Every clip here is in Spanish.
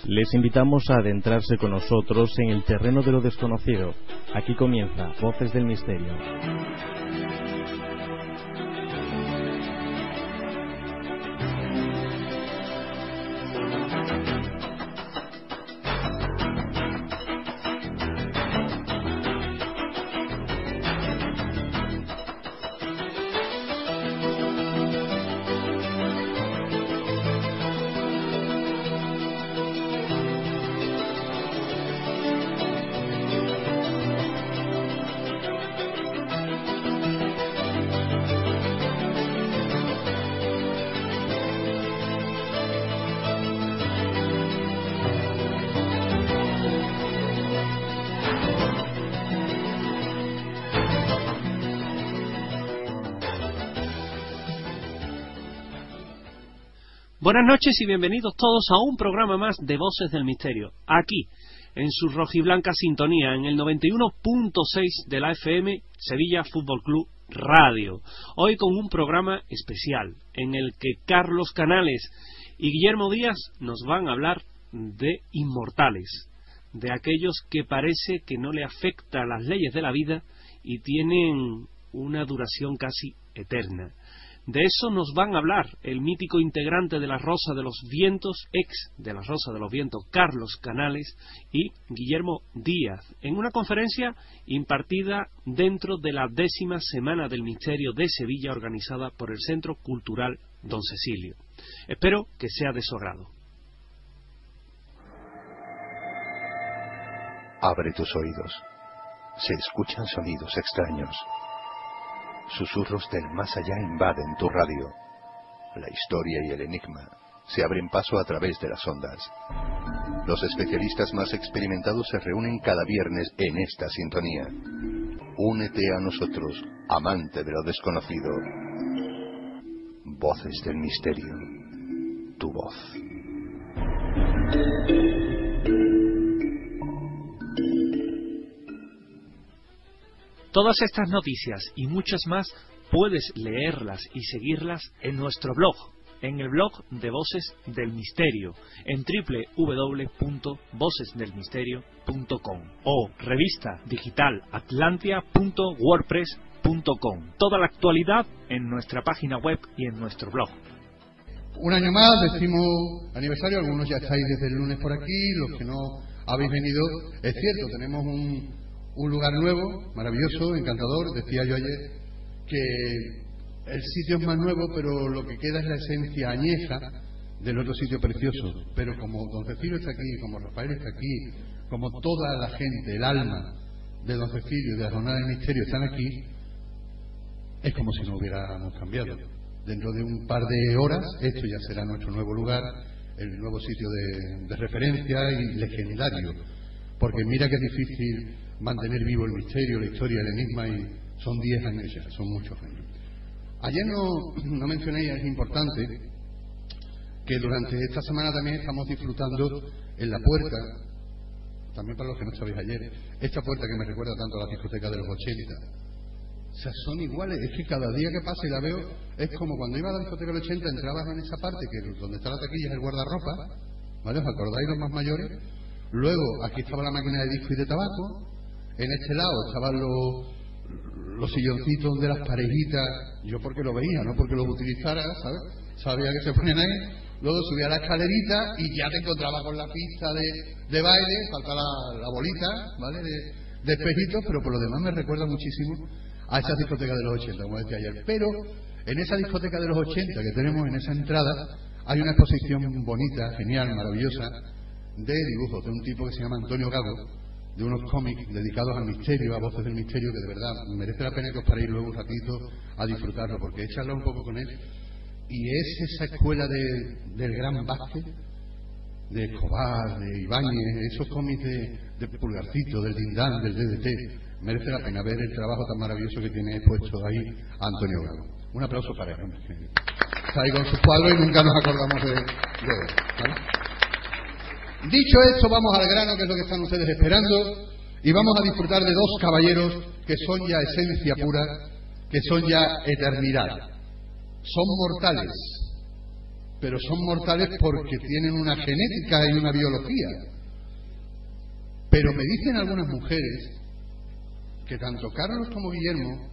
Les invitamos a adentrarse con nosotros en el terreno de lo desconocido. Aquí comienza Voces del Misterio. Buenas noches y bienvenidos todos a un programa más de Voces del Misterio, aquí, en su rojiblanca sintonía, en el 91.6 de la FM, Sevilla Fútbol Club Radio. Hoy con un programa especial, en el que Carlos Canales y Guillermo Díaz nos van a hablar de inmortales, de aquellos que parece que no le afecta a las leyes de la vida y tienen una duración casi eterna. De eso nos van a hablar el mítico integrante de la Rosa de los Vientos, ex de la Rosa de los Vientos, Carlos Canales, y Guillermo Díaz, en una conferencia impartida dentro de la 10ª Semana del Misterio de Sevilla, organizada por el Centro Cultural Don Cecilio. Espero que sea de su agrado. Abre tus oídos. Se escuchan sonidos extraños. Susurros del más allá invaden tu radio. La historia y el enigma se abren paso a través de las ondas. Los especialistas más experimentados se reúnen cada viernes en esta sintonía. Únete a nosotros, amante de lo desconocido. Voces del Misterio. Tu voz. Todas estas noticias y muchas más puedes leerlas y seguirlas en nuestro blog, en el blog de Voces del Misterio, en www.vocesdelmisterio.com o revista digital atlantia.wordpress.com. Toda la actualidad en nuestra página web y en nuestro blog. Un año más, decimos aniversario, algunos ya estáis desde el lunes por aquí, los que no habéis venido, es cierto, tenemos un lugar nuevo, maravilloso, encantador. Decía yo ayer que el sitio es más nuevo, pero lo que queda es la esencia añeja del otro sitio precioso. Pero como Don Cecilio está aquí, como Rafael está aquí, como toda la gente, el alma de Don Cecilio y de la Jornada del Misterio están aquí, es como si no hubiéramos cambiado. Dentro de un par de horas, esto ya será nuestro nuevo lugar, el nuevo sitio de referencia y legendario. Porque mira que es difícil mantener vivo el misterio, la historia, el enigma, y son 10 años ya, son muchos años. Ayer no mencioné, y es importante, que durante esta semana también estamos disfrutando en la puerta, también para los que no sabéis ayer, esta puerta que me recuerda tanto a la discoteca de los 80. O sea, son iguales, es que cada día que pasa y la veo, es como cuando iba a la discoteca de los 80, entrabas en esa parte, que donde está la taquilla es el guardarropa, ¿vale? ¿Os acordáis los más mayores? Luego, aquí estaba la máquina de disco y de tabaco. En este lado estaban los silloncitos de las parejitas, yo porque lo veía, no porque los utilizara, ¿sabes? Sabía que se ponían ahí. Luego subía la escalerita y ya te encontraba con la pista de baile, falta la bolita, ¿vale? De espejitos, pero por lo demás me recuerda muchísimo a esa discoteca de los 80, como decía ayer. Pero en esa discoteca de los 80 que tenemos en esa entrada, hay una exposición bonita, genial, maravillosa, de dibujos de un tipo que se llama Antonio Gago, de unos cómics dedicados al misterio, a Voces del Misterio, que de verdad merece la pena que os paréis luego un ratito a disfrutarlo, porque he charlado un poco con él, y es esa escuela del gran Vázquez, de Escobar, de Ibáñez, esos cómics de Pulgarcito, del Dindán, del DDT. Merece la pena ver el trabajo tan maravilloso que tiene puesto ahí Antonio Gago. Un aplauso para él, hombre. Está ahí con sus cuadros y nunca nos acordamos de él, ¿vale? Dicho esto, vamos al grano, que es lo que están ustedes esperando, y vamos a disfrutar de dos caballeros que son ya esencia pura, que son ya eternidad. Son mortales, pero son mortales porque tienen una genética y una biología. Pero me dicen algunas mujeres que tanto Carlos como Guillermo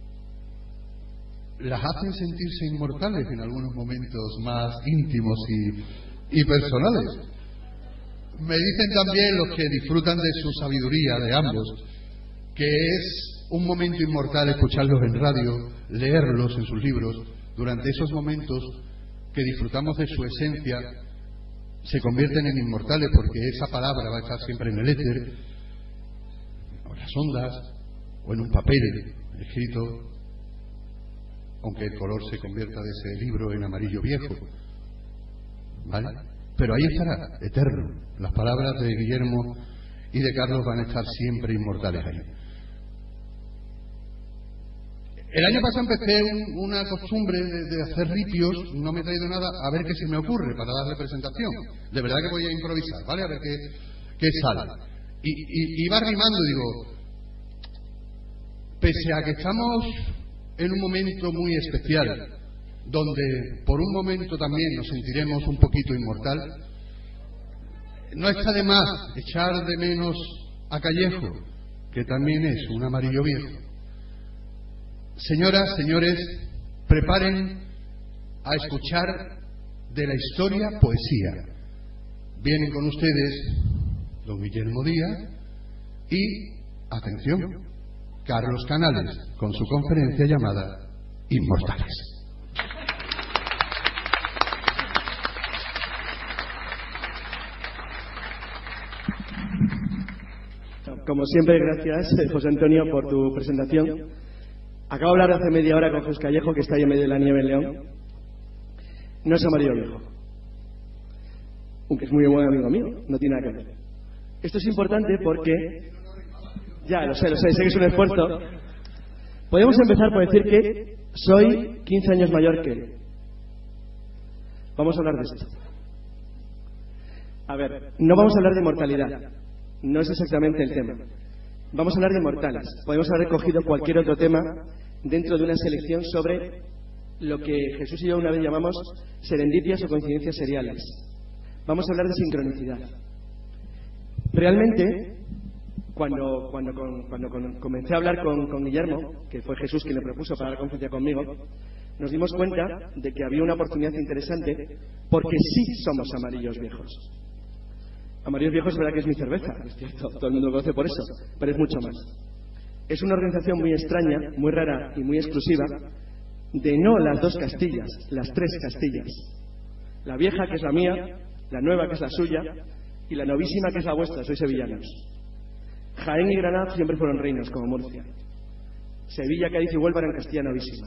las hacen sentirse inmortales en algunos momentos más íntimos y personales. Me dicen también los que disfrutan de su sabiduría, de ambos, que es un momento inmortal escucharlos en radio, leerlos en sus libros. Durante esos momentos que disfrutamos de su esencia, se convierten en inmortales, porque esa palabra va a estar siempre en el éter, o en las ondas, o en un papel escrito, aunque el color se convierta de ese libro en amarillo viejo, ¿vale? Pero ahí estará, eterno. Las palabras de Guillermo y de Carlos van a estar siempre inmortales ahí. El año pasado empecé una costumbre de hacer ripios, no me he traído nada, a ver qué se me ocurre para darle presentación. De verdad que voy a improvisar, ¿vale? A ver qué sale. Y iba rimando y digo, pese a que estamos en un momento muy especial, donde por un momento también nos sentiremos un poquito inmortal, no está de más echar de menos a Callejo, que también es un amarillo viejo. Señoras, señores, preparen a escuchar de la historia poesía. Vienen con ustedes don Guillermo Díaz y, atención, Carlos Canales, con su conferencia llamada Inmortales. Como siempre, gracias, José Antonio, por tu presentación. Acabo de hablar hace media hora con Jesús Callejo, que está ahí en medio de la nieve en León. No es amarillo viejo, aunque es muy buen amigo mío, no tiene nada que ver. Esto es importante porque... Ya, lo sé que es un esfuerzo. Podemos empezar por decir que soy 15 años mayor que él. Vamos a hablar de esto. A ver, no vamos a hablar de mortalidad. No es exactamente el tema. Vamos a hablar de mortales. Podemos haber recogido cualquier otro tema dentro de una selección sobre lo que Jesús y yo una vez llamamos serendipias o coincidencias seriales. Vamos a hablar de sincronicidad. Realmente, cuando comencé a hablar con Guillermo, que fue Jesús quien le propuso para la conferencia conmigo, nos dimos cuenta de que había una oportunidad interesante, porque sí somos amarillos viejos. Amarillos viejos es verdad que es mi cerveza, es cierto, todo el mundo lo conoce por eso, pero es mucho más. Es una organización muy extraña, muy rara y muy exclusiva, de no las dos Castillas, las tres Castillas. La vieja, que es la mía, la nueva, que es la suya, y la novísima, que es la vuestra, sois sevillanos. Jaén y Granada siempre fueron reinos, como Murcia. Sevilla, Cádiz y Huelva eran Castilla novísima.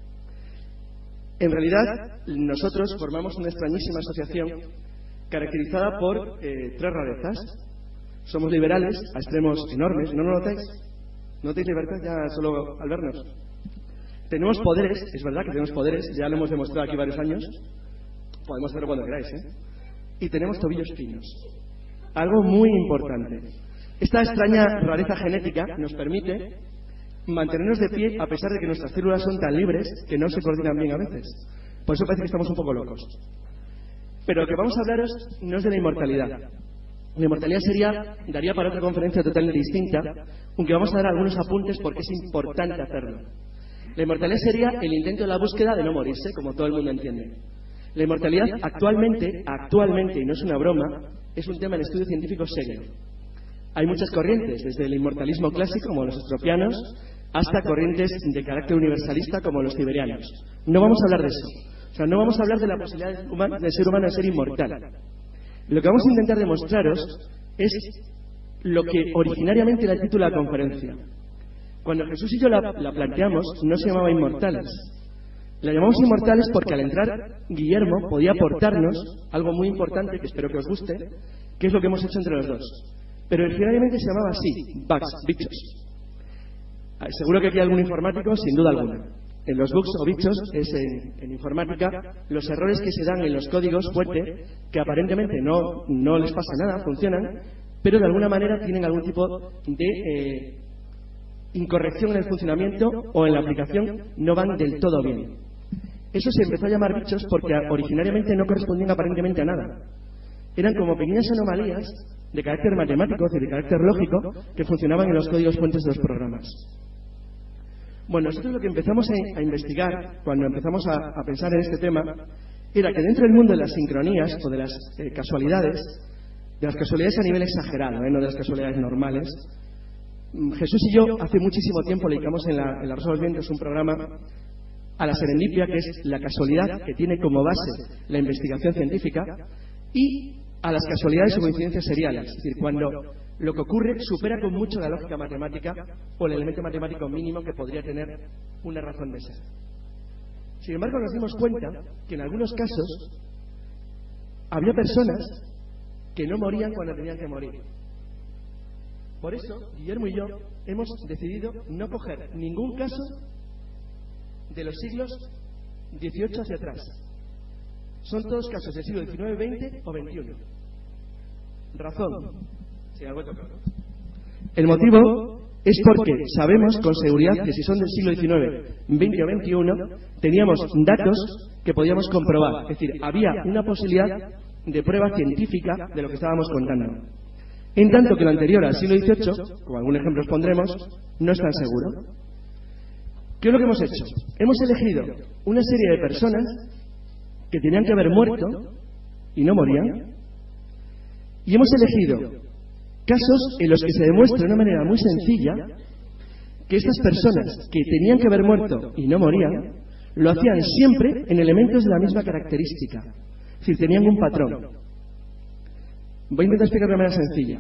En realidad, nosotros formamos una extrañísima asociación caracterizada por tres rarezas. Somos liberales a extremos enormes, ¿no lo notáis? ¿No tenéis libertad ya solo al vernos? Tenemos poderes, es verdad que tenemos poderes, ya lo hemos demostrado aquí varios años, podemos hacerlo cuando queráis, ¿eh? Y tenemos tobillos finos, algo muy importante. Esta extraña rareza genética nos permite mantenernos de pie a pesar de que nuestras células son tan libres que no se coordinan bien a veces. Por eso parece que estamos un poco locos. Pero lo que vamos a hablaros no es de la inmortalidad. La inmortalidad daría para otra conferencia totalmente distinta, aunque vamos a dar algunos apuntes porque es importante hacerlo. La inmortalidad sería el intento de la búsqueda de no morirse, como todo el mundo entiende. La inmortalidad actualmente, y no es una broma, es un tema de estudio científico serio. Hay muchas corrientes, desde el inmortalismo clásico, como los estropianos, hasta corrientes de carácter universalista, como los tiberianos. No vamos a hablar de eso. O sea, no vamos a hablar de la posibilidad del ser humano de ser inmortal. Lo que vamos a intentar demostraros es lo que originariamente era el título de la conferencia. Cuando Jesús y yo la planteamos, no se llamaba Inmortales. La llamamos Inmortales porque al entrar Guillermo podía aportarnos algo muy importante, que espero que os guste, que es lo que hemos hecho entre los dos. Pero originariamente se llamaba así, bugs, bichos. Seguro que aquí hay algún informático, sin duda alguna. En los bugs o bichos es en informática los errores que se dan en los códigos fuente, que aparentemente no les pasa nada, funcionan, pero de alguna manera tienen algún tipo de incorrección en el funcionamiento o en la aplicación, no van del todo bien. eso se empezó a llamar bichos porque originariamente no correspondían aparentemente a nada. Eran como pequeñas anomalías de carácter matemático, es decir, de carácter lógico, que funcionaban en los códigos fuentes de los programas. Bueno, nosotros lo que empezamos a investigar, cuando empezamos a pensar en este tema, era que dentro del mundo de las sincronías o de las casualidades a nivel exagerado, no de las casualidades normales, Jesús y yo hace muchísimo tiempo le dedicamos en la Rosa de los Vientos un programa a la serendipia, que es la casualidad que tiene como base la investigación científica, y a las casualidades o coincidencias seriales, es decir, cuando lo que ocurre supera con mucho la lógica matemática o el elemento matemático mínimo que podría tener una razón de ser. Sin embargo, nos dimos cuenta que en algunos casos había personas que no morían cuando tenían que morir. Por eso, Guillermo y yo hemos decidido no coger ningún caso de los siglos XVIII hacia atrás. Son todos casos del siglo XIX, XX o XXI. Razón. Sí, algo toca, ¿no? El motivo es porque sabemos con seguridad que si son del siglo XIX, XX o XXI, teníamos datos que podíamos comprobar. Es decir, había una posibilidad de prueba científica de lo que estábamos contando. En tanto que lo anterior al siglo XVIII, como algún ejemplo os pondremos, no es tan seguro. ¿Qué es lo que hemos hecho? Hemos elegido una serie de personas que tenían que haber muerto y no morían, y hemos elegido casos en los que se demuestra de una manera muy sencilla que estas personas que tenían que haber muerto y no morían, lo hacían siempre en elementos de la misma característica. Es decir, tenían un patrón. Voy a intentar explicar de una manera sencilla,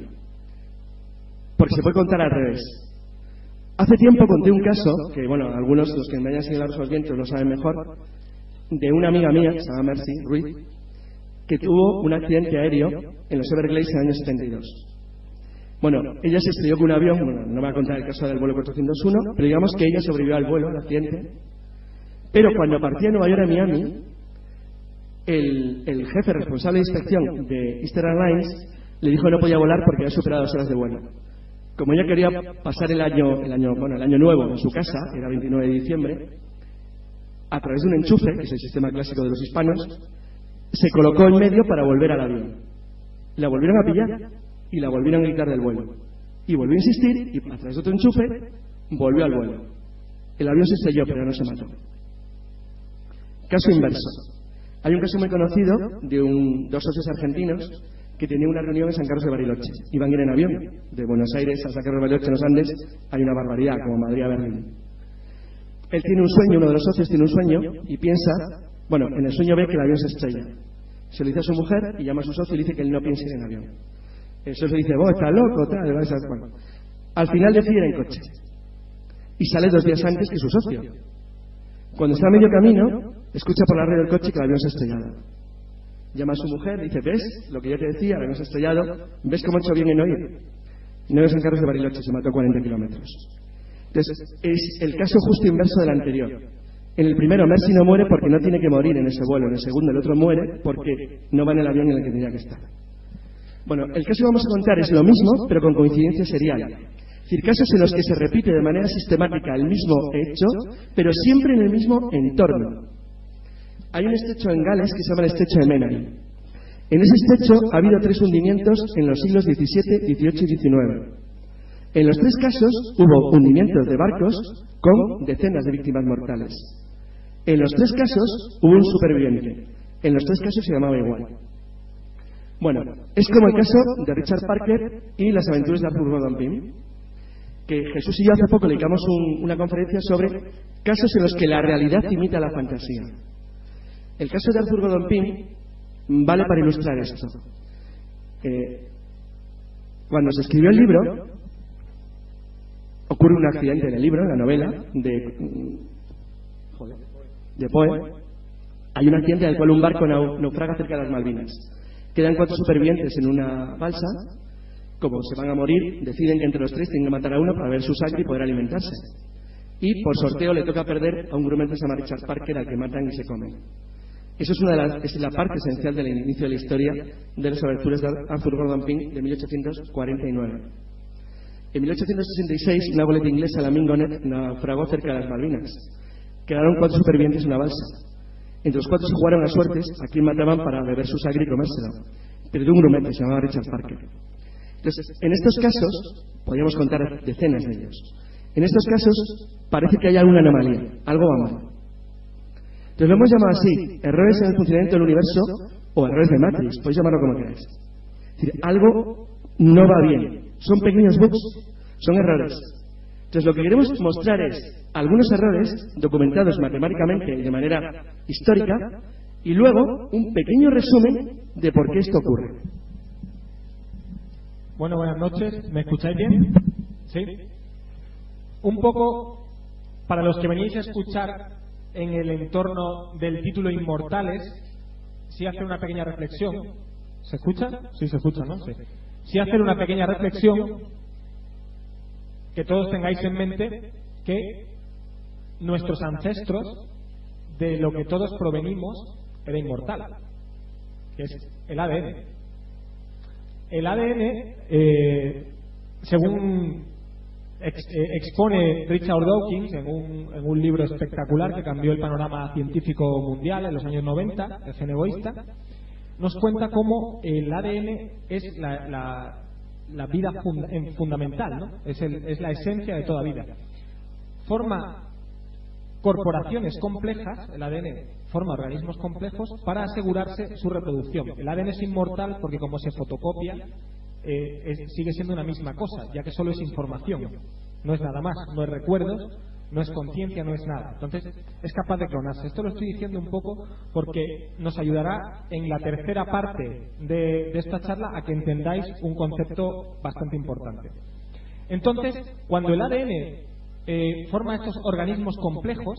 porque se puede contar al revés. Hace tiempo conté un caso, que bueno, algunos de los que me hayan seguido a los vientos lo saben mejor, de una amiga mía, que se llama Mercy Ruiz, que tuvo un accidente aéreo en los Everglades en el año 72. Bueno, ella se estrelló con un avión, bueno, no me voy a contar el caso del vuelo 401, pero digamos que ella sobrevivió al vuelo, al accidente, pero cuando partía de Nueva York a Miami, el jefe responsable de inspección de Eastern Airlines le dijo que no podía volar porque había superado 2 horas de vuelo. Como ella quería pasar el año nuevo en su casa, era 29 de diciembre, a través de un enchufe, que es el sistema clásico de los hispanos, se colocó en medio para volver al avión. La volvieron a pillar y la volvieron a quitar del vuelo. Y volvió a insistir y a través de otro enchufe volvió al vuelo. El avión se estrelló, pero no se mató. Caso inverso. Hay un caso muy conocido de dos socios argentinos que tenían una reunión en San Carlos de Bariloche. Iban a ir en avión. De Buenos Aires a San Carlos de Bariloche en los Andes hay una barbaridad, como Madrid a Berlín. Él tiene un sueño, uno de los socios tiene un sueño y piensa, bueno, en el sueño ve que el avión se estrella. Se lo dice a su mujer y llama a su socio y le dice que él no piense ir en avión. El socio dice, vos estás loco, tal, bueno. Al final decide ir en coche. Y sale 2 días antes que su socio. Cuando está a medio camino, escucha por la red del coche que el avión se ha estrellado. Llama a su mujer, dice, ¿ves lo que yo te decía? El avión se ha estrellado, ¿ves cómo he hecho bien en no ir? No es San Carlos de Bariloche, se mató a 40 kilómetros. Entonces, es el caso justo inverso del anterior. En el primero, Mercy no muere porque no tiene que morir en ese vuelo. En el segundo, el otro muere porque no va en el avión en el que tenía que estar. Bueno, el caso que vamos a contar es lo mismo, pero con coincidencia serial. Es decir, casos en los que se repite de manera sistemática el mismo hecho, pero siempre en el mismo entorno. Hay un estrecho en Gales que se llama el estrecho de Menai. En ese estrecho ha habido 3 hundimientos en los siglos XVII, XVIII y XIX. En los 3 casos hubo hundimientos de barcos con decenas de víctimas mortales. En los 3 casos hubo un superviviente. En los 3 casos se llamaba igual. Bueno, es como el caso de Richard Parker y las aventuras de Arthur Gordon Pym, que Jesús y yo hace poco le dedicamos una conferencia sobre casos en los que la realidad imita la fantasía. El caso de Arthur Gordon Pym vale para ilustrar esto. Cuando se escribió el libro, ocurre un accidente en el libro, en la novela de Poe. Hay un accidente en el cual un barco naufraga cerca de las Malvinas. Quedan 4 supervivientes en una balsa. Como se van a morir, deciden que entre los 3 tienen que matar a uno para ver su sangre y poder alimentarse. Y por sorteo le toca perder a un grumete que se llama Richard Parker, al que matan y se comen. Eso es la parte esencial del inicio de la historia de las aventuras de Arthur Gordon Pym de 1849. En 1866, una goleta inglesa, la Mingonet, naufragó cerca de las Malvinas. Quedaron 4 supervivientes en una balsa. Entre los 4 se jugaron a suertes a quién mataban para beber su sangre y comérselo, pero de un grumete que se llamaba Richard Parker. Entonces, en estos casos, podríamos contar decenas de ellos. En estos casos, parece que hay alguna anomalía, algo va mal. Entonces lo hemos llamado así, errores en el funcionamiento del universo o errores de Matrix, podéis llamarlo como queráis. Es decir, algo no va bien, son pequeños bugs, son errores. Entonces lo que queremos mostrar es algunos errores documentados matemáticamente y de manera histórica y luego un pequeño resumen de por qué esto ocurre. Bueno, buenas noches, ¿me escucháis bien? ¿Sí? Un poco, para los que venís a escuchar en el entorno del título Inmortales, sí hacer una pequeña reflexión. ¿Se escucha? Sí, se escucha, ¿no? Sí. Sí hacer una pequeña reflexión, que todos tengáis en mente que nuestros ancestros, de lo que todos provenimos, era inmortal, que es el ADN. El ADN, según expone Richard Dawkins en un libro espectacular que cambió el panorama científico mundial en los años 90, el gen egoísta, nos cuenta cómo el ADN es la vida fundamental, ¿no? Es la esencia de toda vida. Forma corporaciones complejas, el ADN forma organismos complejos para asegurarse su reproducción. El ADN es inmortal porque como se fotocopia, sigue siendo una misma cosa, ya que solo es información, no es nada más, no es recuerdos, no es conciencia, no es nada. Entonces es capaz de clonarse. Esto lo estoy diciendo un poco porque nos ayudará en la tercera parte de esta charla a que entendáis un concepto bastante importante. Entonces, cuando el ADN forma estos organismos complejos,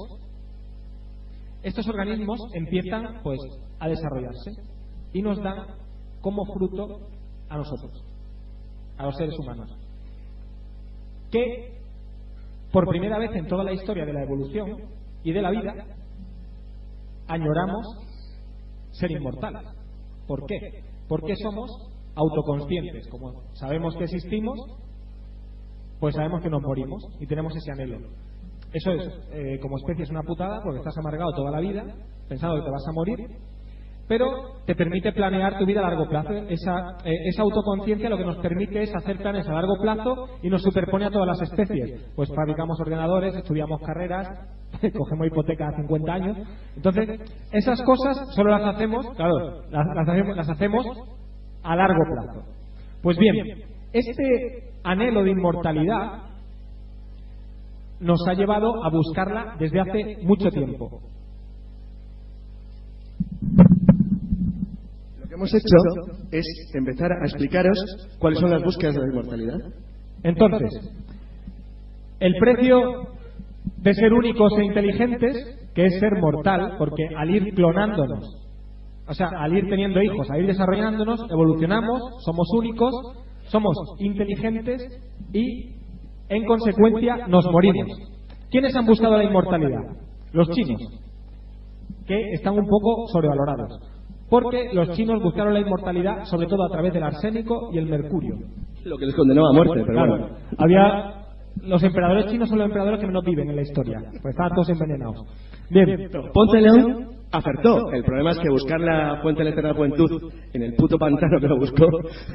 estos organismos empiezan pues a desarrollarse y nos dan como fruto a nosotros, a los seres humanos, que por primera vez en toda la historia de la evolución y de la vida añoramos ser inmortales. ¿Por qué? Porque somos autoconscientes. Como sabemos que existimos, pues sabemos que nos morimos y tenemos ese anhelo. Eso es, como especie es una putada porque estás amargado toda la vida pensando que te vas a morir, pero te permite planear tu vida a largo plazo. Esa autoconciencia lo que nos permite es hacer planes a largo plazo y nos superpone a todas las especies. Pues fabricamos ordenadores, estudiamos carreras, cogemos hipoteca a 50 años. Entonces, esas cosas solo las hacemos, claro, las hacemos a largo plazo. Pues bien, este anhelo de inmortalidad nos ha llevado a buscarla desde hace mucho tiempo. Lo que hemos hecho es empezar a explicaros cuáles son las búsquedas de la inmortalidad. Entonces, el precio de ser únicos e inteligentes, que es ser mortal, porque al ir clonándonos, o sea, al ir teniendo hijos, al ir desarrollándonos, evolucionamos, somos únicos, somos inteligentes y, en consecuencia, nos morimos. ¿Quiénes han buscado la inmortalidad? Los chinos, que están un poco sobrevalorados, porque los chinos buscaron la inmortalidad sobre todo a través del arsénico y el mercurio. Lo que les condenó a muerte, pero claro, bueno. Los emperadores chinos son los emperadores que menos viven en la historia, pues estaban todos envenenados. Bien. Ponce León acertó. El problema es que buscar la fuente de la eterna juventud en el puto pantano que lo buscó,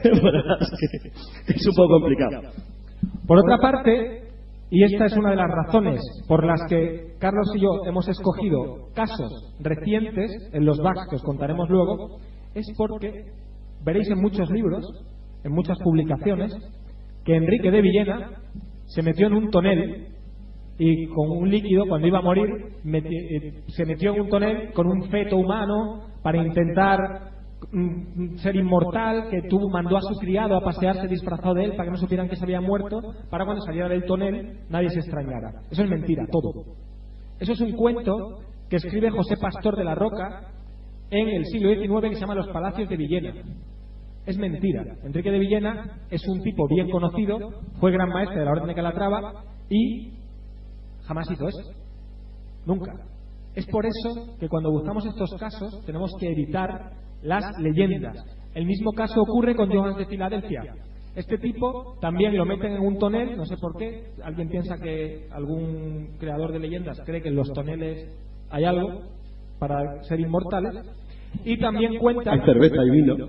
es un poco complicado. Por otra parte, y esta es una de las razones por las que Carlos y yo hemos escogido casos recientes en los bugs que os contaremos luego, es porque veréis en muchos libros, en muchas publicaciones, que Enrique de Villena se metió en un tonel y con un líquido, cuando iba a morir, se metió en un tonel con un feto humano para intentar ser inmortal, que mandó a su criado a pasearse disfrazado de él para que no supieran que se había muerto, para cuando saliera del tonel nadie se extrañara. Eso es mentira, todo. Eso es un cuento que escribe José Pastor de la Roca en el siglo XIX que se llama Los Palacios de Villena. Es mentira. Enrique de Villena es un tipo bien conocido, fue gran maestre de la Orden de Calatrava y jamás hizo eso. Nunca. Es por eso que cuando buscamos estos casos tenemos que evitar las leyendas. El mismo caso ocurre con Johannes de Filadelfia. Este tipo también lo meten en un tonel, no sé por qué. Alguien piensa que algún creador de leyendas cree que en los toneles hay algo. para ser inmortales. Y también cuenta... Hay cerveza y vino,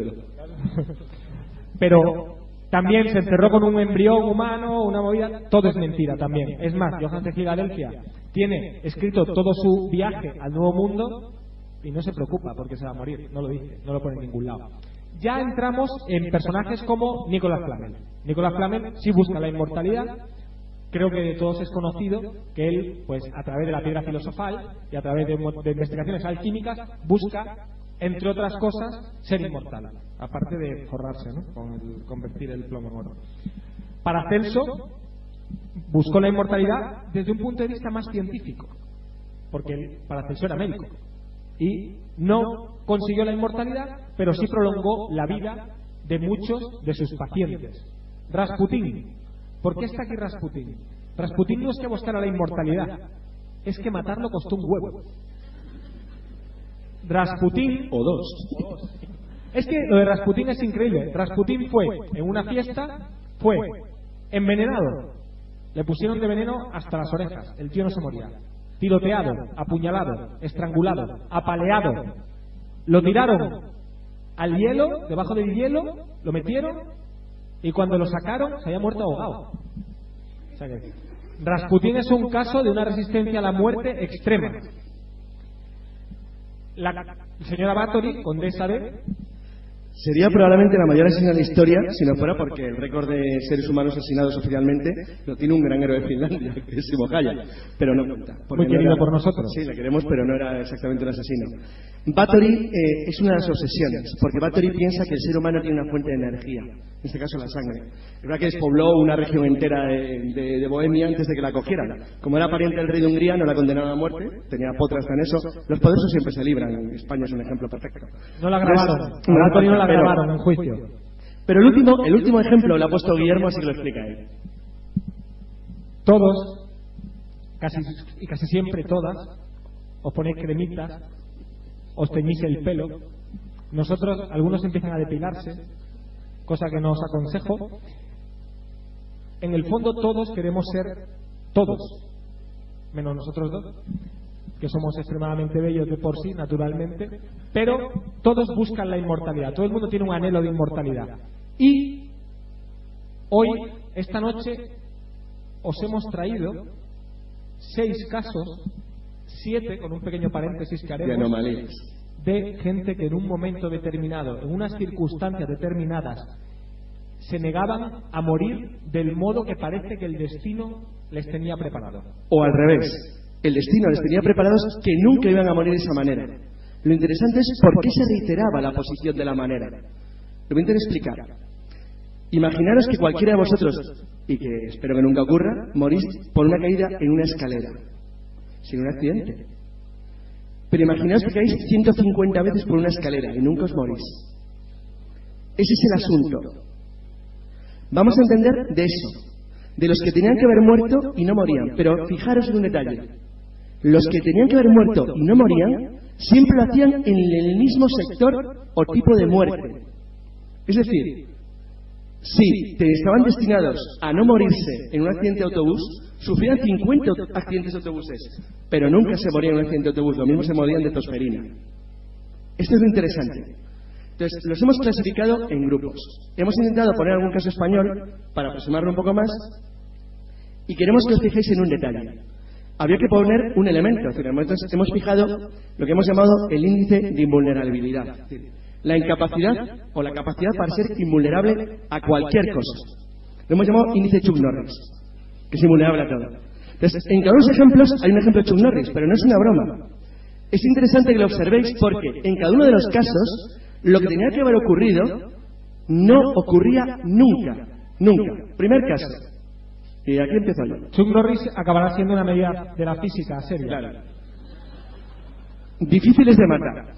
pero también se encerró con un embrión humano, una movida. Todo es mentira también. Es más, Johannes de Filadelfia tiene escrito todo su viaje al Nuevo Mundo y no se preocupa porque se va a morir. No lo dice, no lo pone en ningún lado. Ya entramos en personajes como Nicolas Flamel. Nicolas Flamel sí busca la inmortalidad. Creo que de todos es conocido que él, pues a través de la piedra filosofal y a través de investigaciones alquímicas, busca, entre otras cosas, ser inmortal, aparte de forrarse, ¿no?, con convertir el plomo en oro. Paracelso buscó la inmortalidad desde un punto de vista más científico, porque Paracelso era médico y no consiguió la inmortalidad, pero sí prolongó la vida de muchos de sus pacientes. Rasputín. ¿Por qué está aquí Rasputín? Rasputín no es que buscara la inmortalidad, es que matarlo costó un huevo. Rasputín... O dos. Es que lo de Rasputín es increíble. Rasputín fue en una fiesta, fue envenenado. Le pusieron de veneno hasta las orejas. El tío no se moría. Tiroteado, apuñalado, estrangulado, apaleado. Lo tiraron al hielo, debajo del hielo, lo metieron y cuando lo sacaron se había muerto ahogado. O sea que Rasputín es un caso de una resistencia a la muerte extrema. La señora Bathory, condesa de... Sería probablemente la mayor asesina de la historia si no fuera porque el récord de seres humanos asesinados oficialmente lo tiene un gran héroe de Finlandia, que es Simo Hayek, pero no cuenta. Muy querido por nosotros. Sí, la queremos, pero no era exactamente un asesino. Bathory es una de las obsesiones, porque Bathory piensa que el ser humano tiene una fuente de energía, en este caso la sangre. Es verdad que despobló una región entera de Bohemia antes de que la cogieran. Como era pariente del rey de Hungría, no la condenaron a muerte, tenía potras en eso. Los poderosos siempre se libran, España es un ejemplo perfecto. No la grabaron, Bathory no la grabaron en juicio. Pero el último ejemplo lo ha puesto Guillermo, así que lo explica él. Todos, casi siempre todas, os ponéis cremitas, os teñís el pelo. Nosotros, algunos empiezan a depilarse, cosa que no os aconsejo. En el fondo todos queremos ser todos, menos nosotros dos, que somos extremadamente bellos de por sí, naturalmente, pero todos buscan la inmortalidad, todo el mundo tiene un anhelo de inmortalidad. Y hoy, esta noche, os hemos traído 6 casos, 7 con un pequeño paréntesis que haremos, de anomalías, de gente que en un momento determinado, en unas circunstancias determinadas, se negaban a morir del modo que parece que el destino les tenía preparado. O al revés, el destino les tenía preparados que nunca iban a morir de esa manera. Lo interesante es por qué se reiteraba la posición de la manera. Lo voy a intentar explicar. Imaginaros que cualquiera de vosotros, y que espero que nunca ocurra, morís por una caída en una escalera, sin un accidente. Pero imaginaos que caéis 150 veces por una escalera y nunca os morís. Ese es el asunto. Vamos a entender de eso, de los que tenían que haber muerto y no morían. Pero fijaros en un detalle. Los que tenían que haber muerto y no morían siempre lo hacían en el mismo sector o tipo de muerte. Es decir, si estaban destinados a no morirse en un accidente de autobús, sufrían 50 accidentes de autobuses, pero nunca se morían en un accidente de autobús, lo mismo se morían de tosferina. Esto es lo interesante. Entonces, los hemos clasificado en grupos. Hemos intentado poner algún caso español para aproximarlo un poco más y queremos que os fijéis en un detalle. Había que poner un elemento, entonces hemos fijado lo que hemos llamado el índice de invulnerabilidad. La incapacidad o la capacidad para ser invulnerable a cualquier cosa. Lo hemos llamado índice Chuck Norris, que es invulnerable a todo. Entonces, en cada uno de los ejemplos hay un ejemplo de Chuck Norris, pero no es una broma. Es interesante que lo observéis porque en cada uno de los casos lo que tenía que haber ocurrido no ocurría nunca. Nunca. Primer caso. Y aquí empiezo yo. Chuck Norris acabará siendo una medida de la física seria. Claro. Difíciles de matar.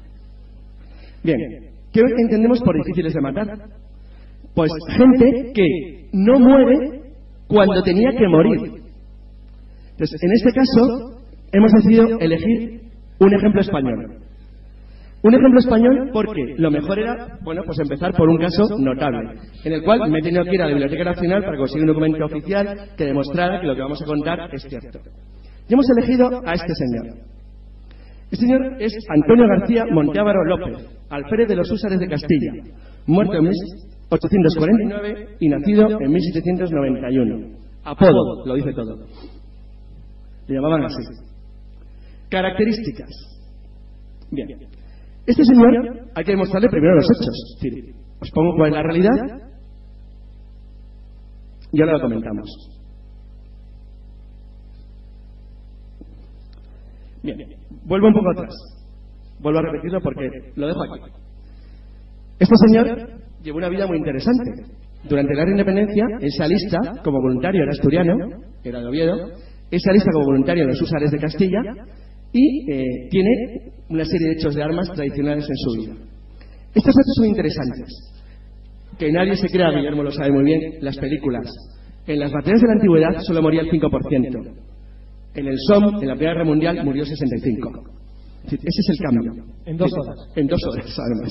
Bien, ¿qué entendemos por difíciles de matar? Pues gente que no muere cuando tenía que morir. Entonces, en este caso, hemos decidido elegir un ejemplo español. Un ejemplo español porque lo mejor era, pues empezar por un caso notable, en el cual me he tenido que ir a la Biblioteca Nacional para conseguir un documento oficial que demostrara que lo que vamos a contar es cierto. Y hemos elegido a este señor. Este señor es Antonio García Monteávaro López, alférez de los Húsares de Castilla, muerto en 1849 y nacido en 1791. Apodo, lo dice todo. Le llamaban así. Características. Bien. Este señor hay que demostrarle primero los hechos. Es decir, os pongo cuál es la realidad y ahora lo comentamos. Bien, vuelvo un poco atrás. Vuelvo a repetirlo porque lo dejo aquí. Este señor llevó una vida muy interesante. Durante la independencia, él se alista como voluntario, era asturiano, era de Oviedo, él se alista como voluntario en los Húsares de Castilla y tiene una serie de hechos de armas tradicionales en su vida. Estos hechos son interesantes. Que nadie se crea, Guillermo lo sabe muy bien, las películas. En las batallas de la antigüedad solo moría el 5%. En el Somme, en la Primera Guerra Mundial, murió 65%. Ese es el cambio. En 2 horas. En 2 horas, además.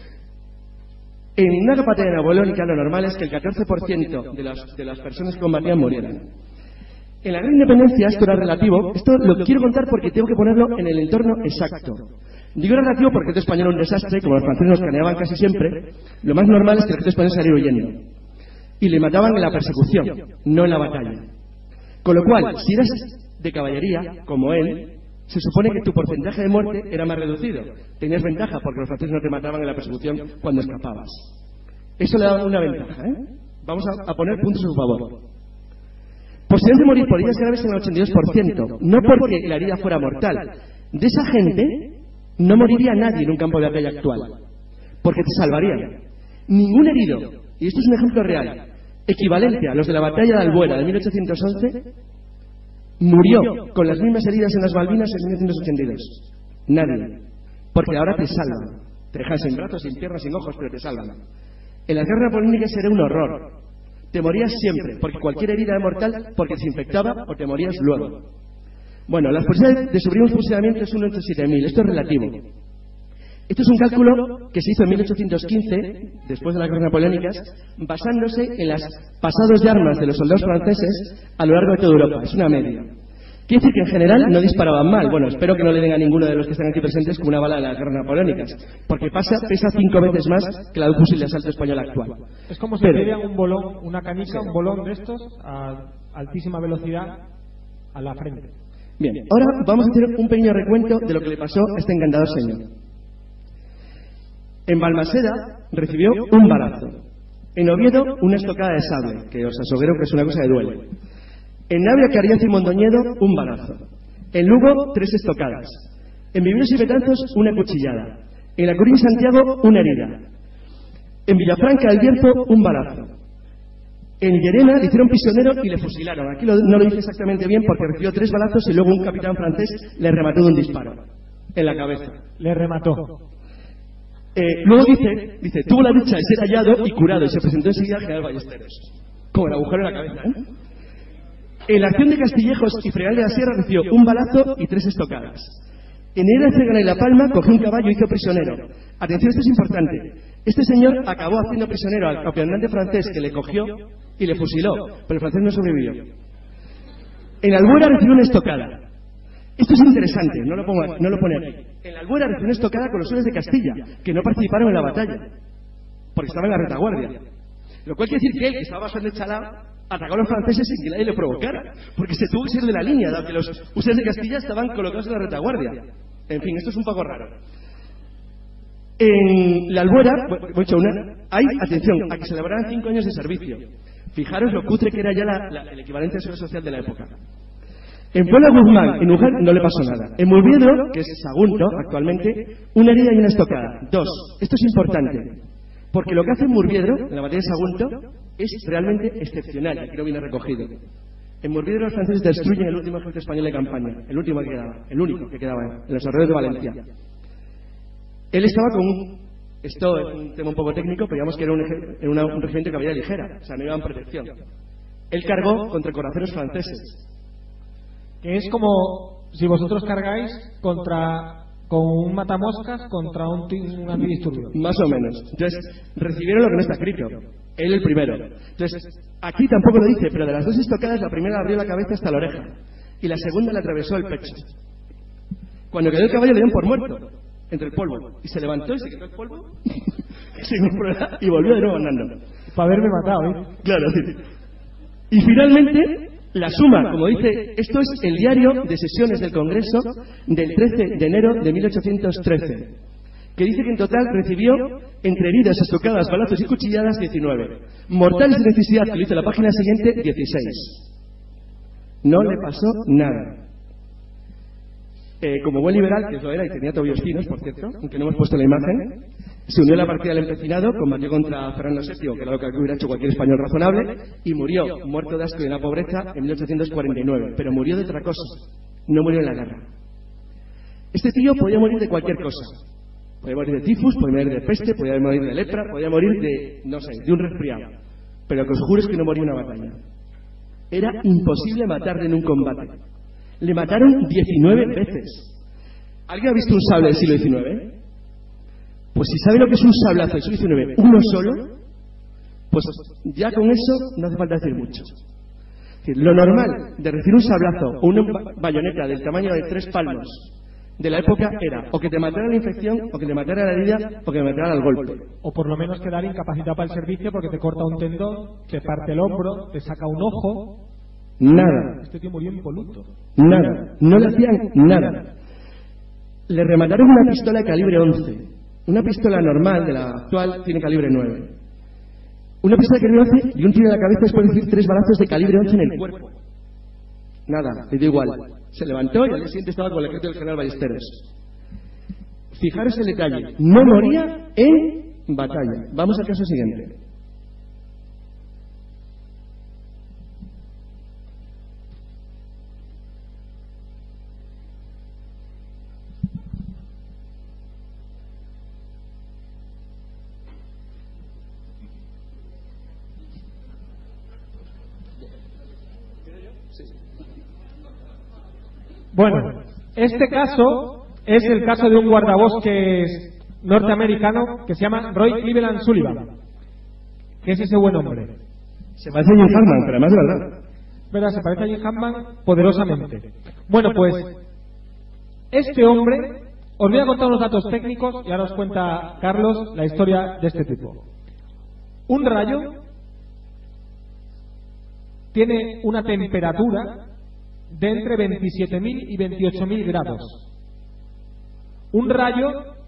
En una batalla napoleónica lo normal es que el 14% de las personas que combatían murieran. En la Gran Independencia esto era relativo. Esto lo quiero contar porque tengo que ponerlo en el entorno exacto. Digo relativo porque el ejército español era un desastre, como los franceses nos caneaban casi siempre. Lo más normal es que el ejército español saliera huyendo. Y le mataban en la persecución, no en la batalla. Con lo cual, si eras de caballería, como él, se supone que tu porcentaje de muerte era más reducido. Tenías ventaja porque los franceses no te mataban en la persecución cuando escapabas. Eso le daba una ventaja, ¿eh? Vamos a poner puntos a su favor. Posibilidades de morir por heridas graves en el 82%, no porque la herida fuera mortal. De esa gente no moriría nadie en un campo de batalla actual, porque te salvarían. Ningún herido, y esto es un ejemplo real, equivalente a los de la batalla de Albuera de 1811, murió con las mismas heridas en las Malvinas en 1982. Nadie. Porque ahora te salvan. Te dejan sin brazos, sin piernas, sin ojos, pero te salvan. En las guerras napoleónicas era un horror. Te morías siempre, porque cualquier herida era mortal, porque te infectaba o te morías luego. Bueno, las posibilidades de sufrir un fusilamiento es 1 entre 7.000. Esto es relativo. Esto es un cálculo que se hizo en 1815, después de las guerras napoleónicas, basándose en los pasados de armas de los soldados franceses a lo largo de toda Europa. Es una media. Quiere decir que en general no disparaban mal. Bueno, espero que no le den a ninguno de los que están aquí presentes como una bala de las guerras napoleónicas, porque pesa 5 veces más que la de un fusil de asalto español actual. Es como si le dieran un bolón, una canica, un bolón de estos a altísima velocidad a la frente. Bien, ahora vamos a hacer un pequeño recuento de lo que le pasó a este encantador señor. En Balmaseda recibió un balazo. En Oviedo, una estocada de sable, que os aseguro que es una cosa que duele. En Navia, Carriazo y Mondoñedo, un balazo. En Lugo, 3 estocadas. En Viveros y Betanzos, una cuchillada. En La Coruña y Santiago, una herida. En Villafranca del Bierzo, un balazo. En Llerena le hicieron prisionero y le fusilaron. Aquí no lo dice exactamente bien porque recibió 3 balazos y luego un capitán francés le remató de un disparo en la cabeza. Le remató. Luego dice, tuvo la dicha de ser hallado y curado y se presentó enseguida al general Ballesteros. Como el agujero en la cabeza, ¿eh? En la acción de Castillejos y Fregal de la Sierra recibió un balazo y 3 estocadas. En Hereda, Cegana y La Palma cogió un caballo y hizo prisionero. Atención, esto es importante. Este señor acabó haciendo prisionero al comandante francés que le cogió y le fusiló, pero el francés no sobrevivió. En Albuera recibió una estocada. Esto es interesante, no lo pone aquí. En la Albuera recibió una estocada con los hombres de Castilla, que no participaron en la batalla, porque estaban en la retaguardia. Lo cual quiere decir que él, que estaba bastante chalado, atacó a los franceses sin que nadie le provocara, porque se tuvo que ser de la línea, dado que los husares de Castilla estaban colocados en la retaguardia. En fin, esto es un poco raro. En la Albuera, hay, atención, a que se elaboraran 5 años de servicio. Fijaros lo cutre que era ya el equivalente de seguridad social de la época. En Puebla Guzmán, en Ujar, no le pasó nada. En Murviedro, que es Sagunto actualmente, una herida y una estocada. 2. Esto es importante, porque lo que hace en Murviedro, en la batalla de Sagunto, es realmente excepcional. Aquí lo viene recogido. En Murviedro los franceses destruyen el último ejército español de campaña, el último que quedaba, el único que quedaba en los alrededores de Valencia. Él estaba con esto es un tema un poco técnico, pero digamos que era un regimiento de caballería ligera, o sea, no iba en protección. Él cargó contra coraceros franceses. Que es como si vosotros cargáis con un matamoscas contra un antidisturbios. Más o menos. Entonces, recibieron lo que no está escrito. Él el primero. Entonces, aquí tampoco lo dice, pero de las 2 estocadas, la primera abrió la cabeza hasta la oreja y la segunda le atravesó el pecho. Cuando cayó el caballo le dieron por muerto, entre el polvo. Y se levantó y se quitó el polvo, y volvió de nuevo andando. Para haberme matado, ¿eh? Claro, sí. Y finalmente, la suma, como dice, esto es el diario de sesiones del Congreso del 13 de enero de 1813, que dice que en total recibió, entre heridas, estocadas, balazos y cuchilladas, 19. Mortales de necesidad, que lo hizo la página siguiente, 16. No le pasó nada. Como buen liberal, que eso era, y tenía tobillos finos, por cierto, aunque no hemos puesto la imagen, se unió a la partida del empecinado, combatió contra Fernando VII, que era lo que hubiera hecho cualquier español razonable, y murió, muerto de asco y de la pobreza, en 1849. Pero murió de otra cosa, no murió en la guerra. Este tío podía morir de cualquier cosa. Podía morir de tifus, podía morir de peste, podía morir de lepra, podía morir de, no sé, de un resfriado. Pero lo que os juro es que no moría en una batalla. Era imposible matarle en un combate. Le mataron 19 veces. ¿Alguien ha visto un sable del siglo XIX? Pues si sabe lo que es un sablazo del siglo XIX, uno solo, pues ya con eso no hace falta decir mucho. Es decir, lo normal de recibir un sablazo o una bayoneta del tamaño de 3 palmos de la época era o que te matara la infección, o que te matara la herida, o que te matara el golpe. O por lo menos quedar incapacitado para el servicio porque te corta un tendón, te parte el hombro, te saca un ojo. Nada. Este tío murió impoluto. Nada. No le hacían nada. Le remataron una pistola de calibre 11. Una pistola normal, de la actual, tiene calibre 9. Una pistola de calibre 11 y un tiro en la cabeza después de recibir 3 balazos de calibre 11 en el cuerpo. Nada, le dio igual. Se levantó y al día siguiente estaba con el ejército del general Ballesteros. Fijaros el detalle. No moría en batalla. Vamos al caso siguiente. Bueno, este caso es el caso de un guardabosques norteamericano que se llama Roy Cleveland Sullivan, que es ese buen hombre. Se parece a Jim Hartman, pero además de verdad. ¿Verdad? Se parece a Jim Hartman poderosamente. Bueno, pues este hombre, os voy a contar unos datos técnicos y ahora os cuenta Carlos la historia de este tipo. Un rayo tiene una temperatura de entre 27.000 y 28.000 grados. Un rayo,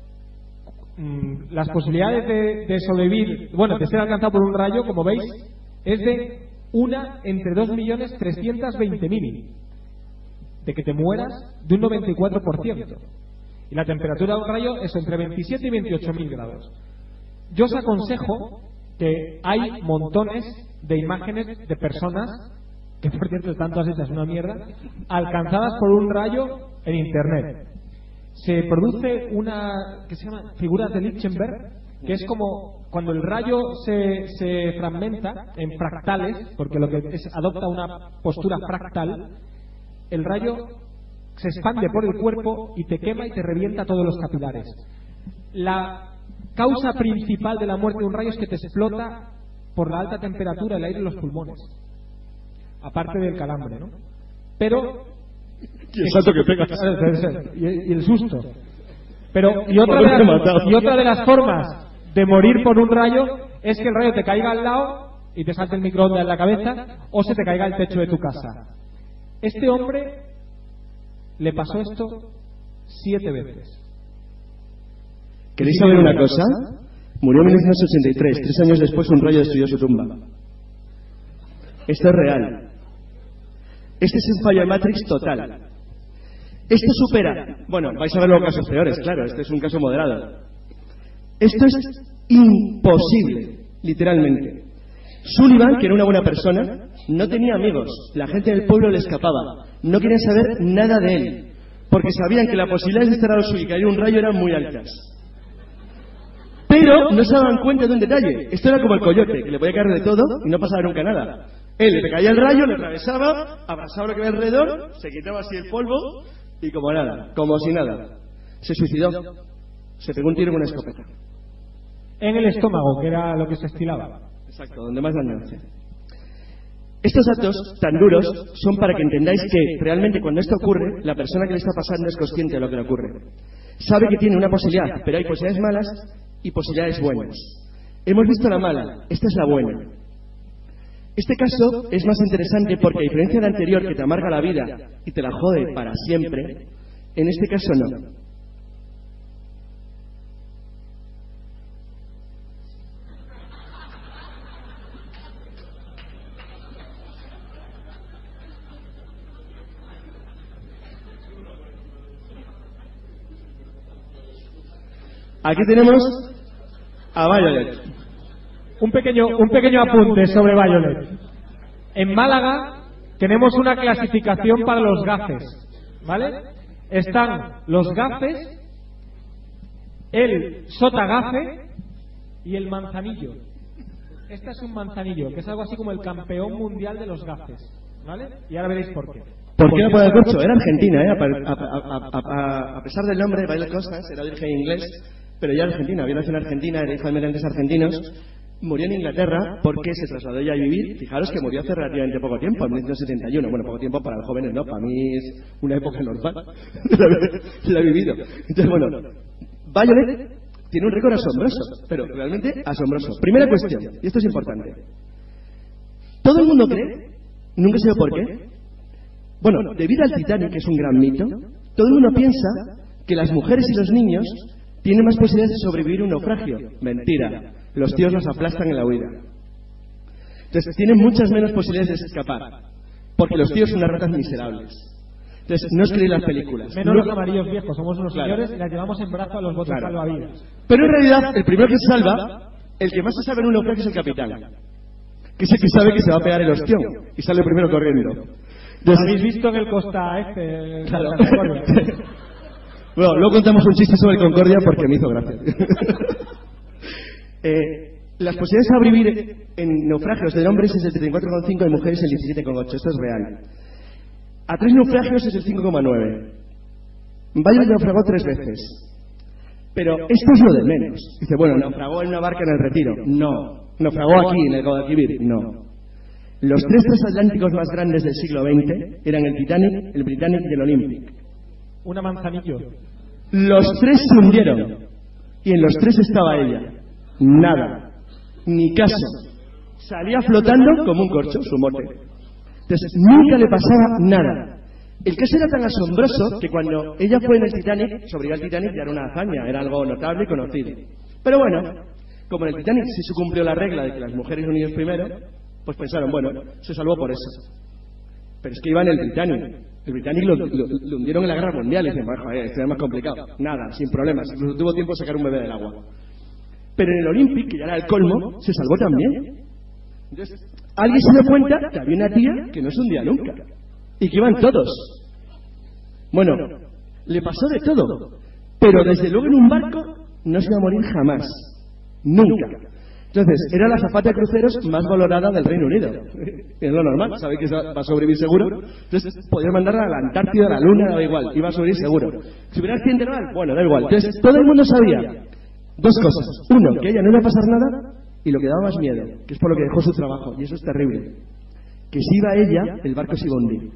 las posibilidades de sobrevivir, bueno, de ser alcanzado por un rayo, como veis, es de 1 entre 2.320.000, de que te mueras de un 94%. Y la temperatura de un rayo es entre 27 y 28.000 grados. Yo os aconsejo que hay montones de imágenes de personas, que por cierto están todas hechas una mierda, alcanzadas por un rayo en internet. Se produce una que se llama figuras de Lichtenberg, que es como cuando el rayo se fragmenta en fractales, porque lo que es adopta una postura fractal, el rayo se expande por el cuerpo y te quema y te revienta todos los capilares. La causa principal de la muerte de un rayo es que te explota por la alta temperatura el aire en los pulmones, aparte del calambre, ¿no? Pero y el salto que pegas y el susto. Pero y otra de las formas de morir por un rayo es que el rayo te caiga al lado y te salte el microondas en la cabeza, o se te caiga el techo de tu casa. Este hombre le pasó esto 7 veces. ¿Queréis saber una cosa? Murió en 1983, 3 años después un rayo destruyó su tumba. Esto es real. Este es un fallo de Matrix total. Esto supera... Bueno, vais a ver luego casos peores, claro, este es un caso moderado. Esto es imposible, literalmente. Sullivan, que era una buena persona, no tenía amigos. La gente del pueblo le escapaba. No querían saber nada de él, porque sabían que las posibilidades de estar a suyo y caer un rayo eran muy altas. Pero no se daban cuenta de un detalle. Esto era como el coyote, que le podía caer de todo y no pasaba nunca nada. Él le caía el rayo, le atravesaba, abrazaba lo que había alrededor, se quitaba así el polvo y como nada, como si nada. Se suicidó. Se pegó un tiro con una escopeta. En el estómago, que era lo que se estilaba. Exacto, donde más daño hace. Estos datos tan duros son para que entendáis que realmente cuando esto ocurre, la persona que le está pasando es consciente de lo que le ocurre. Sabe que tiene una posibilidad, pero hay posibilidades malas y posibilidades buenas. Hemos visto la mala, esta es la buena. Este caso es más interesante porque, a diferencia del anterior, que te amarga la vida y te la jode para siempre, en este caso no. Aquí tenemos a Violet. Un pequeño apunte sobre Violet. En Málaga tenemos una clasificación para los gafes, ¿vale? Están los gafes, el sotagafe y el manzanillo. Este es un manzanillo, que es algo así como el campeón mundial de los gafes, ¿vale? Y ahora veréis por qué. ¿Por qué no puede el corcho? Era argentina, ¿eh? A pesar del nombre, Violet Constance era de origen inglés, pero ya era argentina, había nacido en Argentina, era hija de inmigrantes argentinos, murió en Inglaterra porque se trasladó ya a vivir. Fijaros que murió hace relativamente poco tiempo, en 1971. Bueno, poco tiempo para los jóvenes, no, para mí es una época normal. La he vivido. Entonces, bueno, Violet tiene un récord asombroso, pero realmente asombroso. Primera cuestión, y esto es importante. Todo el mundo cree, nunca sé por qué, bueno, debido al Titanic, que es un gran mito, todo el mundo piensa que las mujeres y los niños tienen más posibilidades de sobrevivir un naufragio. Mentira. Los tíos los aplastan en la huida. Entonces, tienen muchas menos posibilidades de escapar, porque los tíos son unas ratas miserables. Entonces, no os creéis las películas. Menos los amarillos viejos, somos unos señores y las llevamos en brazo a los botes salvavidas. Pero en realidad, el primero que se salva, el que más se salva en un naufragio es el capitán, que es el que sabe que se va a pegar el ostión y sale primero corriendo. Entonces, ¿habéis visto en el Costa este? Claro. Bueno, luego contamos un chiste sobre el Concordia porque me hizo gracia. Las posibilidades de sobrevivir en naufragios de hombres es el 34,5, de mujeres el 17,8. Esto es real. A 3 naufragios es el 5,9. Violet naufragó 3 veces. Pero esto es lo de menos. Dice, bueno, naufragó en una barca en el Retiro. No. Naufragó aquí, en el Guadalquivir. No. Los 3 transatlánticos más grandes del siglo XX eran el Titanic, el Britannic y el Olympic. Una manzanillo. Los 3 se hundieron. Y en los 3 estaba ella. Nada. Ni caso. Salía flotando como un corcho, su mote. Entonces, nunca le pasaba nada. El caso era tan asombroso que cuando ella fue en el Titanic, sobrevivió al Titanic, ya era una hazaña, era algo notable y conocido. Pero bueno, como en el Titanic sí se cumplió la regla de que las mujeres unidas primero, pues pensaron, bueno, se salvó por eso. Pero es que iba en el Titanic. El Britannic lo hundieron en la Guerra Mundial y dicen, bueno, joder, esto era más complicado. Nada, sin problemas. Incluso tuvo tiempo de sacar un bebé del agua. Pero en el Olympic, que ya era el colmo, se salvó también. Entonces, alguien se dio cuenta que había una tía que no se hundía nunca. Y que iban todos. Bueno, le pasó de todo. Pero desde luego en un barco no se iba a morir jamás. Nunca. Entonces, era la azafata de cruceros más valorada del Reino Unido. Es lo normal, sabéis que va a sobrevivir seguro. Entonces, podían mandarla a la Antártida, a la Luna, da igual, iba a sobrevivir seguro. Si hubiera accidente naval, bueno, da igual. Entonces, todo el mundo sabía 2 cosas. Uno, que a ella no iba a pasar nada, y lo que daba más miedo, que es por lo que dejó su trabajo, y eso es terrible, que si iba ella, el barco se iba a hundir.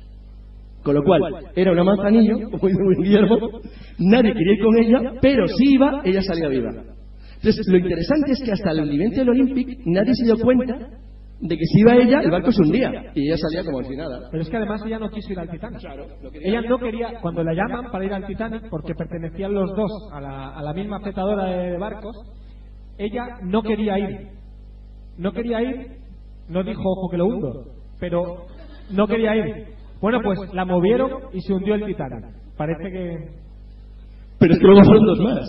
Con lo cual, era una manzanillo, como dice Guillermo, nadie quería ir con ella, pero si iba, ella salía viva. Entonces, lo interesante es que hasta el hundimiento del Olympic, nadie se dio cuenta de que si iba ella, el barco se hundía, y ella salía como si nada. Pero es que además ella no quiso ir al Titanic. Claro, ella no quería, cuando la llaman para ir al Titanic, porque pertenecían los dos a la misma fletadora de barcos, ella no quería ir. No quería ir, no dijo, ojo que lo hundo, pero no quería ir. Bueno, pues la movieron y se hundió el Titanic. Parece que... Pero es que luego fueron 2 más.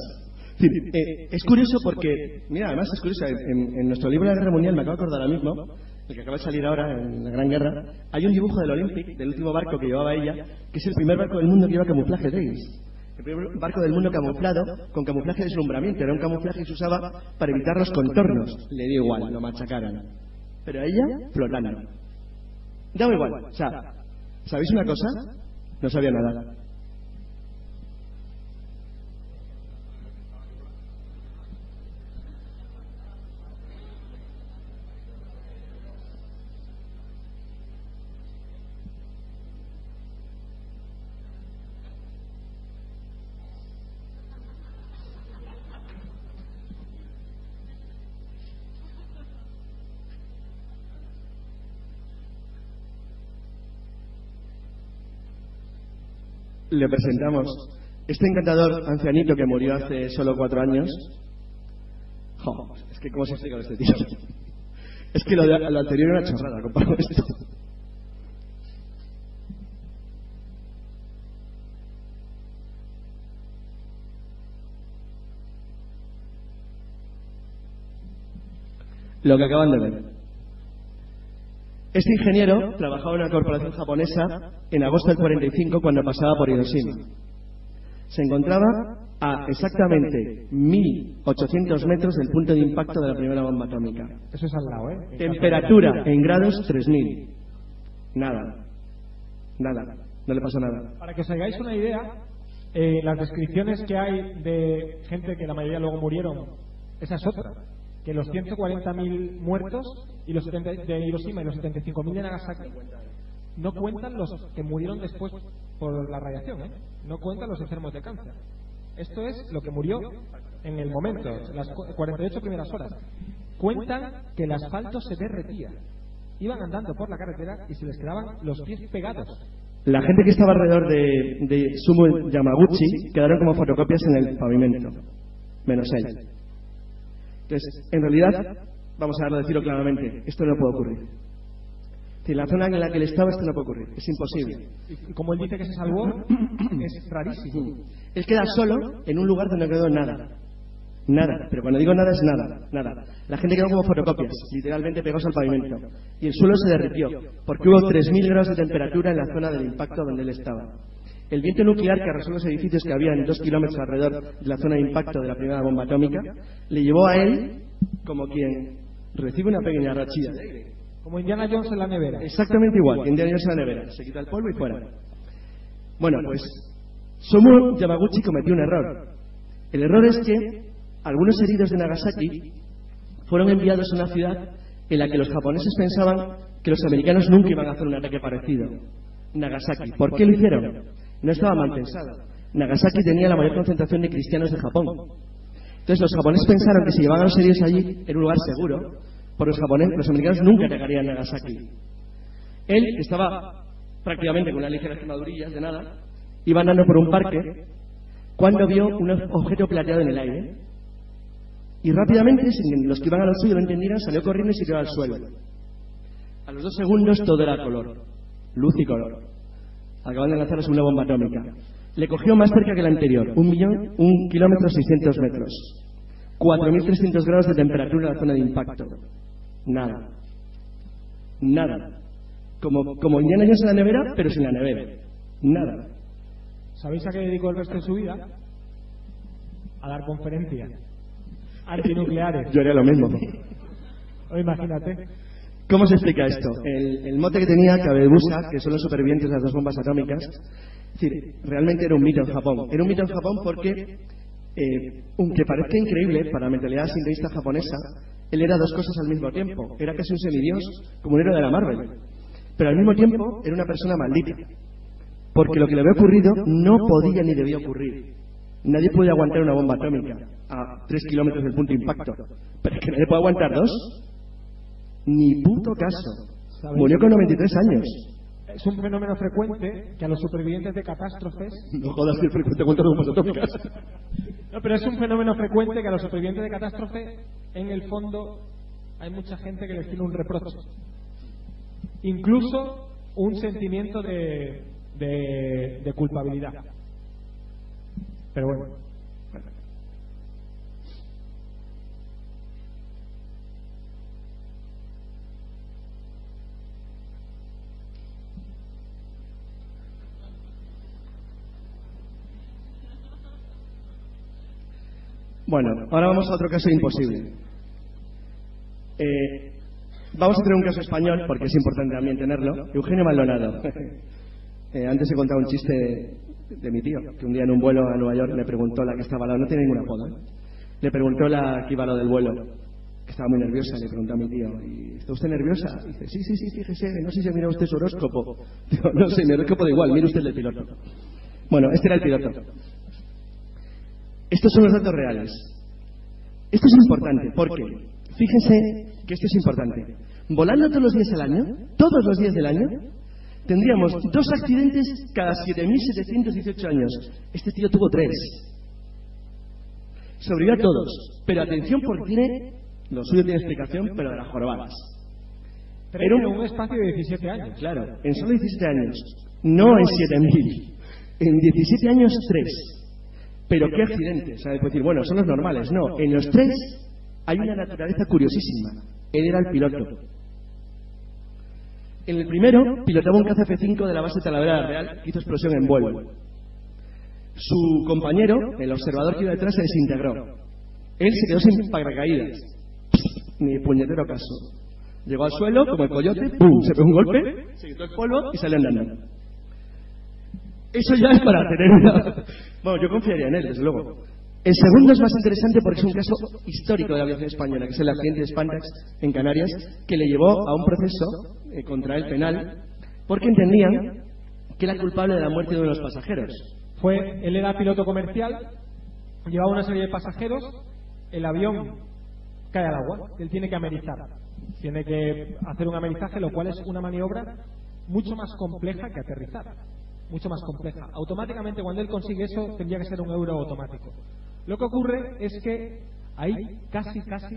Es curioso porque, mira, además es curioso, en nuestro libro de la Guerra Mundial, me acabo de acordar ahora mismo, el que acaba de salir ahora en la Gran Guerra, hay un dibujo del Olympic, del último barco que llevaba ella, que es el primer barco del mundo que lleva camuflaje Davis. El primer barco del mundo camuflado, con camuflaje de deslumbramiento. Era un camuflaje que se usaba para evitar los contornos. Le dio igual, lo machacaron. Pero ella, flotando. Daba igual. O sea, ¿sabéis una cosa? No sabía nada. le presentamos este encantador ancianito que murió hace solo 4 años. Jo, es que ¿cómo se explica este tío? Es que lo anterior era una chorrada comparado con esto. Lo que acaban de ver. Este ingeniero trabajaba en una corporación japonesa en agosto del 45 cuando pasaba por Hiroshima. Se encontraba a exactamente 1800 metros del punto de impacto de la primera bomba atómica. Eso es al lado, ¿eh? Temperatura en grados 3000. Nada. No le pasó nada. Para que os hagáis una idea, las descripciones que hay de gente que la mayoría luego murieron, esa es otra. Que los 140.000 muertos y los de Hiroshima y los 75.000 de Nagasaki no cuentan los que murieron después por la radiación, ¿eh? No cuentan los enfermos de cáncer. Esto es lo que murió en el momento, las 48 primeras horas. Cuentan que el asfalto se derretía. Iban andando por la carretera y se les quedaban los pies pegados. La gente que estaba alrededor de Sumo Yamaguchi quedaron como fotocopias en el pavimento, menos él. Entonces, en realidad, vamos a decirlo claramente, esto no puede ocurrir. En la zona en la que él estaba, esto no puede ocurrir, es imposible. Y como él dice que se salvó, es rarísimo. Él queda solo en un lugar donde no quedó nada. Nada, pero cuando digo nada es nada. La gente quedó como fotocopias, literalmente pegados al pavimento. Y el suelo se derritió, porque hubo 3000 grados de temperatura en la zona del impacto donde él estaba. El viento nuclear que arrasó los edificios que había en 2 kilómetros alrededor de la zona de impacto de la primera bomba atómica le llevó a él como quien recibe una pequeña rachilla de aire. Como Indiana Jones en la nevera. Exactamente igual que Indiana Jones en la nevera. Se quita el polvo y fuera. Bueno, pues Sumo Yamaguchi cometió un error. El error es que algunos heridos de Nagasaki fueron enviados a una ciudad en la que los japoneses pensaban que los americanos nunca iban a hacer un ataque parecido. Nagasaki. ¿Por qué lo hicieron? No estaba mal pensado. Nagasaki tenía la mayor concentración de cristianos de Japón. Entonces los japoneses pensaron que si llevaban a los heridos allí era un lugar seguro, porque los americanos nunca atacarían Nagasaki. Él estaba prácticamente con unas ligeras quemadurillas de nada, iba andando por un parque, cuando vio un objeto plateado en el aire. Y rápidamente, sin los que iban a lo suyo lo entendieran, salió corriendo y se tiró al suelo. A los 2 segundos todo era color, luz y color. Acaban de lanzar la segunda bomba atómica. Le cogió más cerca que la anterior, 1 kilómetro 600 metros. 4.300 grados de temperatura en la zona de impacto. Nada. Como Indiana Jones en la nevera, pero sin la nevera. Nada. ¿Sabéis a qué dedicó el resto de su vida? A dar conferencias antinucleares. Yo haría lo mismo. O imagínate. ¿Cómo se explica esto? El mote que tenía Kabebusa, que son los supervivientes de las 2 bombas atómicas, es decir, realmente era un mito en Japón. Era un mito en Japón porque, aunque parezca increíble para la mentalidad sinteísta japonesa, él era 2 cosas al mismo tiempo. Era casi un semidios, como un héroe de la Marvel. Pero al mismo tiempo era una persona maldita. Porque lo que le había ocurrido no podía ni debía ocurrir. Nadie puede aguantar una bomba atómica a 3 kilómetros del punto de impacto. Pero es que nadie puede aguantar 2. Ni puto caso. Murió con 93 años. Es un fenómeno frecuente que a los supervivientes de catástrofes... No jodas que es frecuente contra las bombas atómicas. No, pero es un fenómeno frecuente que a los supervivientes de catástrofe, en el fondo, hay mucha gente que les tiene un reproche. Incluso un sentimiento de culpabilidad. Pero bueno. Bueno, ahora vamos a otro caso imposible. Vamos a tener un caso español, porque es importante también tenerlo. Eugenio Maldonado. Antes he contado un chiste de mi tío, que un día en un vuelo a Nueva York le preguntó la que estaba al lado, no tiene ningún apodo, le preguntó la que iba a lo del vuelo, que estaba muy nerviosa, le preguntó a mi tío, ¿y está usted nerviosa? Y dice, sí, fíjese, no sé si mira usted su horóscopo. Digo, no sé, mi horóscopo da igual, mire usted el del piloto. Bueno, este era el piloto. Estos son los datos reales. Esto es importante, porque fíjense que esto es importante. Volando todos los días del año, tendríamos 2 accidentes cada 7.718 años. Este tío tuvo 3. Sobrevivió a todos, pero atención porque tiene, lo suyo tiene explicación, pero de las jorobadas. Pero en un espacio de 17 años. Claro, en solo 17 años, no en 7.000. En 17 años, 3. Pero qué accidentes. O sea, puedes decir, bueno, son los normales. No, en los 3 hay una naturaleza curiosísima. Él era el piloto. En el primero, pilotaba un caza F-5 de la base Talavera Real que hizo explosión en vuelo. Su compañero, el observador que iba detrás, se desintegró. Él se quedó sin paracaídas. Ni puñetero caso. Llegó al suelo, como el coyote, ¡pum! Se pegó un golpe, se quitó el polvo y salió andando. Eso ya es para tener una... Bueno, yo confiaría en él, desde luego. El segundo es más interesante porque es un caso histórico de la aviación española, que es el accidente de Spantax en Canarias, que le llevó a un proceso contra el penal, porque entendían que era culpable de la muerte de uno de los pasajeros. Él era piloto comercial, llevaba una serie de pasajeros, el avión cae al agua, él tiene que amerizar, tiene que hacer un amerizaje, lo cual es una maniobra mucho más compleja que aterrizar, mucho más compleja. Automáticamente cuando él consigue eso tendría que ser un euro automático. Lo que ocurre es que ahí casi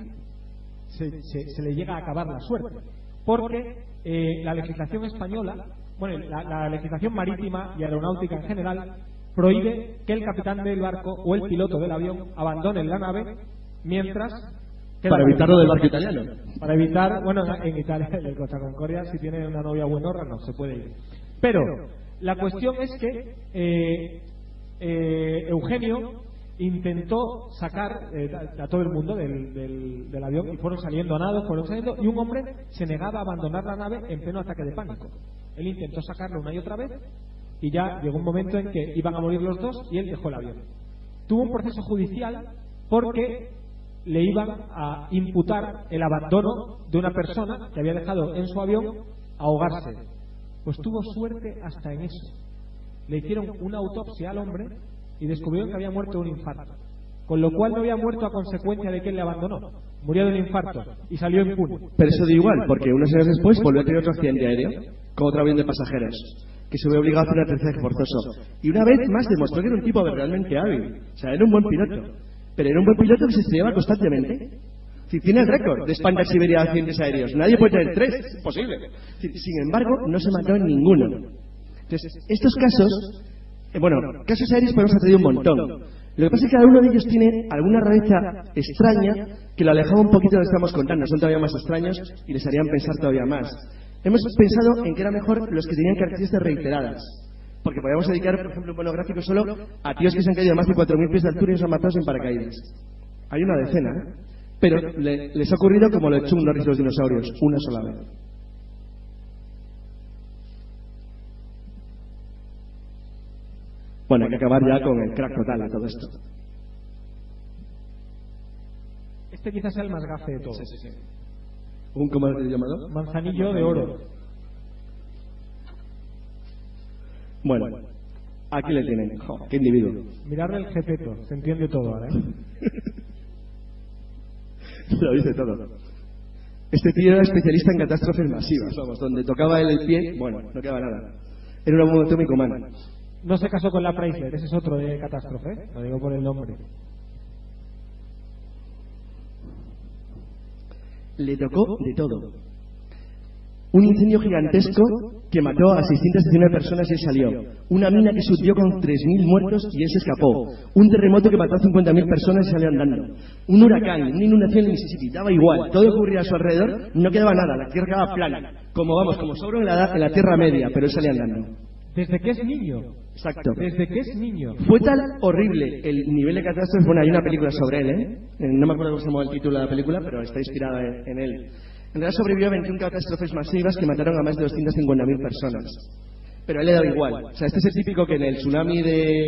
se le llega a acabar la suerte, porque la legislación española, bueno, la legislación marítima y aeronáutica en general prohíbe que el capitán del barco o el piloto del avión abandonen la nave mientras... Para evitar lo del barco italiano. Para evitar, bueno, en Italia, en el Costa Concordia, si tiene una novia buenorra, no se puede ir. Pero la cuestión es que Eugenio intentó sacar a todo el mundo del avión y fueron saliendo a nado, y un hombre se negaba a abandonar la nave en pleno ataque de pánico. Él intentó sacarlo una y otra vez y ya llegó un momento en que iban a morir los dos y él dejó el avión. Tuvo un proceso judicial porque le iban a imputar el abandono de una persona que había dejado en su avión ahogarse. Pues tuvo suerte hasta en eso. Le hicieron una autopsia al hombre y descubrieron que había muerto de un infarto, con lo cual no había muerto a consecuencia de que él le abandonó, murió de un infarto y salió impune. Pero eso da igual, porque unos años después volvió a tener otro accidente aéreo con otro avión de pasajeros, que se ve obligado a hacer un aterrizaje forzoso, y una vez más demostró que era un tipo realmente hábil. O sea, era un buen piloto, pero era un buen piloto que se estrellaba constantemente. Si tiene el récord de Spantax Siberia de accidentes aéreos, nadie puede tener 3, es imposible. Sin embargo, no se mató en ninguno. Entonces, estos casos, casos aéreos podemos haber tenido un montón. Lo que pasa es que cada uno de ellos tiene alguna rareza extraña que lo alejaba un poquito de lo que estamos contando. Son todavía más extraños y les harían pensar todavía más. Hemos pensado en que era mejor los que tenían características reiteradas, porque podríamos dedicar, por ejemplo, un monográfico solo a tíos que se han caído a más de 4.000 pies de altura y se han matado sin paracaídas. Hay una decena, ¿eh? Pero les ha ocurrido como lo de Chuck Norris los dinosaurios, una sola vez. Bueno, hay que acabar ya con el crack total de todo esto. Este quizás sea el más gafe de todos. Sí. ¿Un cómo has llamado? Manzanillo de oro. Bueno, aquí le tienen. ¡Qué individuo! Mirarle el jepeto, se entiende todo ahora, ¿eh? Lo dice todo. Este tío era especialista en catástrofes masivas, vamos, donde tocaba él el pie, bueno, no quedaba nada. Era un bombo atómico humano. No se casó con la Preisler, ese es otro de catástrofe, ¿eh? Lo digo por el nombre. Le tocó de todo. Un incendio gigantesco que mató a 619 personas y él salió. Una mina que se hundió con 3.000 muertos y él se escapó. Un terremoto que mató a 50.000 personas y salió andando. Un huracán, una inundación en Mississippi, daba igual. Todo ocurría a su alrededor, no quedaba nada, la tierra quedaba plana. Como Sauron en la Tierra Media, pero él salía andando. Desde que es niño. Exacto. Desde que es niño. Fue tan horrible el nivel de catástrofe. Bueno, hay una película sobre él, ¿eh? No me acuerdo cómo se llama el título de la película, pero está inspirada en él. En realidad sobrevivió a 21 catástrofes masivas que mataron a más de 250.000 personas. Pero a él le daba igual. O sea, este es el típico que en el tsunami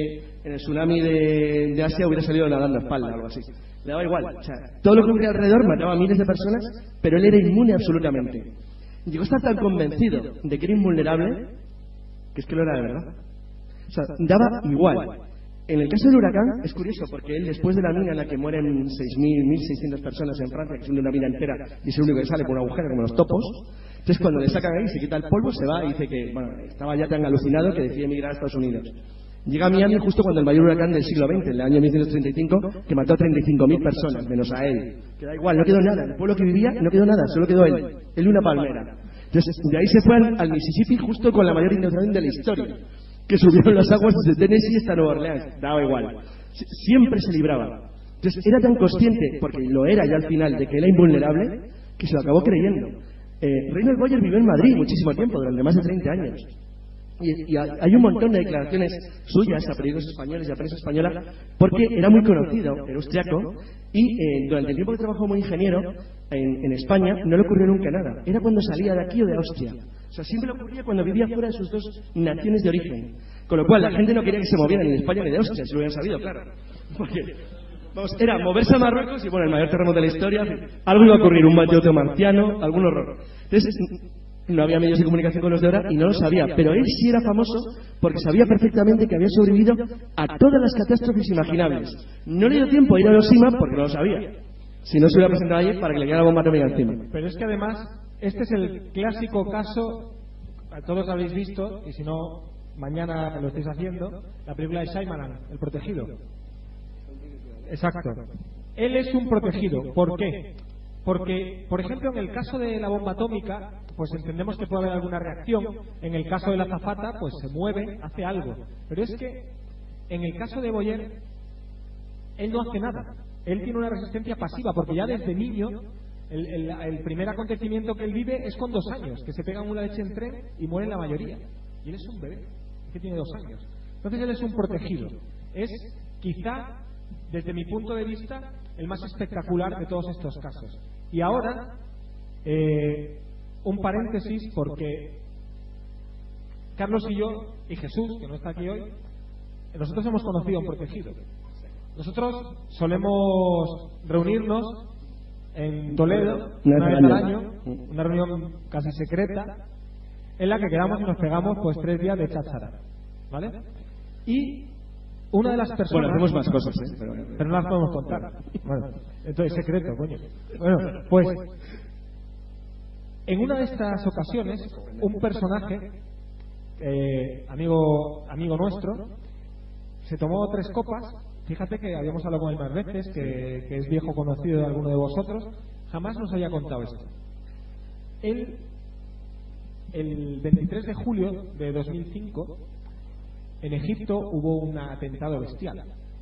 de Asia hubiera salido nadando a espalda o algo así. Le daba igual. O sea, todo lo que ocurría alrededor mataba a miles de personas, pero él era inmune absolutamente. Llegó a estar tan convencido de que era invulnerable que es que lo era de verdad. O sea, daba igual. En el caso del huracán es curioso porque él, después de la mina en la que mueren 1.600 personas en Francia, que es una mina entera y es el único que sale por un agujero como los topos, entonces cuando le sacan ahí, se quita el polvo, se va y dice que estaba ya tan alucinado que decide emigrar a Estados Unidos. Llega a Miami justo cuando el mayor huracán del siglo XX, en el año 1935, que mató a 35.000 personas, menos a él. Que da igual, no quedó nada. El pueblo que vivía no quedó nada, solo quedó él y una palmera. Entonces, de ahí se fue al Mississippi justo con la mayor inundación de la historia, que subieron las aguas desde Tennessee hasta Nueva Orleans. Daba igual. Siempre se libraba. Entonces, era tan consciente, porque lo era ya al final, de que era invulnerable, que se lo acabó creyendo. Reinhold Boyer vivió en Madrid muchísimo tiempo, durante más de 30 años. Y hay un montón de declaraciones suyas a periódicos españoles y a prensa española, porque era muy conocido, era austriaco, y durante el tiempo que trabajó como ingeniero en España no le ocurrió nunca nada. Era cuando salía de aquí o de Austria. O sea, siempre le ocurría cuando vivía fuera de sus dos naciones de origen. Con lo cual, la gente no quería que se moviera ni de España ni de Austria, si lo hubieran sabido, claro. Porque, era moverse a Marruecos y, el mayor terremoto de la historia, algo iba a ocurrir, un meteorito marciano, algún horror. Entonces, no había medios de comunicación con los de ahora y no lo sabía, pero él sí era famoso porque sabía perfectamente que había sobrevivido a todas las catástrofes imaginables. No le dio tiempo a ir a Hiroshima porque no lo sabía. Si no se hubiera presentado allí para que le quedara la bomba atómica encima. Pero es que además, este es el clásico caso, todos habéis visto, y si no, mañana lo estáis haciendo, la película de Shyamalan, El Protegido. Exacto. Él es un protegido. ¿Por qué? Porque, por ejemplo, en el caso de la bomba atómica, pues entendemos que puede haber alguna reacción. En el caso de la azafata, pues se mueve, hace algo. Pero es que, en el caso de Boyer, él no hace nada. Él tiene una resistencia pasiva, porque ya desde niño, el primer acontecimiento que él vive es con 2 años, que se pegan una leche en tren y mueren la mayoría. Y él es un bebé, que tiene 2 años. Entonces él es un protegido. Es, quizá, desde mi punto de vista, el más espectacular de todos estos casos. Y ahora, un paréntesis, porque Carlos y yo, y Jesús, que no está aquí hoy, nosotros hemos conocido a un protegido. Nosotros solemos reunirnos en Toledo una vez al año, una reunión casi secreta, en la que quedamos y nos pegamos pues 3 días de cháchara, ¿vale? Y una de las personas... Bueno, hacemos más cosas, pero no las podemos contar. Bueno, entonces secreto, coño. Bueno, pues en una de estas ocasiones, un personaje, amigo nuestro, se tomó 3 copas. Fíjate que habíamos hablado con él más veces, que es viejo conocido de alguno de vosotros. Jamás nos había contado esto. Él, el 23 de julio de 2005, en Egipto hubo un atentado bestial.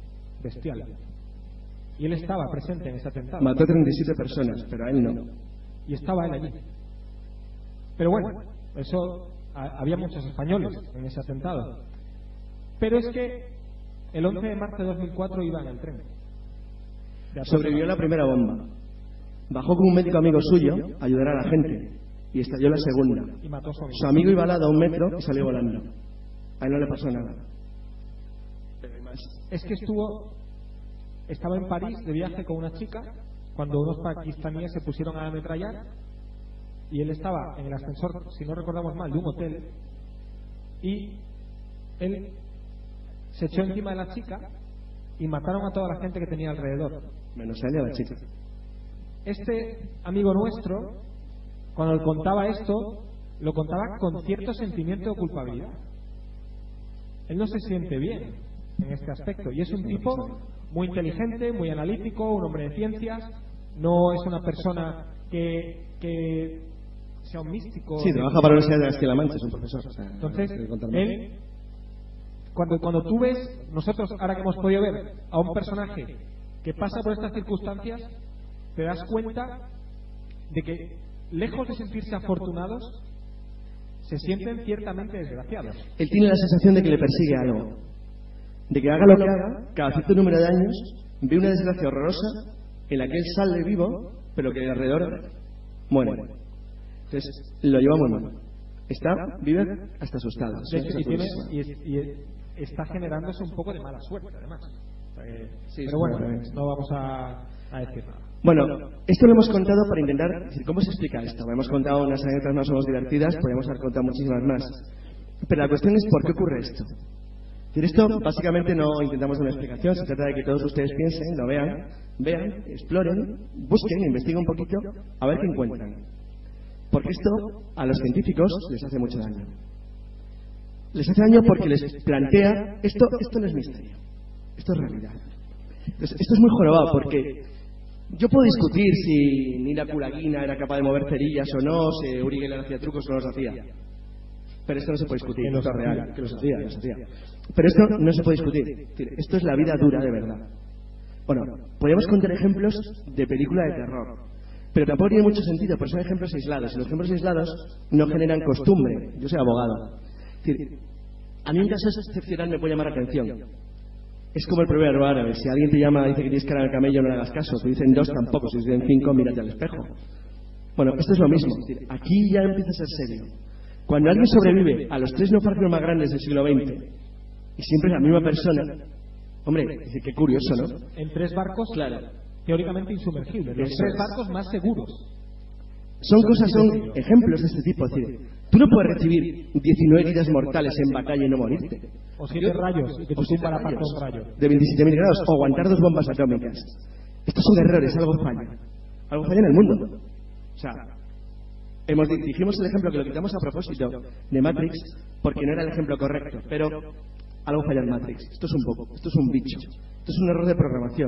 Y él estaba presente en ese atentado. Mató a 37 personas, pero a él no. Y estaba él allí. Pero bueno, eso, había muchos españoles en ese atentado. Pero es que el 11 de marzo de 2004 iba en el tren. Sobrevivió la primera bomba. Bajó con un médico amigo suyo a ayudar a la gente. Y estalló la segunda. Y mató a su amigo. Su amigo iba al lado a 1 metro y salió volando. A él no le pasó nada. Es que estaba en París de viaje con una chica cuando unos pakistaníes se pusieron a ametrallar y él estaba en el ascensor, si no recordamos mal, de un hotel, y él se echó encima de la chica y mataron a toda la gente que tenía alrededor, menos a él y a la chica. Este amigo nuestro, cuando contaba esto, lo contaba con cierto sentimiento de culpabilidad. Él no se siente bien en este aspecto y es un tipo muy inteligente, muy analítico, un hombre de ciencias. No es una persona que sea un místico. Sí, trabaja para la Universidad de Castilla-La Mancha, es un profesor. O sea, entonces, él, cuando tú ves, nosotros ahora que hemos podido ver a un personaje que pasa por estas circunstancias, te das cuenta de que, lejos de sentirse afortunados, se sienten ciertamente desgraciados. Él tiene la sensación de que le persigue algo, de que haga lo que haga, cada cierto número de años ve una desgracia horrorosa en la que él sale vivo, pero que alrededor muere. Entonces lo lleva muy mal. Vive hasta asustado. Y está generándose un poco de mala suerte, además. Pero bueno, no vamos a decir nada. Bueno, esto lo hemos contado para intentar decir cómo se explica esto. Hemos contado unas anécdotas más o menos divertidas, podríamos haber contado muchísimas más. Pero la cuestión es ¿por qué ocurre esto? Esto básicamente no intentamos una explicación, se trata de que todos ustedes piensen, lo vean, exploren, busquen, investiguen un poquito, a ver qué encuentran. Porque esto a los científicos les hace mucho daño. Les hace daño porque les plantea, esto no es misterio, esto es realidad. Entonces, esto es muy jorobado porque yo puedo discutir si Nina Kulagina era capaz de mover cerillas o no, si Uri Geller hacía trucos o no los hacía. Pero esto no se puede discutir, esto es real, que los hacía. Pero esto no se puede discutir, esto es la vida dura de verdad. Bueno, podríamos contar ejemplos de película de terror, pero tampoco tiene mucho sentido, porque son ejemplos aislados, y los ejemplos aislados no generan costumbre. Yo soy abogado. A mí un caso excepcional me puede llamar la atención. Es como el proverbio árabe, si alguien te llama y dice que tienes cara al camello, no le hagas caso, te dicen 2 tampoco, si te dicen 5, mírate al espejo. Bueno, esto es lo mismo, aquí ya empieza a ser serio. Cuando alguien sobrevive a los 3 naufragios más grandes del siglo XX, y siempre es la misma persona, hombre, qué curioso, ¿no? En 3 barcos, claro, teóricamente insumergibles, los 3 barcos más seguros. Son ejemplos de este tipo, es decir, tú no puedes recibir 19 heridas mortales en batalla y no morirte. O 7 rayos, y que te tumba la pata un rayo. De 27.000 grados, o aguantar 2 bombas atómicas. Estos son errores, algo falla. Algo falla en el mundo. O sea, dijimos el ejemplo que lo quitamos a propósito de Matrix, porque no era el ejemplo correcto, pero algo falla en Matrix. Esto es un bicho. Esto es un error de programación.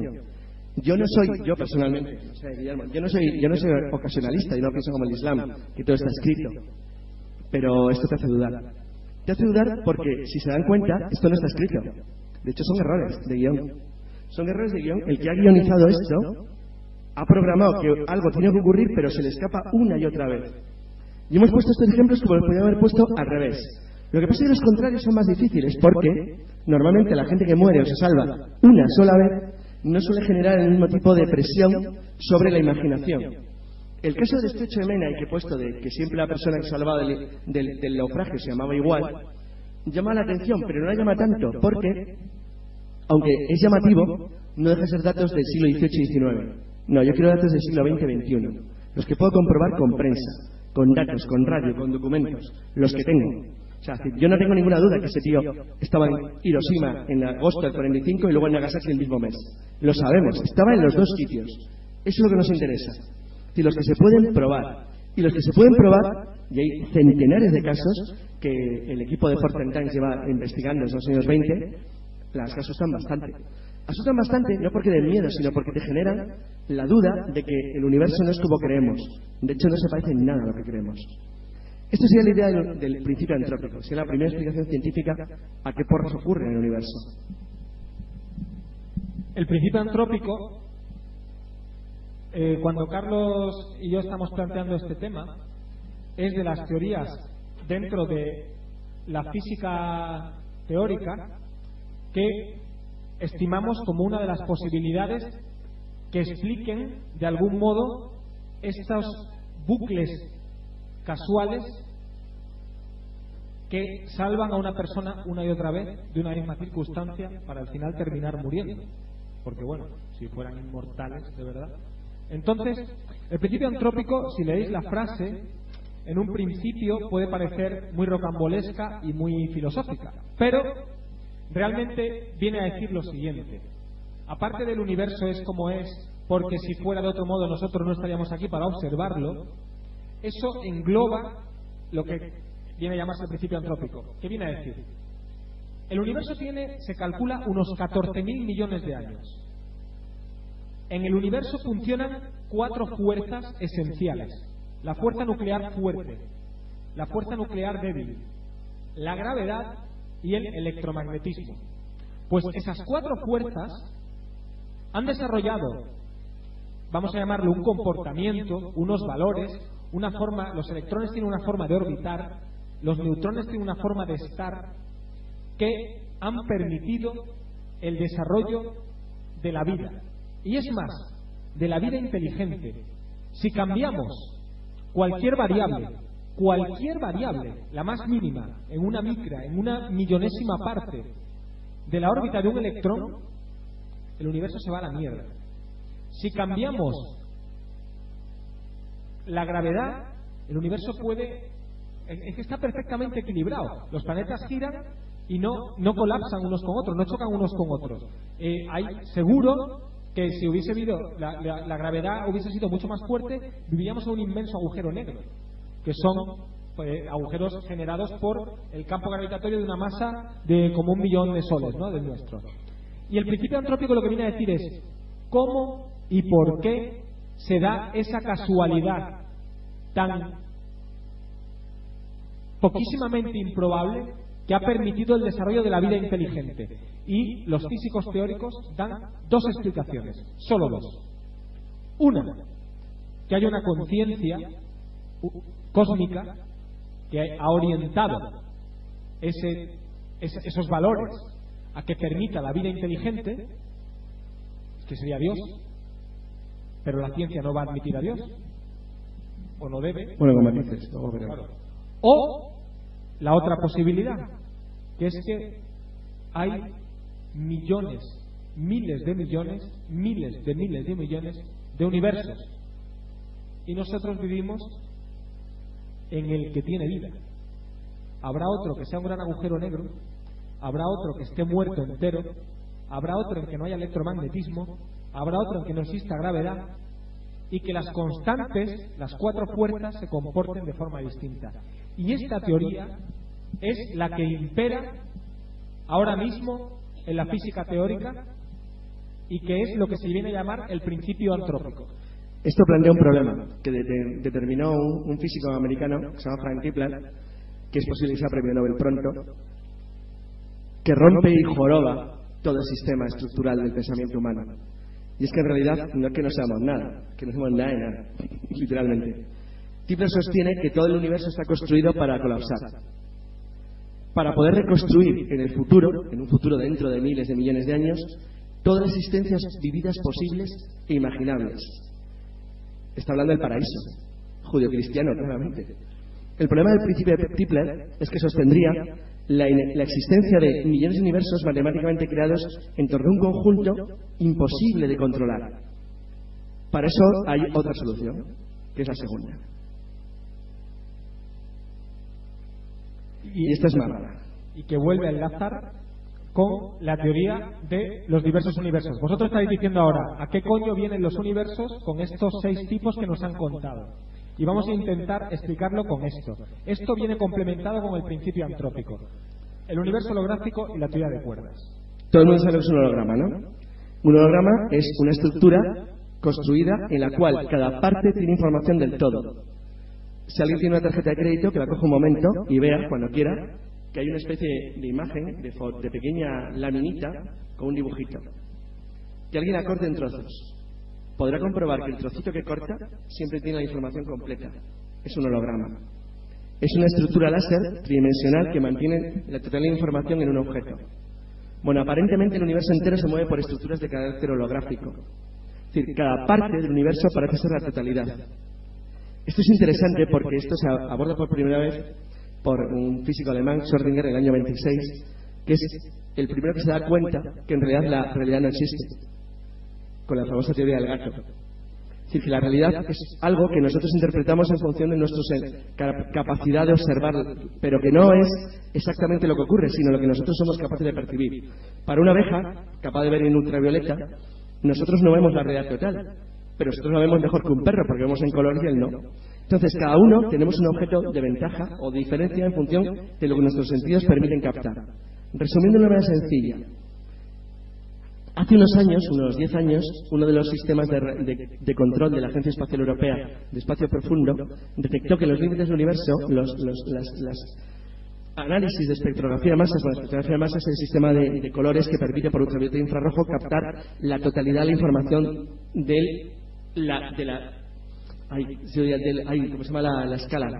Yo personalmente, no sé, Guillermo, yo no soy ocasionalista y no pienso como el Islam, que todo está escrito. Pero esto te hace dudar. Te hace dudar porque, si se dan cuenta, esto no está escrito. De hecho, son errores de guión. Son errores de guión. El que ha guionizado esto ha programado que algo tiene que ocurrir, pero se le escapa una y otra vez. Y hemos puesto estos ejemplos como los podríamos haber puesto al revés. Lo que pasa es que los contrarios son más difíciles porque normalmente la gente que muere o se salva una sola vez no suele generar el mismo tipo de presión sobre la imaginación. El caso del estrecho de Mena, y que he puesto de que siempre la persona que se salvaba del naufragio se llamaba igual, llama la atención, pero no la llama tanto porque, aunque es llamativo, no deja de ser datos del siglo XVIII y XIX. No, yo quiero datos del siglo XX y XXI, los que puedo comprobar con prensa, con datos, con radio, con documentos, los que tengo. O sea, yo no tengo ninguna duda que ese tío estaba en Hiroshima en agosto del 45 y luego en Nagasaki el mismo mes. Lo sabemos, estaba en los 2 sitios. Eso es lo que nos interesa. Y los que se pueden probar. Y los que se pueden probar, y hay centenares de casos que el equipo de Forten Tanks lleva investigando en los años 20, las asustan bastante. Asustan bastante no porque den miedo, sino porque te generan la duda de que el universo no es como creemos. De hecho, no se parece en nada a lo que creemos. Esto sería la idea del principio antrópico, sería la primera explicación científica a qué porras ocurre en el universo. El principio antrópico, cuando Carlos y yo estamos planteando este tema, es de las teorías dentro de la física teórica que estimamos como una de las posibilidades que expliquen de algún modo estos bucles casuales que salvan a una persona una y otra vez de una misma circunstancia para al final terminar muriendo, porque bueno, si fueran inmortales de verdad. Entonces, el principio antrópico, si leéis la frase, en un principio puede parecer muy rocambolesca y muy filosófica, pero realmente viene a decir lo siguiente: aparte del universo es como es, porque si fuera de otro modo nosotros no estaríamos aquí para observarlo, eso engloba lo que viene a llamarse el principio antrópico. ¿Qué viene a decir? El universo tiene, se calcula, unos 14.000 millones de años. En el universo funcionan 4 fuerzas esenciales: la fuerza nuclear fuerte, la fuerza nuclear débil, la gravedad y el electromagnetismo. Pues esas 4 fuerzas han desarrollado, vamos a llamarlo, un comportamiento, unos valores, una forma. Los electrones tienen una forma de orbitar, los neutrones tienen una forma de estar, que han permitido el desarrollo de la vida. Y es más, de la vida inteligente. Si cambiamos cualquier variable, la más mínima, en una micra, en una millonésima parte de la órbita de un electrón, el universo se va a la mierda. Si cambiamos la gravedad, el universo puede... Es que está perfectamente equilibrado. Los planetas giran y no colapsan unos con otros, no chocan unos con otros. Hay seguro que si hubiese habido la gravedad hubiese sido mucho más fuerte, viviríamos en un inmenso agujero negro, que son agujeros generados por el campo gravitatorio de una masa de como 1 millón de soles, ¿no?, del nuestro. Y el principio antrópico lo que viene a decir es cómo y por qué se da esa casualidad tan poquísimamente improbable que ha permitido el desarrollo de la vida inteligente. Y los físicos teóricos dan 2 explicaciones, solo 2. Una, que hay una conciencia cósmica que ha orientado esos valores a que permita la vida inteligente, que sería Dios, pero la ciencia no va a admitir a Dios, o no debe. Bueno, como dices, luego veremos. Claro. O la otra posibilidad, que es que hay millones, miles de millones, miles de miles de millones de universos, y nosotros vivimos en el que tiene vida. Habrá otro que sea un gran agujero negro, habrá otro que esté muerto entero, habrá otro en que no haya electromagnetismo, habrá otro en que no exista gravedad, y que las constantes, las 4 fuerzas, se comporten de forma distinta. Y esta teoría es la que impera ahora mismo en la física teórica y que es lo que se viene a llamar el principio antrópico. Esto plantea un problema que determinó un físico americano que se llama Frank Kepler, que es posible que sea premio Nobel pronto, que rompe y joroba todo el sistema estructural del pensamiento humano. Y es que en realidad no es que no seamos nada, que no somos nada de nada, literalmente. Kepler sostiene que todo el universo está construido para colapsar, para poder reconstruir en el futuro, en un futuro dentro de miles de millones de años, todas las existencias vividas posibles e imaginables. Está hablando del paraíso judio-cristiano, claramente. El problema del principio de Kepler es que sostendría la existencia de millones de universos matemáticamente creados en torno a un conjunto imposible de controlar. Para eso hay otra solución, que es la segunda. Y esta es mala. Y que vuelve a enlazar con la teoría de los diversos universos. Vosotros estáis diciendo ahora, ¿a qué coño vienen los universos con estos 6 tipos que nos han contado? Y vamos a intentar explicarlo con esto. Esto viene complementado con el principio antrópico, el universo holográfico y la teoría de cuerdas. Todo el mundo sabe que es un holograma, ¿no? Un holograma es una estructura construida en la cual cada parte tiene información del todo. Si alguien tiene una tarjeta de crédito, que la coja un momento y vea, cuando quiera, que hay una especie de imagen, de pequeña laminita con un dibujito. Que alguien la corte en trozos. Podrá comprobar que el trocito que corta siempre tiene la información completa. Es un holograma. Es una estructura láser tridimensional que mantiene la totalidad de información en un objeto. Bueno, aparentemente el universo entero se mueve por estructuras de carácter holográfico. Es decir, cada parte del universo parece ser la totalidad. Esto es interesante porque esto se aborda por primera vez por un físico alemán, Schrödinger, en el año 26, que es el primero que se da cuenta que en realidad la realidad no existe, con la famosa teoría del gato. Es decir, que la realidad es algo que nosotros interpretamos en función de nuestra capacidad de observar, pero que no es exactamente lo que ocurre, sino lo que nosotros somos capaces de percibir. Para una abeja, capaz de ver en ultravioleta, nosotros no vemos la realidad total, pero nosotros la vemos mejor que un perro, porque vemos en color y él no. Entonces, cada uno tenemos un objeto de ventaja o de diferencia en función de lo que nuestros sentidos permiten captar. Resumiendo de una manera sencilla, hace unos años, unos 10 años, uno de los sistemas de control de la Agencia Espacial Europea de Espacio Profundo detectó que en los límites del universo, los análisis de espectrografía de masas, bueno, espectrografía de masas es el sistema de colores que permite por ultravioleta e infrarrojo captar la totalidad de la información ¿cómo se llama la escala?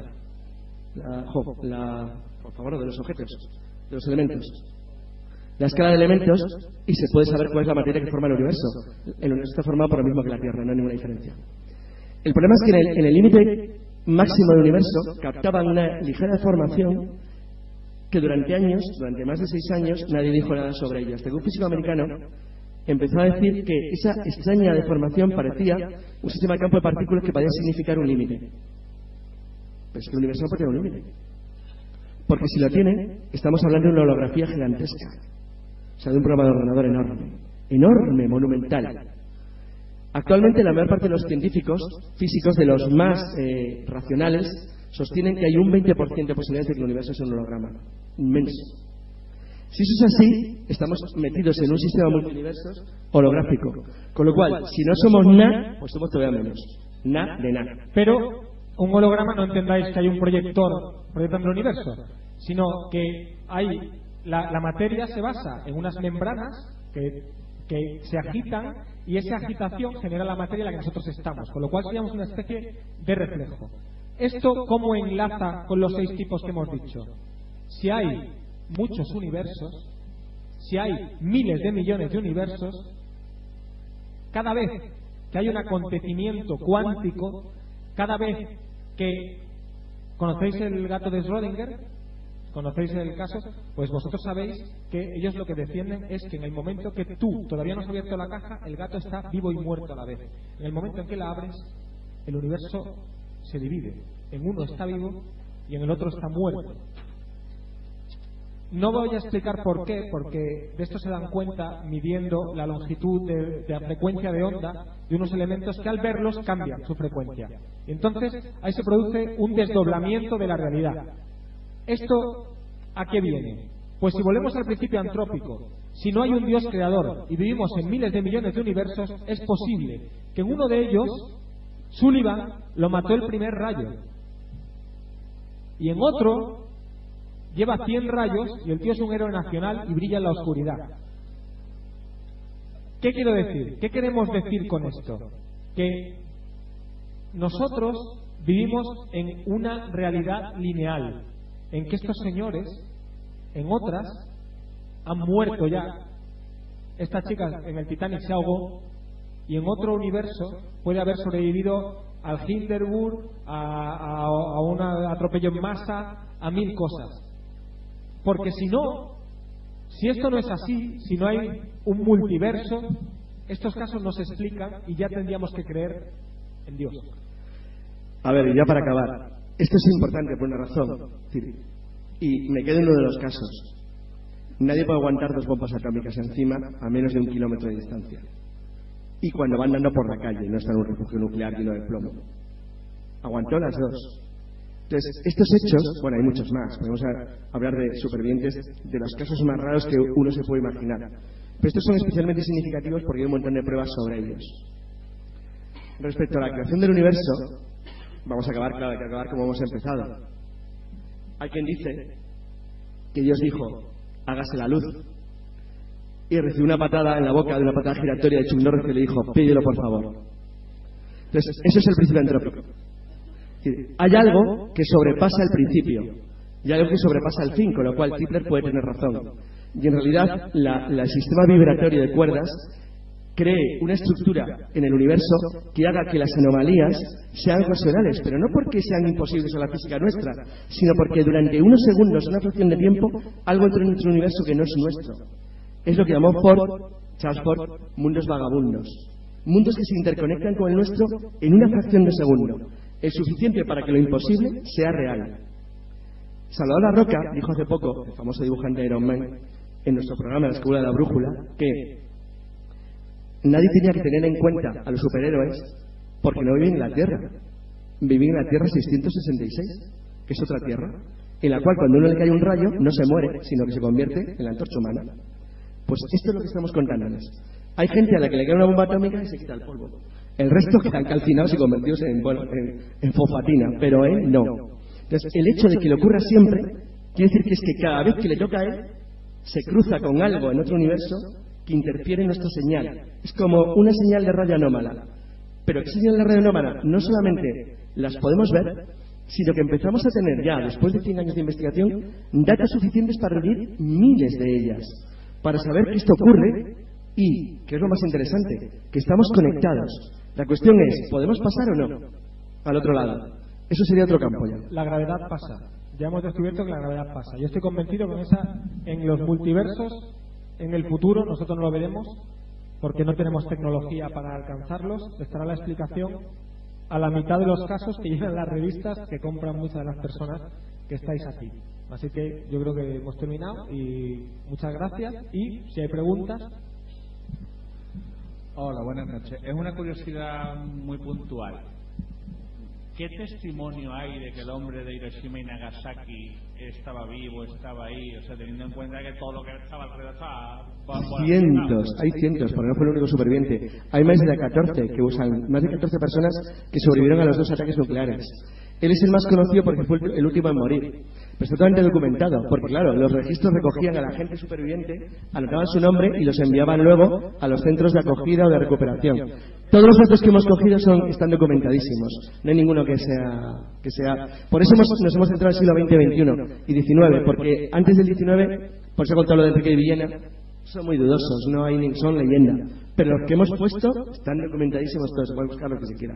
Por favor, de los objetos, de los elementos. La escala de elementos, y se puede saber cuál es la materia que forma el universo. El universo está formado por lo mismo que la Tierra, no hay ninguna diferencia. El problema es que en el límite máximo del universo captaban una ligera deformación que durante más de 6 años, nadie dijo nada sobre ello. Hasta que un físico americano empezó a decir que esa extraña deformación parecía un sistema de campo de partículas que podía significar un límite. Pero es que el universo no puede tener un límite. Porque si lo tienen, estamos hablando de una holografía gigantesca. O sea, de un programa de ordenador enorme. Enorme, monumental. Actualmente la mayor parte de los científicos físicos, de los más racionales, sostienen que hay un 20% de posibilidades de que el universo sea un holograma. Inmenso. Si eso es así, estamos metidos en un sistema multiversos holográfico. Con lo cual, si no somos nada, pues somos todavía menos. Nada de nada. Pero un holograma no entendáis que hay un proyector proyectando el universo, sino que hay la materia se basa en unas membranas que se agitan, y esa agitación genera la materia en la que nosotros estamos, con lo cual seríamos una especie de reflejo. ¿Esto cómo enlaza con los 6 tipos que hemos dicho? Si hay muchos universos, si hay miles de millones de universos, cada vez que hay un acontecimiento cuántico, cada vez que... ¿Conocéis el gato de Schrödinger? ¿Conocéis el caso? Pues vosotros sabéis que ellos lo que defienden es que en el momento que tú todavía no has abierto la caja, el gato está vivo y muerto a la vez. En el momento en que la abres, el universo se divide. En uno está vivo y en el otro está muerto. No voy a explicar por qué, porque de esto se dan cuenta midiendo la longitud de la frecuencia de onda de unos elementos que al verlos cambian su frecuencia. Y entonces ahí se produce un desdoblamiento de la realidad. ¿Esto a qué viene? Pues si volvemos al principio antrópico, si no hay un Dios creador y vivimos en miles de millones de universos, es posible que en uno de ellos Sullivan lo mató el primer rayo, y en otro lleva 100 rayos y el tío es un héroe nacional y brilla en la oscuridad. ¿Qué quiero decir? ¿Qué queremos decir con esto? Que nosotros vivimos en una realidad lineal, en que estos señores, en otras, han muerto ya. Esta chica en el Titanic se ahogó, y en otro universo puede haber sobrevivido al Hindenburg, a un atropello en masa, a 1000 cosas. Porque si no, si esto no es así, si no hay un multiverso, estos casos no se explican y ya tendríamos que creer en Dios. A ver, ya para acabar, esto es importante por una razón, y me quedo en uno de los casos. Nadie puede aguantar 2 bombas atómicas encima a menos de 1 kilómetro de distancia. Y cuando van andando por la calle, no está en un refugio nuclear lleno de plomo. Aguantó las 2. Entonces, estos hechos, bueno, hay muchos más, podemos hablar de supervivientes de los casos más raros que uno se puede imaginar, pero estos son especialmente significativos porque hay un montón de pruebas sobre ellos. Respecto a la creación del universo, vamos a acabar, claro, hay que acabar como hemos empezado. Hay quien dice que Dios dijo, hágase la luz, y recibió una patada en la boca de una patada giratoria de Chuck Norris que le dijo, pídelo por favor. Entonces, eso es el principio antrópico. Hay algo que sobrepasa el principio y algo que sobrepasa el fin, con lo cual Tipler puede tener razón. Y en realidad el sistema vibratorio de cuerdas cree una estructura en el universo que haga que las anomalías sean racionales, pero no porque sean imposibles a la física nuestra, sino porque durante unos segundos, una fracción de tiempo, algo entra en nuestro universo que no es nuestro. Es lo que llamó Charles Ford, mundos vagabundos. Mundos que se interconectan con el nuestro en una fracción de segundo. Es suficiente para que lo imposible sea real. Salvador La Roca dijo hace poco, el famoso dibujante de Iron Man, en nuestro programa La Escuela de la Brújula, que nadie tenía que tener en cuenta a los superhéroes porque no viven en la Tierra. Viven en la Tierra 666, que es otra Tierra, en la cual cuando uno le cae un rayo no se muere, sino que se convierte en la antorcha humana. Pues esto es lo que estamos contándoles. Hay gente a la que le cae una bomba atómica y se quita el polvo. El resto quedan calcinados y convertidos en fosfatina, pero él no. Entonces, el hecho de que le ocurra siempre quiere decir que es que cada vez que le toca a él, se cruza con algo en otro universo que interfiere en nuestra señal. Es como una señal de radio anómala. Pero ¿qué señal de radio anómala? No solamente las podemos ver, sino que empezamos a tener ya, después de 100 años de investigación, datos suficientes para reunir miles de ellas, para saber que esto ocurre y, que es lo más interesante, que estamos conectados. La cuestión es, ¿podemos pasar o no al otro lado? Eso sería otro campo ya. La gravedad pasa. Ya hemos descubierto que la gravedad pasa. Yo estoy convencido que en los multiversos, en el futuro, nosotros no lo veremos, porque no tenemos tecnología para alcanzarlos. Estará la explicación a la mitad de los casos que llegan las revistas que compran muchas de las personas que estáis aquí. Así que yo creo que hemos terminado y muchas gracias. Y si hay preguntas. Hola, buenas noches. Es una curiosidad muy puntual. ¿Qué testimonio hay de que el hombre de Hiroshima y Nagasaki estaba vivo, estaba ahí? O sea, teniendo en cuenta que todo lo que estaba alrededor estaba... Hay cientos, porque no fue el único superviviente. Hay más de 14 personas que sobrevivieron a los 2 ataques nucleares. Él es el más conocido porque fue el último en morir. Pero está totalmente documentado, porque claro, los registros recogían a la gente superviviente, anotaban su nombre y los enviaban luego a los centros de acogida o de recuperación. Todos los datos que hemos cogido están documentadísimos. No hay ninguno que sea... Por eso nos hemos centrado en el siglo XX, XXI y XIX, porque antes del XIX, por eso he contado lo de Enrique de Villena, son muy dudosos, son leyenda. Pero los que hemos puesto están documentadísimos todos, pueden buscar lo que se quiera.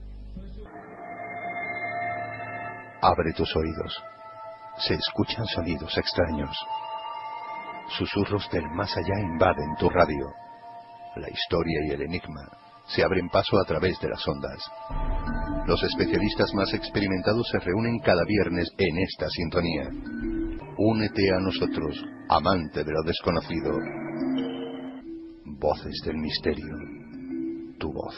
Abre tus oídos. Se escuchan sonidos extraños. Susurros del más allá invaden tu radio. La historia y el enigma se abren paso a través de las ondas. Los especialistas más experimentados se reúnen cada viernes en esta sintonía. Únete a nosotros, amante de lo desconocido. Voces del misterio. Tu voz.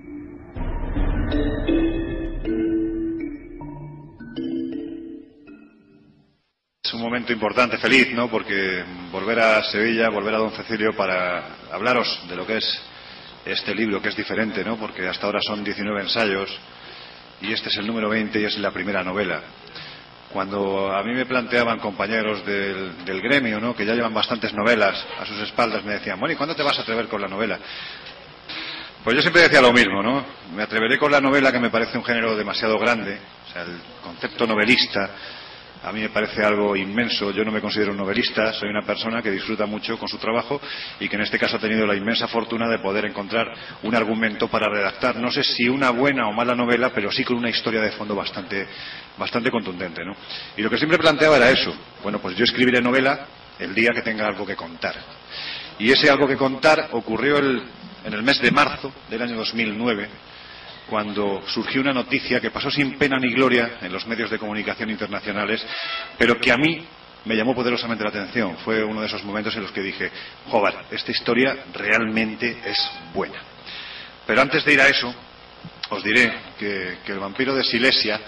Es un momento importante, feliz, ¿no? Porque volver a Sevilla, volver a Don Cecilio para hablaros de lo que es este libro, que es diferente, ¿no? Porque hasta ahora son 19 ensayos y este es el número 20 y es la primera novela. Cuando a mí me planteaban compañeros del gremio, ¿no?, que ya llevan bastantes novelas a sus espaldas, me decían, bueno, ¿y cuándo te vas a atrever con la novela? Pues yo siempre decía lo mismo, ¿no? Me atreveré con la novela, que me parece un género demasiado grande. O sea, el concepto novelista a mí me parece algo inmenso. Yo no me considero un novelista, soy una persona que disfruta mucho con su trabajo y que en este caso ha tenido la inmensa fortuna de poder encontrar un argumento para redactar, no sé si una buena o mala novela, pero sí con una historia de fondo bastante contundente, ¿no? Y lo que siempre planteaba era eso. Bueno, pues yo escribiré novela el día que tenga algo que contar. Y ese algo que contar ocurrió en el mes de marzo del año 2009, cuando surgió una noticia que pasó sin pena ni gloria en los medios de comunicación internacionales, pero que a mí me llamó poderosamente la atención. Fue uno de esos momentos en los que dije, joder, esta historia realmente es buena. Pero antes de ir a eso, os diré que El vampiro de Silesia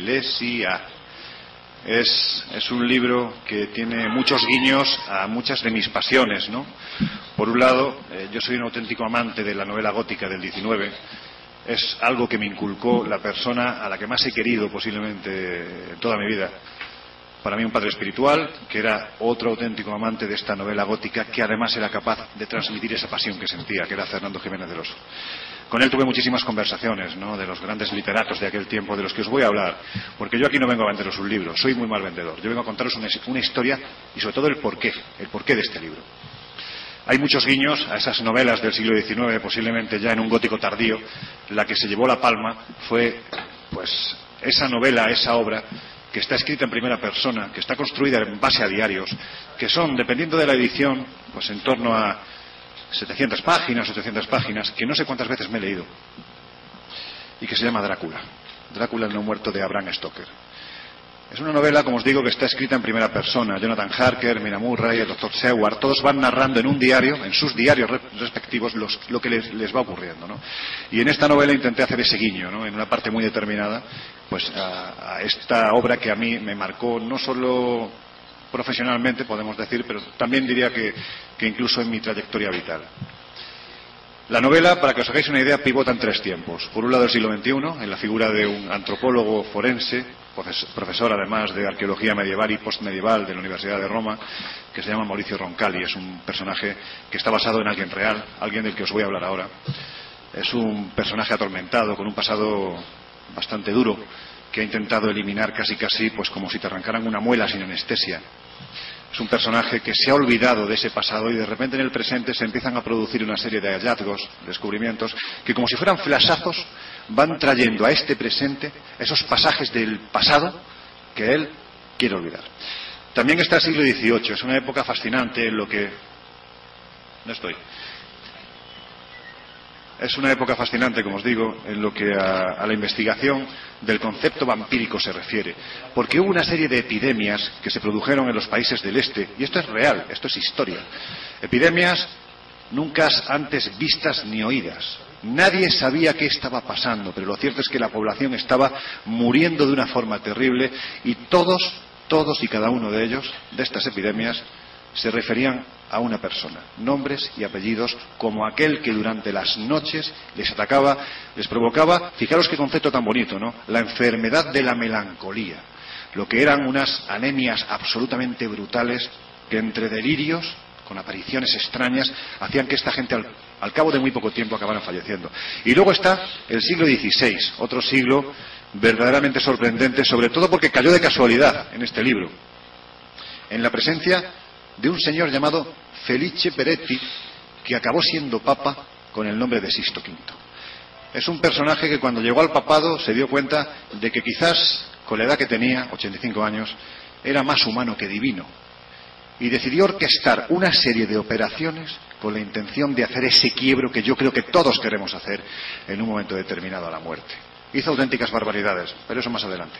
es un libro que tiene muchos guiños a muchas de mis pasiones, ¿no? Por un lado, yo soy un auténtico amante de la novela gótica del 19. Es algo que me inculcó la persona a la que más he querido posiblemente toda mi vida. Para mí un padre espiritual, que era otro auténtico amante de esta novela gótica, que además era capaz de transmitir esa pasión que sentía, que era Fernando Jiménez del Oso. Con él tuve muchísimas conversaciones, ¿no?, de los grandes literatos de aquel tiempo, de los que os voy a hablar, porque yo aquí no vengo a venderos un libro, soy muy mal vendedor. Yo vengo a contaros una historia y sobre todo el porqué de este libro. Hay muchos guiños a esas novelas del siglo XIX, posiblemente ya en un gótico tardío. La que se llevó la palma fue, pues, esa novela, esa obra que está escrita en primera persona, que está construida en base a diarios, que son, dependiendo de la edición, pues en torno a 700 páginas, 800 páginas, que no sé cuántas veces me he leído, y que se llama Drácula, el no muerto de Bram Stoker. Es una novela, como os digo, que está escrita en primera persona. Jonathan Harker, Mina Murray, el Dr. Seward, todos van narrando en un diario, en sus diarios respectivos, lo que les va ocurriendo, ¿no? Y en esta novela intenté hacer ese guiño, ¿no?, en una parte muy determinada, pues a esta obra que a mí me marcó no solo profesionalmente, podemos decir, pero también diría que incluso en mi trayectoria vital. La novela, para que os hagáis una idea, pivota en 3 tiempos. Por un lado el siglo XXI, en la figura de un antropólogo forense, profesor además de arqueología medieval y postmedieval de la Universidad de Roma, que se llama Maurizio Roncalli. Es un personaje que está basado en alguien real, alguien del que os voy a hablar ahora. Es un personaje atormentado, con un pasado bastante duro, que ha intentado eliminar casi pues como si te arrancaran una muela sin anestesia. Es un personaje que se ha olvidado de ese pasado y de repente en el presente se empiezan a producir una serie de hallazgos, descubrimientos, que como si fueran flashazos van trayendo a este presente esos pasajes del pasado que él quiere olvidar. También está el siglo XVIII, es una época fascinante en lo que... No estoy. es una época fascinante, como os digo, en lo que a la investigación del concepto vampírico se refiere, porque hubo una serie de epidemias que se produjeron en los países del este, y esto es real, esto es historia, epidemias nunca antes vistas ni oídas. Nadie sabía qué estaba pasando, pero lo cierto es que la población estaba muriendo de una forma terrible, y todos y cada uno de ellos, de estas epidemias, se referían a una persona, nombres y apellidos, como aquel que durante las noches les atacaba, les provocaba, fijaros qué concepto tan bonito, ¿no?, la enfermedad de la melancolía, lo que eran unas anemias absolutamente brutales que entre delirios, con apariciones extrañas, hacían que esta gente al cabo de muy poco tiempo acabaran falleciendo. Y luego está el siglo XVI, otro siglo verdaderamente sorprendente, sobre todo porque cayó de casualidad en este libro, en la presencia de un señor llamado Felice Peretti, que acabó siendo papa con el nombre de Sixto V. Es un personaje que cuando llegó al papado se dio cuenta de que quizás con la edad que tenía, 85 años, era más humano que divino, y decidió orquestar una serie de operaciones con la intención de hacer ese quiebro que yo creo que todos queremos hacer en un momento determinado a la muerte. Hizo auténticas barbaridades, pero eso más adelante.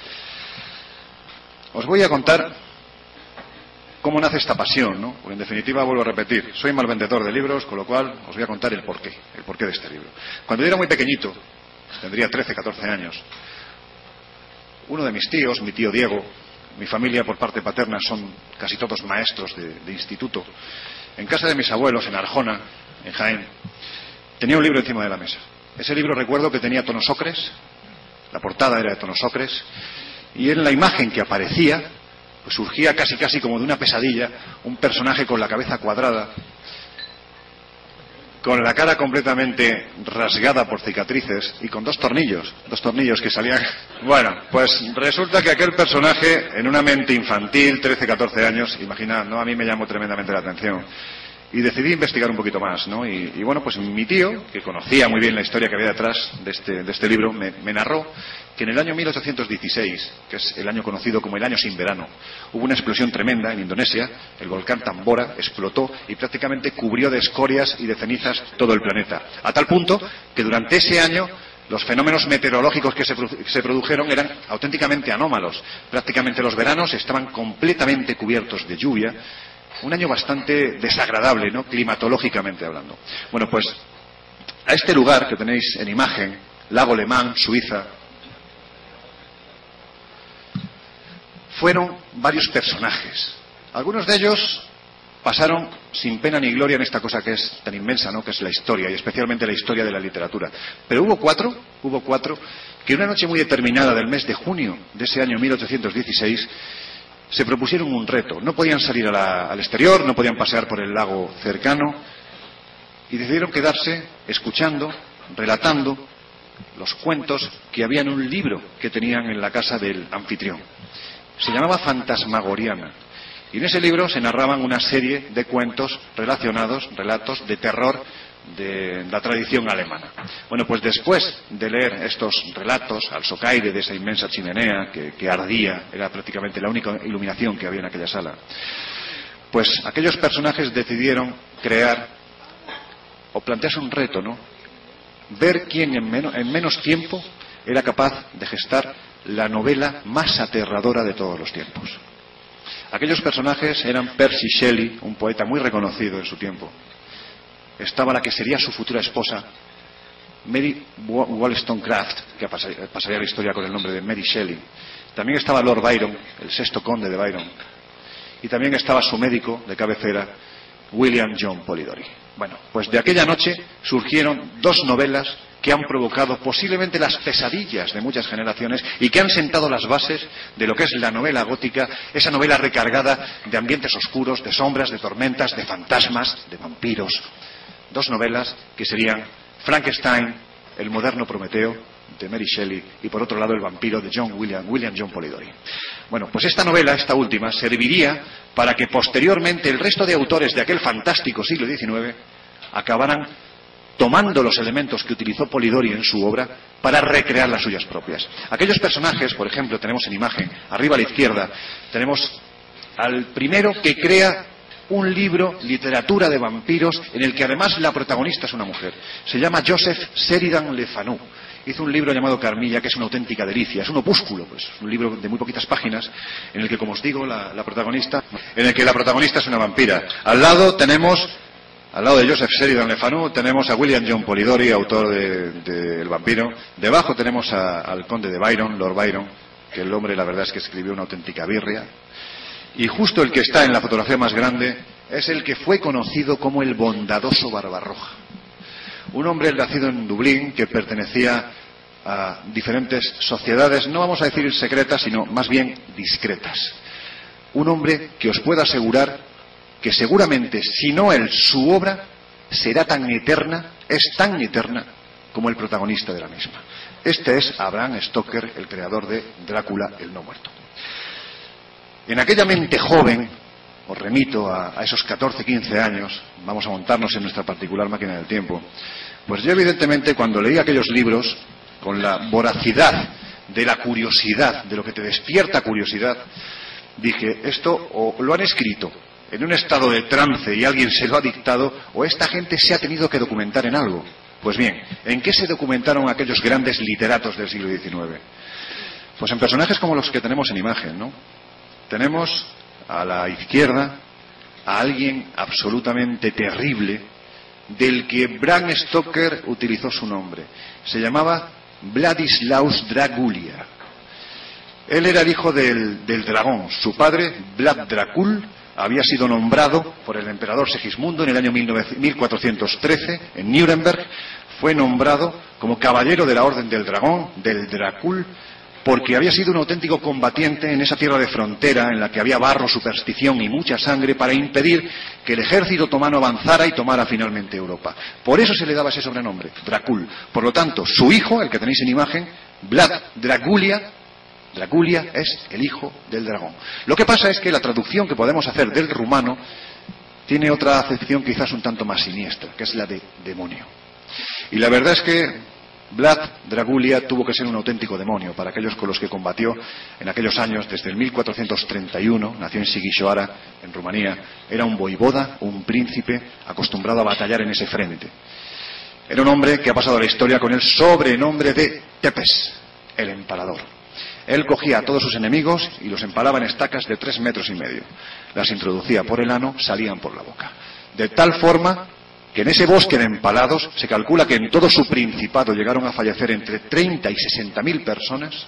Os voy a contar cómo nace esta pasión, ¿no? Porque en definitiva, vuelvo a repetir, soy mal vendedor de libros, con lo cual os voy a contar el porqué de este libro. Cuando yo era muy pequeñito, tendría 13, 14 años, uno de mis tíos, mi tío Diego, mi familia por parte paterna son casi todos maestros de instituto, en casa de mis abuelos, en Arjona, en Jaén, tenía un libro encima de la mesa. Ese libro recuerdo que tenía tonos ocres, la portada era de tonos ocres, y en la imagen que aparecía, pues surgía casi como de una pesadilla, un personaje con la cabeza cuadrada, con la cara completamente rasgada por cicatrices y con dos tornillos que salían. Bueno, pues resulta que aquel personaje, en una mente infantil, 13, 14 años, imagina, ¿no?, a mí me llamó tremendamente la atención. Y decidí investigar un poquito más, ¿no? Y bueno, pues mi tío, que conocía muy bien la historia que había detrás de este libro, me narró que en el año 1816, que es el año conocido como el año sin verano, hubo una explosión tremenda en Indonesia, el volcán Tambora explotó y prácticamente cubrió de escorias y de cenizas todo el planeta. A tal punto que durante ese año los fenómenos meteorológicos que se produjeron eran auténticamente anómalos. Prácticamente los veranos estaban completamente cubiertos de lluvia. Un año bastante desagradable, ¿no?, climatológicamente hablando. Bueno, pues a este lugar que tenéis en imagen, Lago Le Mans, Suiza, fueron varios personajes. Algunos de ellos pasaron sin pena ni gloria en esta cosa que es tan inmensa, ¿no?, que es la historia, y especialmente la historia de la literatura. Pero hubo cuatro que una noche muy determinada del mes de junio de ese año 1816 se propusieron un reto. No podían salir al exterior, no podían pasear por el lago cercano, y decidieron quedarse escuchando, relatando los cuentos que había en un libro que tenían en la casa del anfitrión. Se llamaba Fantasmagoriana, y en ese libro se narraban una serie de cuentos relacionados, relatos de terror de la tradición alemana. Bueno, pues después de leer estos relatos al socaire de esa inmensa chimenea que ardía, era prácticamente la única iluminación que había en aquella sala, pues aquellos personajes decidieron crear o plantearse un reto, ¿no?, ver quién en menos tiempo era capaz de gestar la novela más aterradora de todos los tiempos. Aquellos personajes eran Percy Shelley, un poeta muy reconocido en su tiempo. Estaba la que sería su futura esposa, Mary Wollstonecraft, que pasaría a la historia con el nombre de Mary Shelley. También estaba Lord Byron, el sexto conde de Byron. Y también estaba su médico de cabecera, William John Polidori. Bueno, pues de aquella noche surgieron dos novelas que han provocado posiblemente las pesadillas de muchas generaciones y que han sentado las bases de lo que es la novela gótica, esa novela recargada de ambientes oscuros, de sombras, de tormentas, de fantasmas, de vampiros. Dos novelas que serían Frankenstein, el moderno Prometeo, de Mary Shelley, y por otro lado El vampiro de William John Polidori. Bueno, pues esta novela, esta última, serviría para que posteriormente el resto de autores de aquel fantástico siglo XIX acabaran tomando los elementos que utilizó Polidori en su obra para recrear las suyas propias. Aquellos personajes, por ejemplo, tenemos en imagen, arriba a la izquierda, tenemos al primero que crea un libro, literatura de vampiros, en el que además la protagonista es una mujer. Se llama Joseph Sheridan Le Fanu. Hizo un libro llamado Carmilla, que es una auténtica delicia. Es un opúsculo, pues, un libro de muy poquitas páginas, en el que, como os digo, la protagonista es una vampira. Al lado de Joseph Sheridan Le Fanu tenemos a William John Polidori, autor de El vampiro. Debajo tenemos al conde de Byron, Lord Byron, que el hombre, la verdad es que escribió una auténtica birria. Y justo el que está en la fotografía más grande es el que fue conocido como el bondadoso Barbarroja. Un hombre nacido en Dublín que pertenecía a diferentes sociedades, no vamos a decir secretas, sino más bien discretas. Un hombre que os puedo asegurar que seguramente, si no él, su obra será tan eterna, es tan eterna como el protagonista de la misma. Este es Bram Stoker, el creador de Drácula, el no muerto. En aquella mente joven, os remito a esos 14, 15 años, vamos a montarnos en nuestra particular máquina del tiempo, pues yo evidentemente cuando leí aquellos libros, con la voracidad de la curiosidad, de lo que te despierta curiosidad, dije, esto o lo han escrito en un estado de trance y alguien se lo ha dictado, o esta gente se ha tenido que documentar en algo. Pues bien, ¿en qué se documentaron aquellos grandes literatos del siglo XIX? Pues en personajes como los que tenemos en imagen, ¿no? Tenemos a la izquierda a alguien absolutamente terrible, del que Bram Stoker utilizó su nombre. Se llamaba Vladislaus Dragulia. Él era el hijo del dragón. Su padre, Vlad Dracul, había sido nombrado por el emperador Segismundo en el año 1413, en Nuremberg. Fue nombrado como caballero de la Orden del Dragón, del Dracul, porque había sido un auténtico combatiente en esa tierra de frontera en la que había barro, superstición y mucha sangre para impedir que el ejército otomano avanzara y tomara finalmente Europa. Por eso se le daba ese sobrenombre, Dracul. Por lo tanto, su hijo, el que tenéis en imagen, Vlad Dragulia es el hijo del dragón. Lo que pasa es que la traducción que podemos hacer del rumano tiene otra acepción quizás un tanto más siniestra, que es la de demonio. Y la verdad es que Vlad Dragulia tuvo que ser un auténtico demonio para aquellos con los que combatió en aquellos años, desde el 1431, nació en Sighisoara, en Rumanía. Era un voivoda, un príncipe acostumbrado a batallar en ese frente. Era un hombre que ha pasado a la historia con el sobrenombre de Tepes, el empalador. Él cogía a todos sus enemigos y los empalaba en estacas de 3,5 metros. Las introducía por el ano, salían por la boca. De tal forma que en ese bosque de empalados se calcula que en todo su principado llegaron a fallecer entre 30 y 60.000 personas.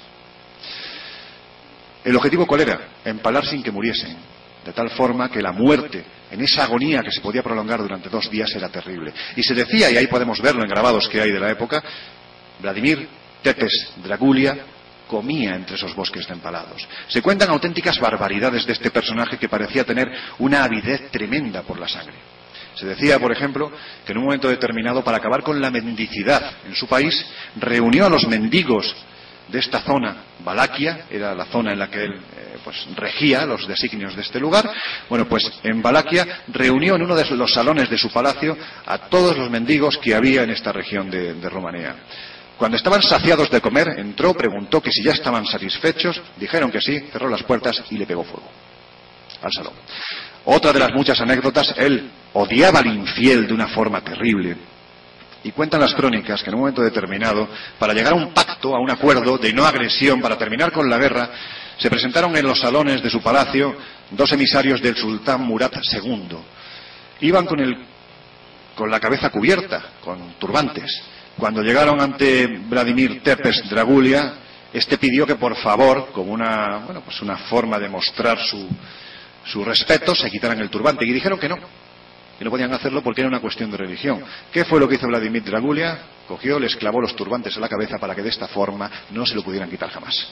¿El objetivo cuál era? Empalar sin que muriesen. De tal forma que la muerte, en esa agonía que se podía prolongar durante 2 días, era terrible. Y se decía, y ahí podemos verlo en grabados que hay de la época, Vladimir Tepes Dragulia comía entre esos bosques de empalados. Se cuentan auténticas barbaridades de este personaje que parecía tener una avidez tremenda por la sangre. Se decía, por ejemplo, que en un momento determinado, para acabar con la mendicidad en su país, reunió a los mendigos de esta zona, Valaquia, era la zona en la que él regía los designios de este lugar. Bueno, pues en Valaquia reunió en uno de los salones de su palacio a todos los mendigos que había en esta región de Rumanía. Cuando estaban saciados de comer, entró, preguntó que si ya estaban satisfechos, dijeron que sí, cerró las puertas y le pegó fuego al salón. Otra de las muchas anécdotas, él odiaba al infiel de una forma terrible. Y cuentan las crónicas que en un momento determinado, para llegar a un pacto, a un acuerdo de no agresión, para terminar con la guerra, se presentaron en los salones de su palacio 2 emisarios del sultán Murad II. Iban con la cabeza cubierta, con turbantes. Cuando llegaron ante Vladimir Tepes Dragulia, este pidió que por favor, como una forma de mostrar su respeto, se quitaran el turbante. Y dijeron que no podían hacerlo porque era una cuestión de religión. ¿Qué fue lo que hizo Vladimir Dragulia? Cogió, les clavó los turbantes a la cabeza para que de esta forma no se lo pudieran quitar jamás.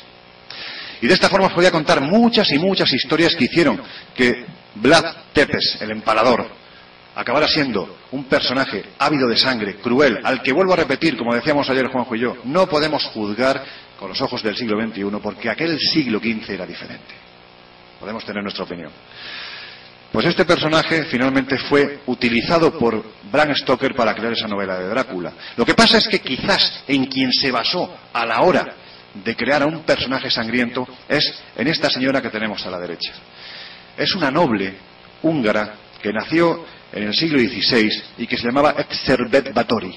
Y de esta forma os podía contar muchas y muchas historias que hicieron que Vlad Tepes, el empalador, acabara siendo un personaje ávido de sangre, cruel, al que, vuelvo a repetir, como decíamos ayer Juanjo y yo, no podemos juzgar con los ojos del siglo XXI, porque aquel siglo XV era diferente. Podemos tener nuestra opinión. Pues este personaje finalmente fue utilizado por Bram Stoker para crear esa novela de Drácula. Lo que pasa es que quizás en quien se basó a la hora de crear a un personaje sangriento es en esta señora que tenemos a la derecha. Es una noble húngara que nació en el siglo XVI y que se llamaba Erzsébet Báthory.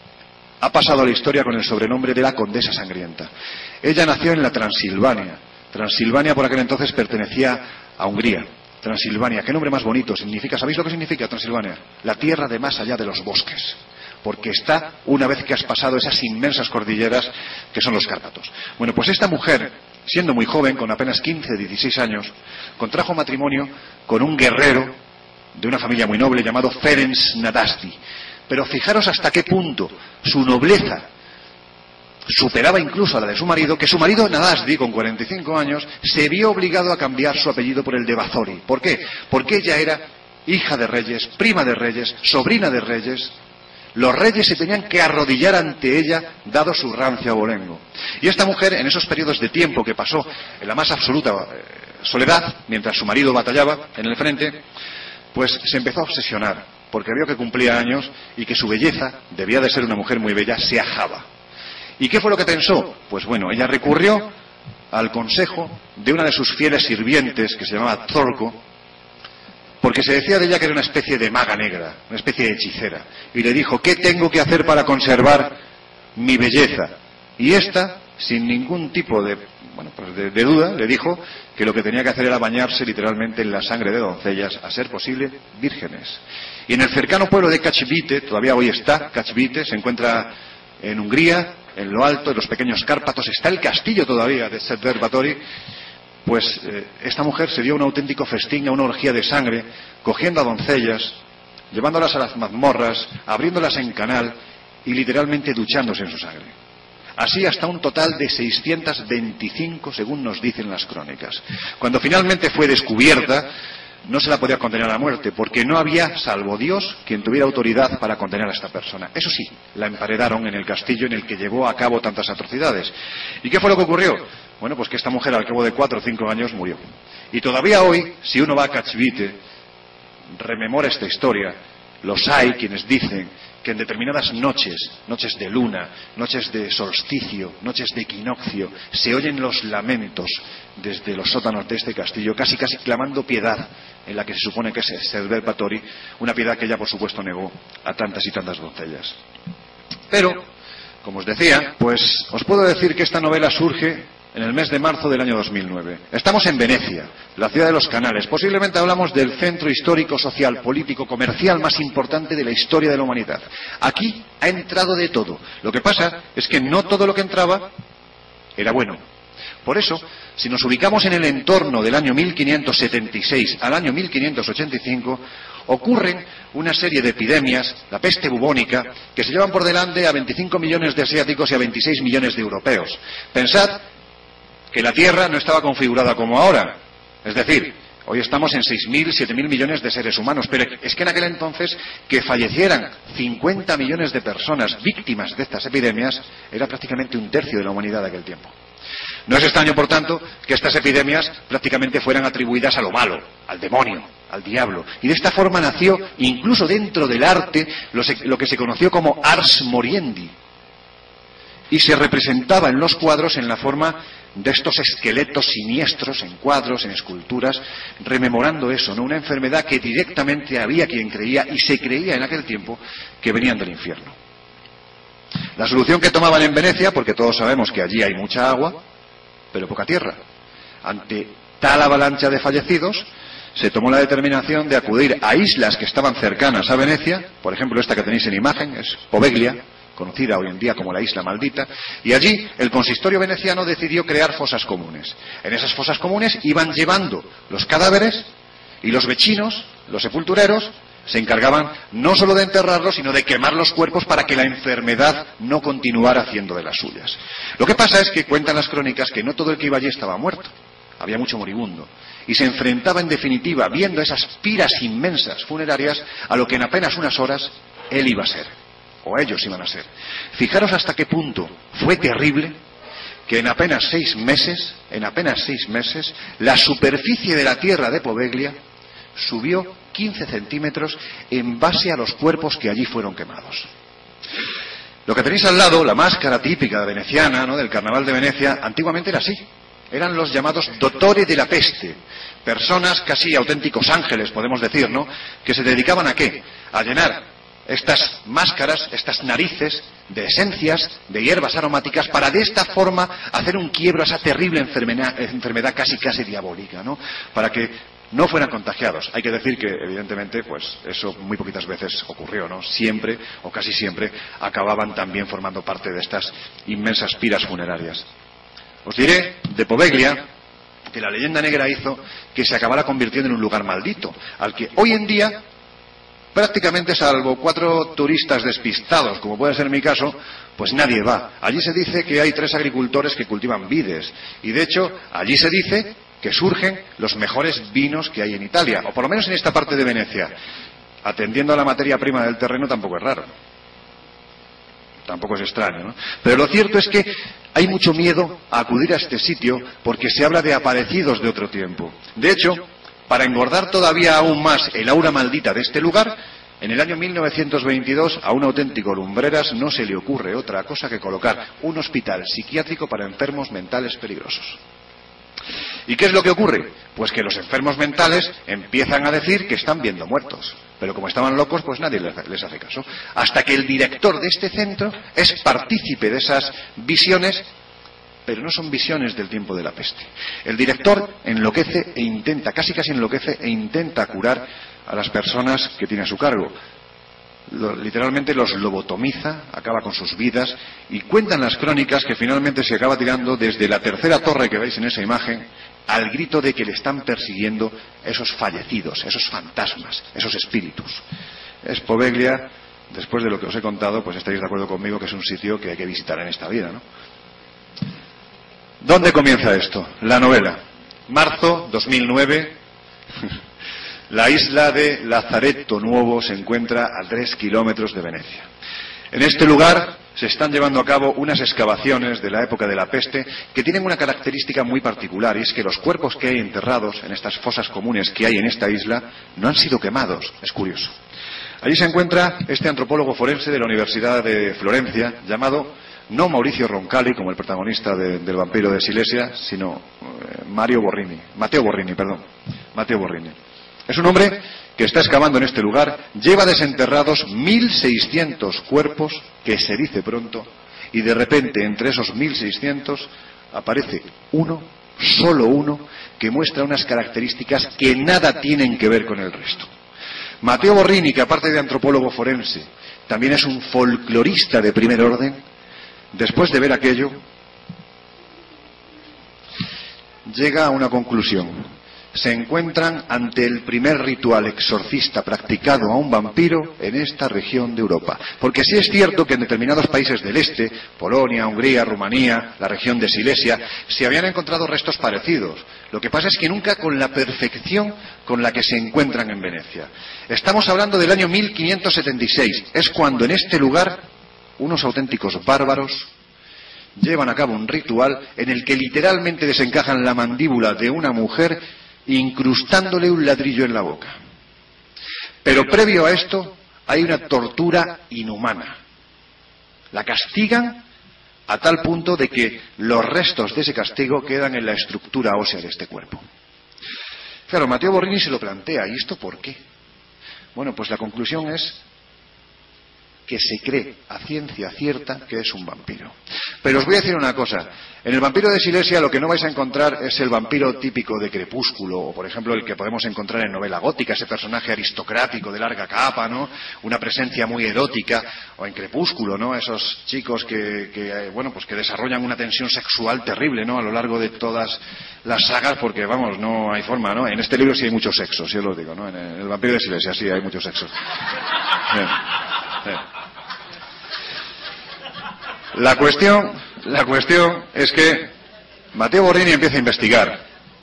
Ha pasado a la historia con el sobrenombre de la Condesa Sangrienta. Ella nació en la Transilvania. Transilvania por aquel entonces pertenecía a Hungría. Transilvania, qué nombre más bonito significa. ¿Sabéis lo que significa Transilvania? La tierra de más allá de los bosques. Porque está una vez que has pasado esas inmensas cordilleras que son los Cárpatos. Bueno, pues esta mujer, siendo muy joven, con apenas 15, 16 años, contrajo matrimonio con un guerrero de una familia muy noble llamado Ferenc Nadasdy. Pero fijaros hasta qué punto su nobleza superaba incluso a la de su marido, que su marido Nadasdy, con 45 años, se vio obligado a cambiar su apellido por el de Báthory. ¿Por qué? Porque ella era hija de reyes, prima de reyes, sobrina de reyes. Los reyes se tenían que arrodillar ante ella, dado su rancio abolengo. Y esta mujer, en esos periodos de tiempo que pasó en la más absoluta soledad, mientras su marido batallaba en el frente, pues se empezó a obsesionar, porque vio que cumplía años y que su belleza, debía de ser una mujer muy bella, se ajaba. ¿Y qué fue lo que pensó? Pues bueno, ella recurrió al consejo de una de sus fieles sirvientes, que se llamaba Zorco, porque se decía de ella que era una especie de maga negra, una especie de hechicera. Y le dijo, ¿qué tengo que hacer para conservar mi belleza? Y esta, sin ningún tipo de duda, le dijo que lo que tenía que hacer era bañarse literalmente en la sangre de doncellas, a ser posible, vírgenes. Y en el cercano pueblo de Kachvite, todavía hoy está Kachvite, se encuentra en Hungría, en lo alto, en los pequeños Cárpatos, está el castillo todavía de Erzsébet Báthory. Pues esta mujer se dio un auténtico festín, una orgía de sangre, cogiendo a doncellas, llevándolas a las mazmorras, abriéndolas en canal y literalmente duchándose en su sangre. Así hasta un total de 625, según nos dicen las crónicas. Cuando finalmente fue descubierta, no se la podía condenar a muerte, porque no había, salvo Dios, quien tuviera autoridad para condenar a esta persona. Eso sí, la emparedaron en el castillo en el que llevó a cabo tantas atrocidades. ¿Y qué fue lo que ocurrió? Bueno, pues que esta mujer al cabo de 4 o 5 años murió. Y todavía hoy, si uno va a Kachvite, rememora esta historia, los hay quienes dicen que en determinadas noches, noches de luna, noches de solsticio, noches de equinoccio, se oyen los lamentos desde los sótanos de este castillo, casi clamando piedad, en la que se supone que es Erzsébet Báthory, una piedad que ella por supuesto negó a tantas y tantas doncellas. Pero, como os decía, pues os puedo decir que esta novela surge en el mes de marzo del año 2009. Estamos en Venecia, la ciudad de los canales. Posiblemente hablamos del centro histórico, social, político, comercial más importante de la historia de la humanidad. Aquí ha entrado de todo. Lo que pasa es que no todo lo que entraba era bueno. Por eso, si nos ubicamos en el entorno del año 1576 al año 1585, ocurren una serie de epidemias, la peste bubónica, que se llevan por delante a 25 millones de asiáticos y a 26 millones de europeos. Pensad que la Tierra no estaba configurada como ahora. Es decir, hoy estamos en 6.000, 7.000 millones de seres humanos, pero es que en aquel entonces que fallecieran 50 millones de personas víctimas de estas epidemias era prácticamente un tercio de la humanidad de aquel tiempo. No es extraño, por tanto, que estas epidemias prácticamente fueran atribuidas a lo malo, al demonio, al diablo. Y de esta forma nació, incluso dentro del arte, lo que se conoció como ars moriendi. Y se representaba en los cuadros en la forma de estos esqueletos siniestros, en cuadros, en esculturas, rememorando eso, ¿no? Una enfermedad que directamente había quien creía, y se creía en aquel tiempo, que venían del infierno. La solución que tomaban en Venecia, porque todos sabemos que allí hay mucha agua, pero poca tierra. Ante tal avalancha de fallecidos, se tomó la determinación de acudir a islas que estaban cercanas a Venecia, por ejemplo esta que tenéis en imagen, es Poveglia, conocida hoy en día como la Isla Maldita, y allí el consistorio veneciano decidió crear fosas comunes. En esas fosas comunes iban llevando los cadáveres y los vecinos, los sepultureros, se encargaban no solo de enterrarlos, sino de quemar los cuerpos para que la enfermedad no continuara haciendo de las suyas. Lo que pasa es que cuentan las crónicas que no todo el que iba allí estaba muerto, había mucho moribundo, y se enfrentaba en definitiva, viendo esas piras inmensas funerarias, a lo que en apenas unas horas él iba a ser, o ellos iban a ser. Fijaros hasta qué punto fue terrible que en apenas 6 meses, la superficie de la tierra de Poveglia subió 15 centímetros en base a los cuerpos que allí fueron quemados. Lo que tenéis al lado, la máscara típica veneciana, ¿no?, del carnaval de Venecia, antiguamente era así. eran los llamados dottore de la peste, personas casi auténticos ángeles, podemos decir, ¿no?, que se dedicaban ¿a qué? A llenar estas máscaras, estas narices de esencias, de hierbas aromáticas, para de esta forma hacer un quiebro a esa terrible enfermedad casi diabólica, ¿no?, para que no fueran contagiados. Hay que decir que, evidentemente, pues eso muy poquitas veces ocurrió, ¿no? Siempre, o casi siempre, acababan también formando parte de estas inmensas piras funerarias. Os diré, de Poveglia, que la leyenda negra hizo que se acabara convirtiendo en un lugar maldito, al que hoy en día, prácticamente salvo 4 turistas despistados, como puede ser mi caso, pues nadie va. Allí se dice que hay 3 agricultores que cultivan vides, y de hecho, allí se dice que surgen los mejores vinos que hay en Italia, o por lo menos en esta parte de Venecia. Atendiendo a la materia prima del terreno tampoco es raro. Tampoco es extraño, ¿no? Pero lo cierto es que hay mucho miedo a acudir a este sitio porque se habla de aparecidos de otro tiempo. De hecho, para engordar todavía aún más el aura maldita de este lugar, en el año 1922 a un auténtico Lumbreras no se le ocurre otra cosa que colocar un hospital psiquiátrico para enfermos mentales peligrosos. ¿Y qué es lo que ocurre? Pues que los enfermos mentales empiezan a decir que están viendo muertos. Pero como estaban locos, pues nadie les hace caso. Hasta que el director de este centro es partícipe de esas visiones, pero no son visiones del tiempo de la peste. El director enloquece e intenta, casi enloquece e intenta curar a las personas que tiene a su cargo. Literalmente los lobotomiza, acaba con sus vidas, y cuentan las crónicas que finalmente se acaba tirando desde la 3ª torre que veis en esa imagen, al grito de que le están persiguiendo esos fallecidos, esos fantasmas, esos espíritus. Es Poveglia, después de lo que os he contado, pues estaréis de acuerdo conmigo que es un sitio que hay que visitar en esta vida, ¿no? ¿Dónde comienza esto? La novela. Marzo 2009. La isla de Lazaretto Nuovo se encuentra a 3 kilómetros de Venecia. En este lugar se están llevando a cabo unas excavaciones de la época de la peste que tienen una característica muy particular, y es que los cuerpos que hay enterrados en estas fosas comunes que hay en esta isla no han sido quemados. Es curioso. Allí se encuentra este antropólogo forense de la Universidad de Florencia, llamado no Mauricio Roncalli, como el protagonista del vampiro de Silesia, sino Matteo Borrini. Es un hombre que está excavando en este lugar, lleva desenterrados 1.600 cuerpos, que se dice pronto, y de repente entre esos 1.600 aparece uno, solo uno, que muestra unas características que nada tienen que ver con el resto. Matteo Borrini, que aparte de antropólogo forense, también es un folclorista de primer orden, después de ver aquello, llega a una conclusión. Se encuentran ante el primer ritual exorcista practicado a un vampiro en esta región de Europa. Porque sí es cierto que en determinados países del este, Polonia, Hungría, Rumanía, la región de Silesia, se habían encontrado restos parecidos. Lo que pasa es que nunca con la perfección con la que se encuentran en Venecia. Estamos hablando del año 1576. Es cuando en este lugar unos auténticos bárbaros llevan a cabo un ritual en el que literalmente desencajan la mandíbula de una mujer incrustándole un ladrillo en la boca. Pero previo a esto hay una tortura inhumana. La castigan a tal punto de que los restos de ese castigo quedan en la estructura ósea de este cuerpo. Claro, Matteo Borrini se lo plantea, ¿y esto por qué? Bueno, pues la conclusión es que se cree a ciencia cierta que es un vampiro. Pero os voy a decir una cosa. En el vampiro de Silesia lo que no vais a encontrar es el vampiro típico de Crepúsculo, o por ejemplo el que podemos encontrar en novela gótica, ese personaje aristocrático de larga capa, ¿no? Una presencia muy erótica, o en Crepúsculo, ¿no? Esos chicos que desarrollan una tensión sexual terrible, ¿no? A lo largo de todas las sagas, porque vamos, no hay forma, ¿no? En este libro sí hay mucho sexo, sí os lo digo, ¿no? En el vampiro de Silesia sí hay mucho sexo. Sí. Sí. La cuestión es que Matteo Borrini empieza a investigar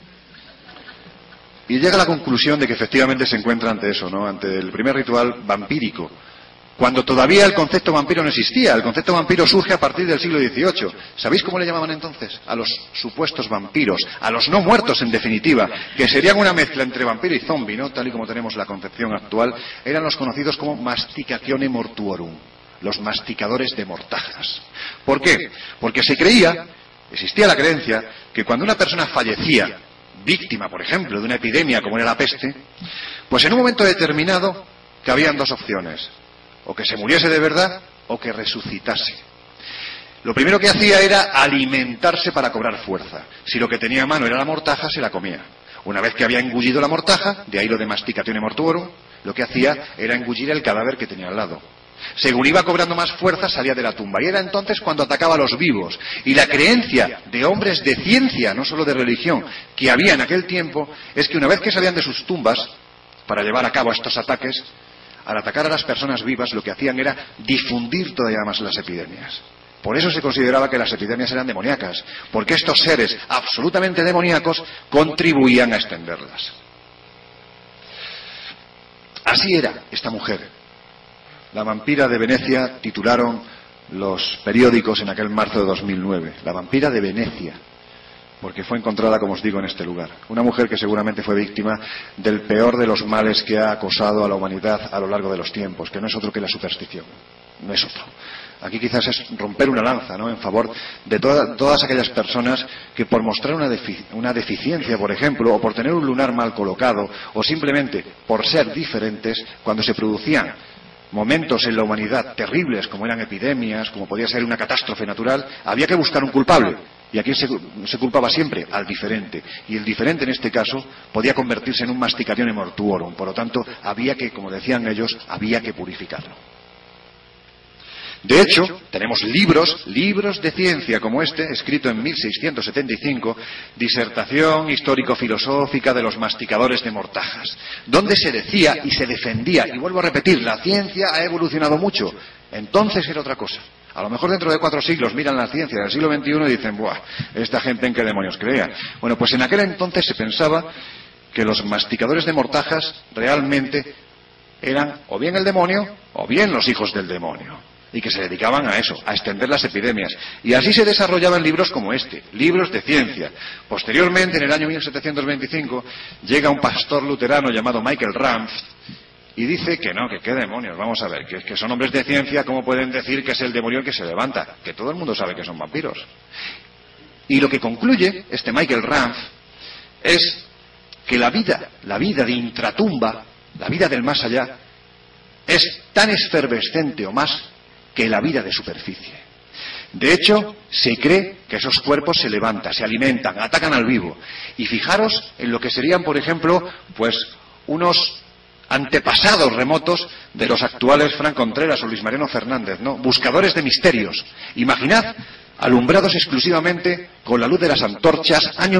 y llega a la conclusión de que efectivamente se encuentra ante eso, ¿no? Ante el primer ritual vampírico, cuando todavía el concepto vampiro no existía. El concepto vampiro surge a partir del siglo XVIII. ¿Sabéis cómo le llamaban entonces? A los supuestos vampiros, a los no muertos en definitiva, que serían una mezcla entre vampiro y zombi, ¿no? Tal y como tenemos la concepción actual. Eran los conocidos como masticatione mortuorum, los masticadores de mortajas. ¿Por qué? Porque se creía Existía la creencia que cuando una persona fallecía, víctima, por ejemplo, de una epidemia como era la peste, pues en un momento determinado cabían dos opciones: o que se muriese de verdad o que resucitase. Lo primero que hacía era alimentarse para cobrar fuerza. Si lo que tenía a mano era la mortaja, se la comía. Una vez que había engullido la mortaja, de ahí lo de masticatione mortuorum, lo que hacía era engullir el cadáver que tenía al lado. Según iba cobrando más fuerza, salía de la tumba. Y era entonces cuando atacaba a los vivos. Y la creencia de hombres de ciencia, no solo de religión, que había en aquel tiempo, es que una vez que salían de sus tumbas, para llevar a cabo estos ataques, al atacar a las personas vivas, lo que hacían era difundir todavía más las epidemias. Por eso se consideraba que las epidemias eran demoníacas, porque estos seres absolutamente demoníacos contribuían a extenderlas. Así era esta mujer. La vampira de Venecia, titularon los periódicos en aquel marzo de 2009. La vampira de Venecia, porque fue encontrada, como os digo, en este lugar. Una mujer que seguramente fue víctima del peor de los males que ha acosado a la humanidad a lo largo de los tiempos, que no es otro que la superstición. No es otro. Aquí quizás es romper una lanza, ¿no?, en favor de todas aquellas personas que por mostrar una deficiencia, por ejemplo, o por tener un lunar mal colocado, o simplemente por ser diferentes, cuando se producían momentos en la humanidad terribles, como eran epidemias, como podía ser una catástrofe natural, había que buscar un culpable. ¿Y a quién se culpaba siempre? Al diferente. Y el diferente, en este caso, podía convertirse en un masticatione mortuorum. Por lo tanto, había que, como decían ellos, había que purificarlo. De hecho, tenemos libros de ciencia como este, escrito en 1675, Disertación histórico-filosófica de los masticadores de mortajas, donde se decía y se defendía, y vuelvo a repetir, la ciencia ha evolucionado mucho, entonces era otra cosa. A lo mejor dentro de 4 siglos miran la ciencia del siglo XXI y dicen, ¡buah! ¿Esta gente en qué demonios creía? Bueno, pues en aquel entonces se pensaba que los masticadores de mortajas realmente eran o bien el demonio o bien los hijos del demonio. Y que se dedicaban a eso, a extender las epidemias. Y así se desarrollaban libros como este, libros de ciencia. Posteriormente, en el año 1725, llega un pastor luterano llamado Michael Ramf y dice que no, que qué demonios, vamos a ver, que son hombres de ciencia, ¿cómo pueden decir que es el demonio el que se levanta? Que todo el mundo sabe que son vampiros. Y lo que concluye este Michael Ramf es que la vida de intratumba, la vida del más allá, es tan efervescente o más que la vida de superficie. De hecho, se cree que esos cuerpos se levantan, se alimentan, atacan al vivo. Y fijaros en lo que serían, por ejemplo, pues unos antepasados remotos de los actuales Fran Contreras o Luis Mariano Fernández, ¿no? Buscadores de misterios. Imaginad, alumbrados exclusivamente con la luz de las antorchas, año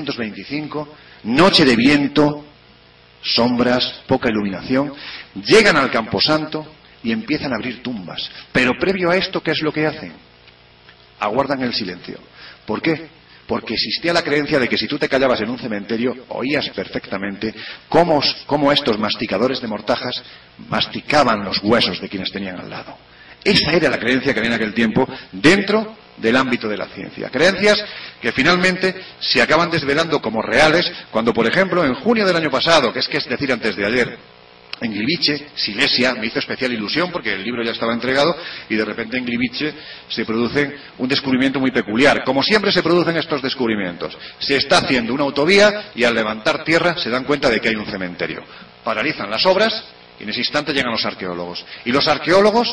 1725, noche de viento, sombras, poca iluminación, llegan al Camposanto y empiezan a abrir tumbas. Pero previo a esto, ¿qué es lo que hacen? Aguardan el silencio. ¿Por qué? Porque existía la creencia de que si tú te callabas en un cementerio, oías perfectamente cómo estos masticadores de mortajas masticaban los huesos de quienes tenían al lado. Esa era la creencia que había en aquel tiempo dentro del ámbito de la ciencia. Creencias que finalmente se acaban desvelando como reales cuando, por ejemplo, en junio del año pasado, que es decir, antes de ayer, en Gliwice, Silesia, me hizo especial ilusión porque el libro ya estaba entregado y de repente en Gliwice se produce un descubrimiento muy peculiar. Como siempre se producen estos descubrimientos. Se está haciendo una autovía y al levantar tierra se dan cuenta de que hay un cementerio. Paralizan las obras y en ese instante llegan los arqueólogos. Y los arqueólogos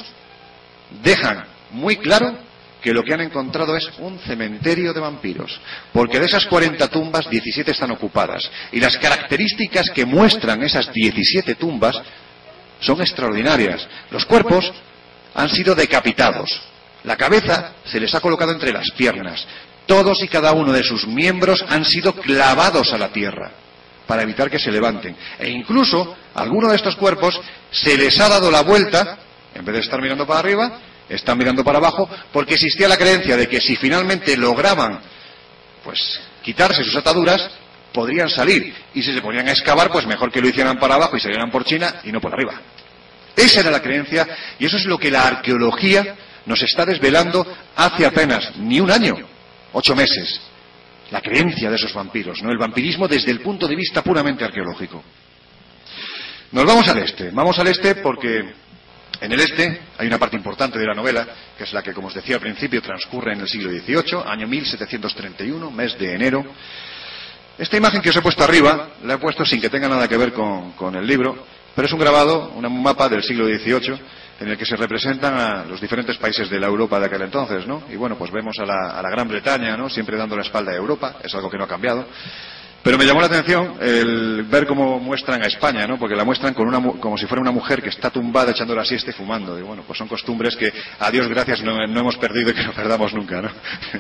dejan muy claro que lo que han encontrado es un cementerio de vampiros, porque de esas 40 tumbas, 17 están ocupadas, y las características que muestran esas 17 tumbas son extraordinarias. Los cuerpos han sido decapitados, la cabeza se les ha colocado entre las piernas, todos y cada uno de sus miembros han sido clavados a la tierra, para evitar que se levanten, e incluso a alguno de estos cuerpos se les ha dado la vuelta, en vez de estar mirando para arriba, están mirando para abajo, porque existía la creencia de que si finalmente lograban pues quitarse sus ataduras, podrían salir, y si se ponían a excavar, pues mejor que lo hicieran para abajo y salieran por China y no por arriba. Esa era la creencia, y eso es lo que la arqueología nos está desvelando hace apenas ni un año, 8 meses. La creencia de esos vampiros, ¿no? El vampirismo desde el punto de vista puramente arqueológico. Nos vamos al este porque En el este hay una parte importante de la novela, que es la que, como os decía al principio, transcurre en el siglo XVIII, año 1731, mes de enero. Esta imagen que os he puesto arriba, la he puesto sin que tenga nada que ver con el libro, pero es un grabado, un mapa del siglo XVIII, en el que se representan a los diferentes países de la Europa de aquel entonces, ¿no? Y bueno, pues vemos a la Gran Bretaña, ¿no? Siempre dando la espalda a Europa, es algo que no ha cambiado. Pero me llamó la atención el ver cómo muestran a España, ¿no? Porque la muestran como si fuera una mujer que está tumbada echando la siesta y fumando. Y bueno, pues son costumbres que, a Dios gracias, no hemos perdido y que no perdamos nunca, ¿no?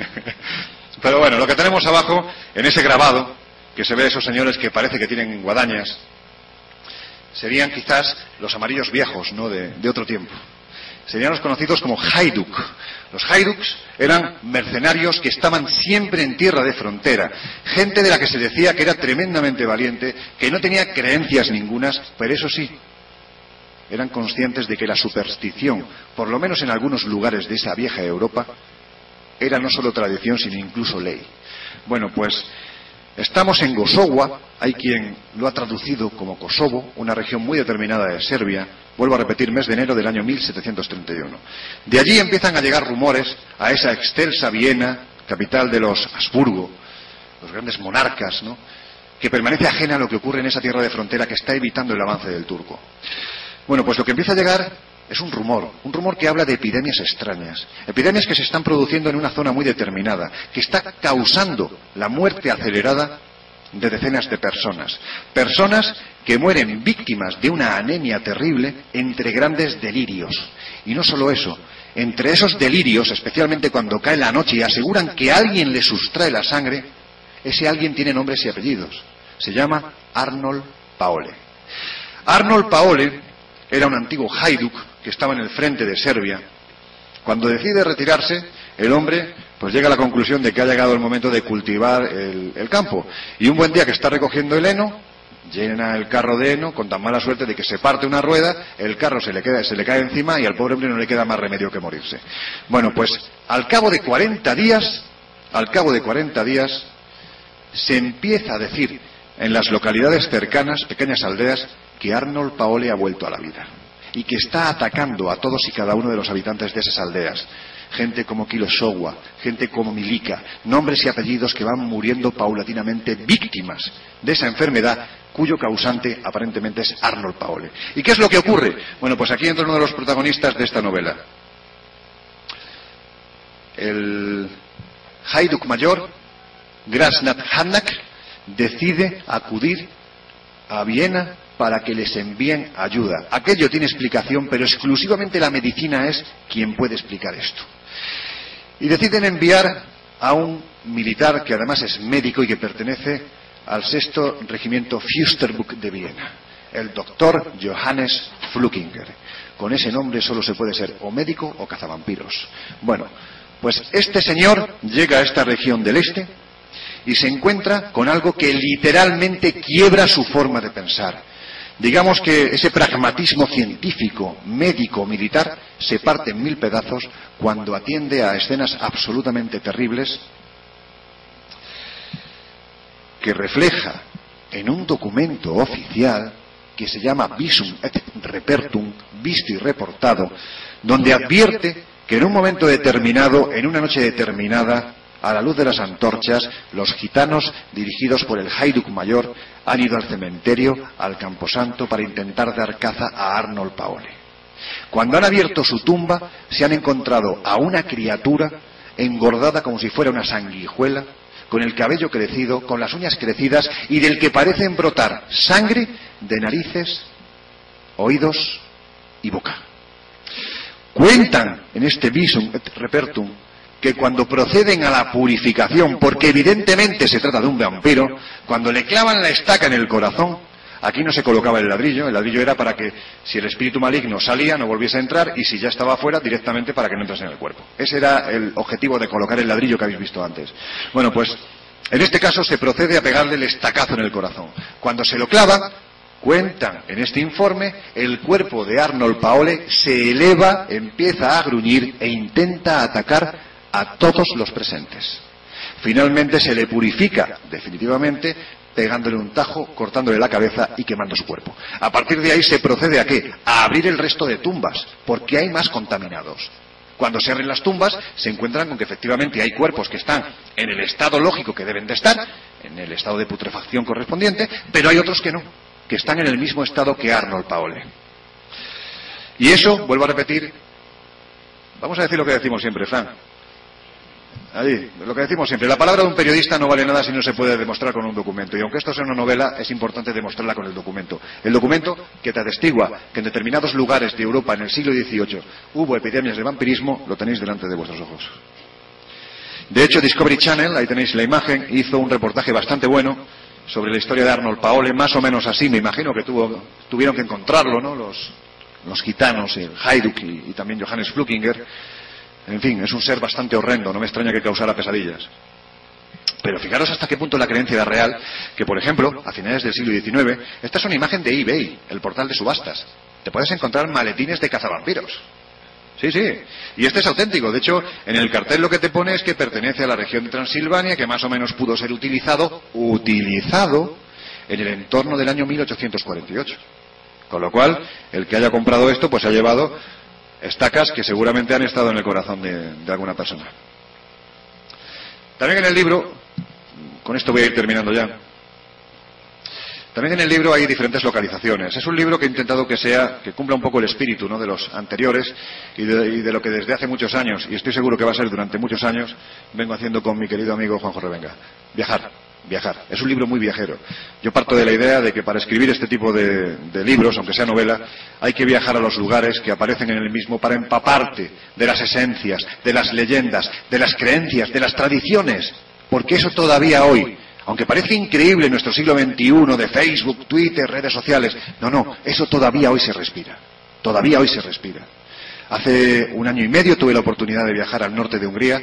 Pero bueno, lo que tenemos abajo, en ese grabado, que se ve a esos señores que parece que tienen guadañas, serían quizás los amarillos viejos, ¿no? De otro tiempo. Serían los conocidos como haiduk. Los haiduks eran mercenarios que estaban siempre en tierra de frontera, gente de la que se decía que era tremendamente valiente, que no tenía creencias ningunas, pero eso sí, eran conscientes de que la superstición, por lo menos en algunos lugares de esa vieja Europa, era no solo tradición, sino incluso ley. Bueno, pues estamos en Gosowa, hay quien lo ha traducido como Kosovo, una región muy determinada de Serbia, vuelvo a repetir, mes de enero del año 1731. De allí empiezan a llegar rumores a esa excelsa Viena, capital de los Habsburgo, los grandes monarcas, ¿no?, que permanece ajena a lo que ocurre en esa tierra de frontera que está evitando el avance del turco. Bueno, pues lo que empieza a llegar es un rumor que habla de epidemias extrañas, epidemias que se están produciendo en una zona muy determinada, que está causando la muerte acelerada de decenas de personas que mueren víctimas de una anemia terrible entre grandes delirios. Y no solo eso, entre esos delirios, especialmente cuando cae la noche y aseguran que alguien le sustrae la sangre, ese alguien tiene nombres y apellidos. Se llama Arnold Paole. Arnold Paole era un antiguo haiduk que estaba en el frente de Serbia. Cuando decide retirarse, el hombre pues llega a la conclusión de que ha llegado el momento de cultivar el campo. Y un buen día que está recogiendo el heno, llena el carro de heno con tan mala suerte de que se parte una rueda, el carro se le cae encima y al pobre hombre no le queda más remedio que morirse. Bueno, pues al cabo de 40 días, se empieza a decir en las localidades cercanas, pequeñas aldeas, que Arnold Paole ha vuelto a la vida y que está atacando a todos y cada uno de los habitantes de esas aldeas. Gente como Kilosowa, gente como Milica, nombres y apellidos que van muriendo paulatinamente víctimas de esa enfermedad cuyo causante aparentemente es Arnold Paole. ¿Y qué es lo que ocurre? Bueno, pues aquí entra uno de los protagonistas de esta novela. El haiduk mayor, Grasnat Hanak, decide acudir a Viena para que les envíen ayuda. Aquello tiene explicación, pero exclusivamente la medicina es quien puede explicar esto. Y deciden enviar a un militar que además es médico y que pertenece al 6º Regimiento Fürsterbuk de Viena, el doctor Johannes Flukinger. Con ese nombre solo se puede ser o médico o cazavampiros. Bueno, pues este señor llega a esta región del este y se encuentra con algo que literalmente quiebra su forma de pensar. Digamos que ese pragmatismo científico, médico, militar, se parte en 1000 pedazos cuando atiende a escenas absolutamente terribles que refleja en un documento oficial que se llama Visum et Repertum, visto y reportado, donde advierte que en un momento determinado, en una noche determinada, a la luz de las antorchas, los gitanos, dirigidos por el haiduk mayor, han ido al cementerio, al camposanto, para intentar dar caza a Arnold Paole. Cuando han abierto su tumba, se han encontrado a una criatura engordada como si fuera una sanguijuela, con el cabello crecido, con las uñas crecidas, y del que parecen brotar sangre de narices, oídos y boca. Cuentan en este Visum et Repertum que cuando proceden a la purificación, porque evidentemente se trata de un vampiro, cuando le clavan la estaca en el corazón, aquí no se colocaba el ladrillo era para que si el espíritu maligno salía no volviese a entrar, y si ya estaba fuera directamente para que no entrase en el cuerpo. Ese era el objetivo de colocar el ladrillo que habéis visto antes. Bueno, pues en este caso se procede a pegarle el estacazo en el corazón. Cuando se lo clavan, cuentan en este informe, el cuerpo de Arnold Paole se eleva, empieza a gruñir e intenta atacar a todos los presentes. Finalmente se le purifica definitivamente, pegándole un tajo, cortándole la cabeza y quemando su cuerpo. A partir de ahí se procede ¿a qué? A abrir el resto de tumbas, porque hay más contaminados. Cuando se abren las tumbas, se encuentran con que efectivamente hay cuerpos que están en el estado lógico que deben de estar, en el estado de putrefacción correspondiente, pero hay otros que no, que están en el mismo estado que Arnold Paole. Y eso, vuelvo a repetir, vamos a decir lo que decimos siempre, Fran. Allí, lo que decimos siempre, la palabra de un periodista no vale nada si no se puede demostrar con un documento. Y aunque esto sea una novela, es importante demostrarla con el documento. El documento que te atestigua que en determinados lugares de Europa en el siglo XVIII hubo epidemias de vampirismo, lo tenéis delante de vuestros ojos. De hecho, Discovery Channel, ahí tenéis la imagen, hizo un reportaje bastante bueno sobre la historia de Arnold Paole, más o menos así, me imagino que tuvieron que encontrarlo, ¿no? Los gitanos, el Hajduk y también Johannes Flukinger. En fin, es un ser bastante horrendo, no me extraña que causara pesadillas. Pero fijaros hasta qué punto la creencia era real, que por ejemplo, a finales del siglo XIX, esta es una imagen de eBay, el portal de subastas. Te puedes encontrar maletines de cazavampiros. Sí, sí, y este es auténtico. De hecho, en el cartel lo que te pone es que pertenece a la región de Transilvania, que más o menos pudo ser utilizado en el entorno del año 1848. Con lo cual, el que haya comprado esto, pues ha llevado estacas que seguramente han estado en el corazón de alguna persona. También en el libro, con esto voy a ir terminando ya, también en el libro hay diferentes localizaciones. Es un libro que he intentado que cumpla un poco el espíritu, ¿no?, de los anteriores y de lo que desde hace muchos años, y estoy seguro que va a ser durante muchos años, vengo haciendo con mi querido amigo Juanjo Revenga. Viajar. Es un libro muy viajero. Yo parto de la idea de que para escribir este tipo de libros, aunque sea novela, hay que viajar a los lugares que aparecen en el mismo para empaparte de las esencias, de las leyendas, de las creencias, de las tradiciones. Porque eso todavía hoy, aunque parece increíble en nuestro siglo XXI, de Facebook, Twitter, redes sociales, no, eso todavía hoy se respira. Todavía hoy se respira. Hace 1 año y medio tuve la oportunidad de viajar al norte de Hungría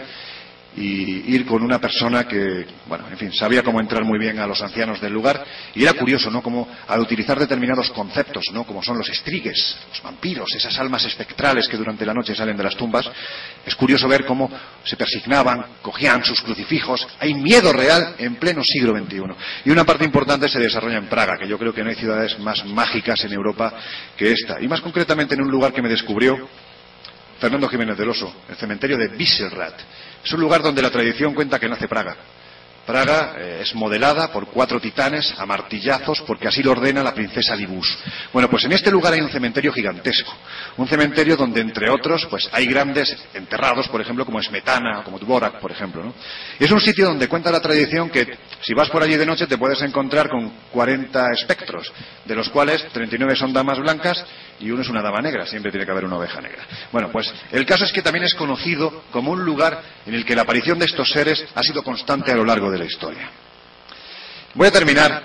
y ir con una persona que, bueno, en fin, sabía cómo entrar muy bien a los ancianos del lugar, y era curioso, ¿no?, como al utilizar determinados conceptos, ¿no?, como son los estrigues, los vampiros, esas almas espectrales que durante la noche salen de las tumbas, es curioso ver cómo se persignaban, cogían sus crucifijos. Hay miedo real en pleno siglo XXI. Y una parte importante se desarrolla en Praga, que yo creo que no hay ciudades más mágicas en Europa que esta, y más concretamente en un lugar que me descubrió Fernando Jiménez del Oso, el cementerio de Wieselrad. Es un lugar donde la tradición cuenta que nace Praga. Praga es modelada por 4 titanes a martillazos porque así lo ordena la princesa Libus. Bueno, pues en este lugar hay un cementerio gigantesco. Un cementerio donde, entre otros, pues hay grandes enterrados, por ejemplo, como Smetana, como Dvorak, por ejemplo, ¿no? Y es un sitio donde cuenta la tradición que si vas por allí de noche te puedes encontrar con 40 espectros, de los cuales 39 son damas blancas y uno es una dama negra. Siempre tiene que haber una oveja negra. Bueno, pues el caso es que también es conocido como un lugar en el que la aparición de estos seres ha sido constante a lo largo de la historia. Voy a terminar.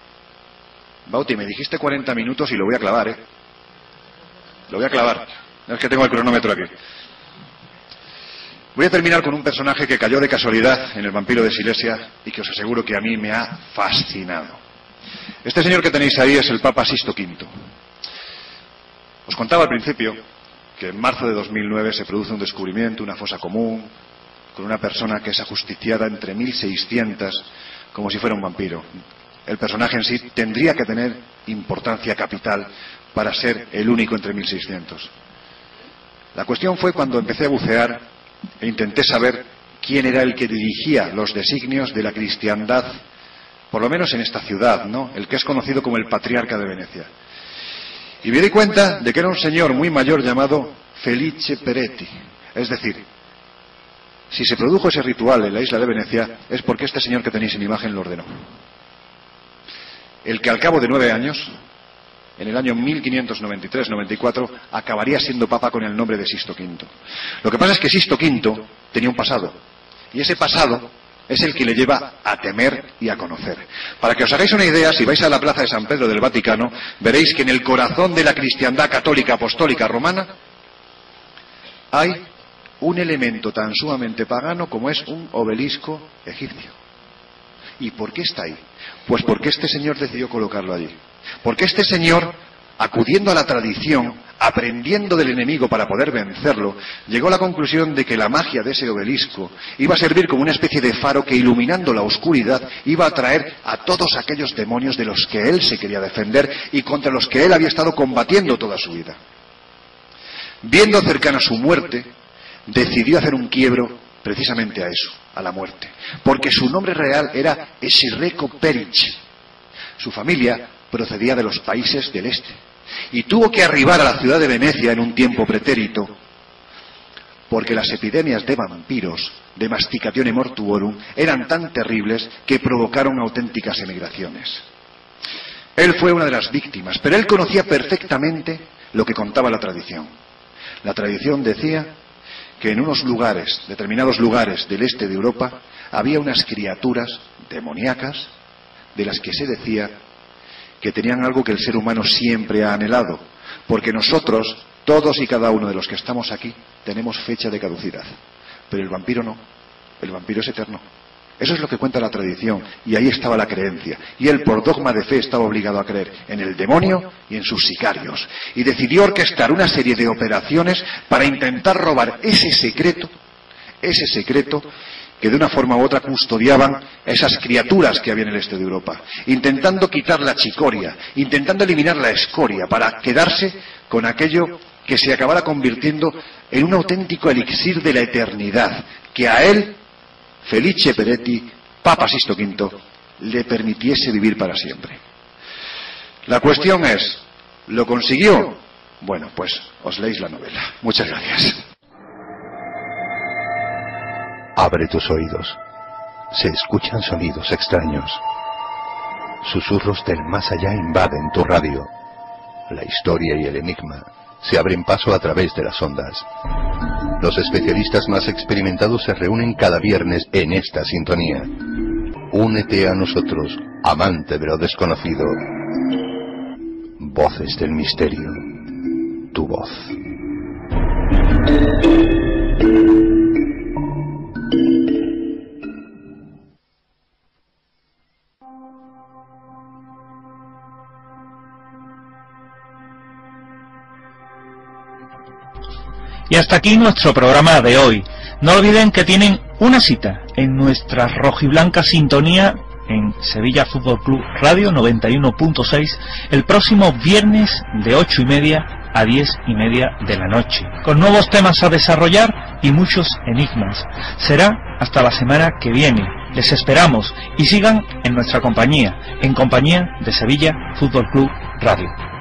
Bauti, me dijiste 40 minutos y lo voy a clavar, ¿eh? Lo voy a clavar. Es que tengo el cronómetro aquí. Voy a terminar con un personaje que cayó de casualidad en El vampiro de Silesia y que os aseguro que a mí me ha fascinado. Este señor que tenéis ahí es el Papa Sisto V. Os contaba al principio que en marzo de 2009 se produce un descubrimiento, una fosa común, con una persona que es ajusticiada entre 1600 como si fuera un vampiro. El personaje en sí tendría que tener importancia capital para ser el único entre 1600. La cuestión fue cuando empecé a bucear e intenté saber quién era el que dirigía los designios de la cristiandad, por lo menos en esta ciudad, ¿no?, el que es conocido como el Patriarca de Venecia. Y me di cuenta de que era un señor muy mayor llamado Felice Peretti. Es decir, si se produjo ese ritual en la isla de Venecia es porque este señor que tenéis en imagen lo ordenó. El que al cabo de 9 años, en el año 1593-94, acabaría siendo papa con el nombre de Sisto V. Lo que pasa es que Sisto V tenía un pasado, y ese pasado es el que le lleva a temer y a conocer. Para que os hagáis una idea, si vais a la plaza de San Pedro del Vaticano, veréis que en el corazón de la cristiandad católica apostólica romana hay un elemento tan sumamente pagano como es un obelisco egipcio. ¿Y por qué está ahí? Pues porque este señor decidió colocarlo allí. Porque este señor acudiendo a la tradición, aprendiendo del enemigo para poder vencerlo, llegó a la conclusión de que la magia de ese obelisco iba a servir como una especie de faro que, iluminando la oscuridad, iba a atraer a todos aquellos demonios de los que él se quería defender y contra los que él había estado combatiendo toda su vida. Viendo cercana su muerte, decidió hacer un quiebro precisamente a eso, a la muerte, porque su nombre real era Esirreco Peric. Su familia procedía de los países del este y tuvo que arribar a la ciudad de Venecia en un tiempo pretérito, porque las epidemias de vampiros, de Masticatione Mortuorum, eran tan terribles que provocaron auténticas emigraciones. Él fue una de las víctimas, pero él conocía perfectamente lo que contaba la tradición. La tradición decía que en unos lugares, determinados lugares del este de Europa, había unas criaturas demoníacas de las que se decía que tenían algo que el ser humano siempre ha anhelado, porque nosotros, todos y cada uno de los que estamos aquí, tenemos fecha de caducidad, pero el vampiro no, el vampiro es eterno. Eso es lo que cuenta la tradición, y ahí estaba la creencia, y él por dogma de fe estaba obligado a creer en el demonio y en sus sicarios, y decidió orquestar una serie de operaciones para intentar robar ese secreto que de una forma u otra custodiaban esas criaturas que había en el este de Europa, intentando quitar la chicoria, intentando eliminar la escoria, para quedarse con aquello que se acabara convirtiendo en un auténtico elixir de la eternidad, que a él, Felice Peretti, Papa Sisto V, le permitiese vivir para siempre. La cuestión es, ¿lo consiguió? Bueno, pues os leéis la novela. Muchas gracias. Abre tus oídos. Se escuchan sonidos extraños. Susurros del más allá invaden tu radio. La historia y el enigma se abren paso a través de las ondas. Los especialistas más experimentados se reúnen cada viernes en esta sintonía. Únete a nosotros, amante de lo desconocido. Voces del misterio. Tu voz. Y hasta aquí nuestro programa de hoy. No olviden que tienen una cita en nuestra rojiblanca sintonía en Sevilla Fútbol Club Radio 91.6 el próximo viernes de 8:30 a 10:30 de la noche, con nuevos temas a desarrollar y muchos enigmas. Será hasta la semana que viene. Les esperamos y sigan en nuestra compañía, en compañía de Sevilla Fútbol Club Radio.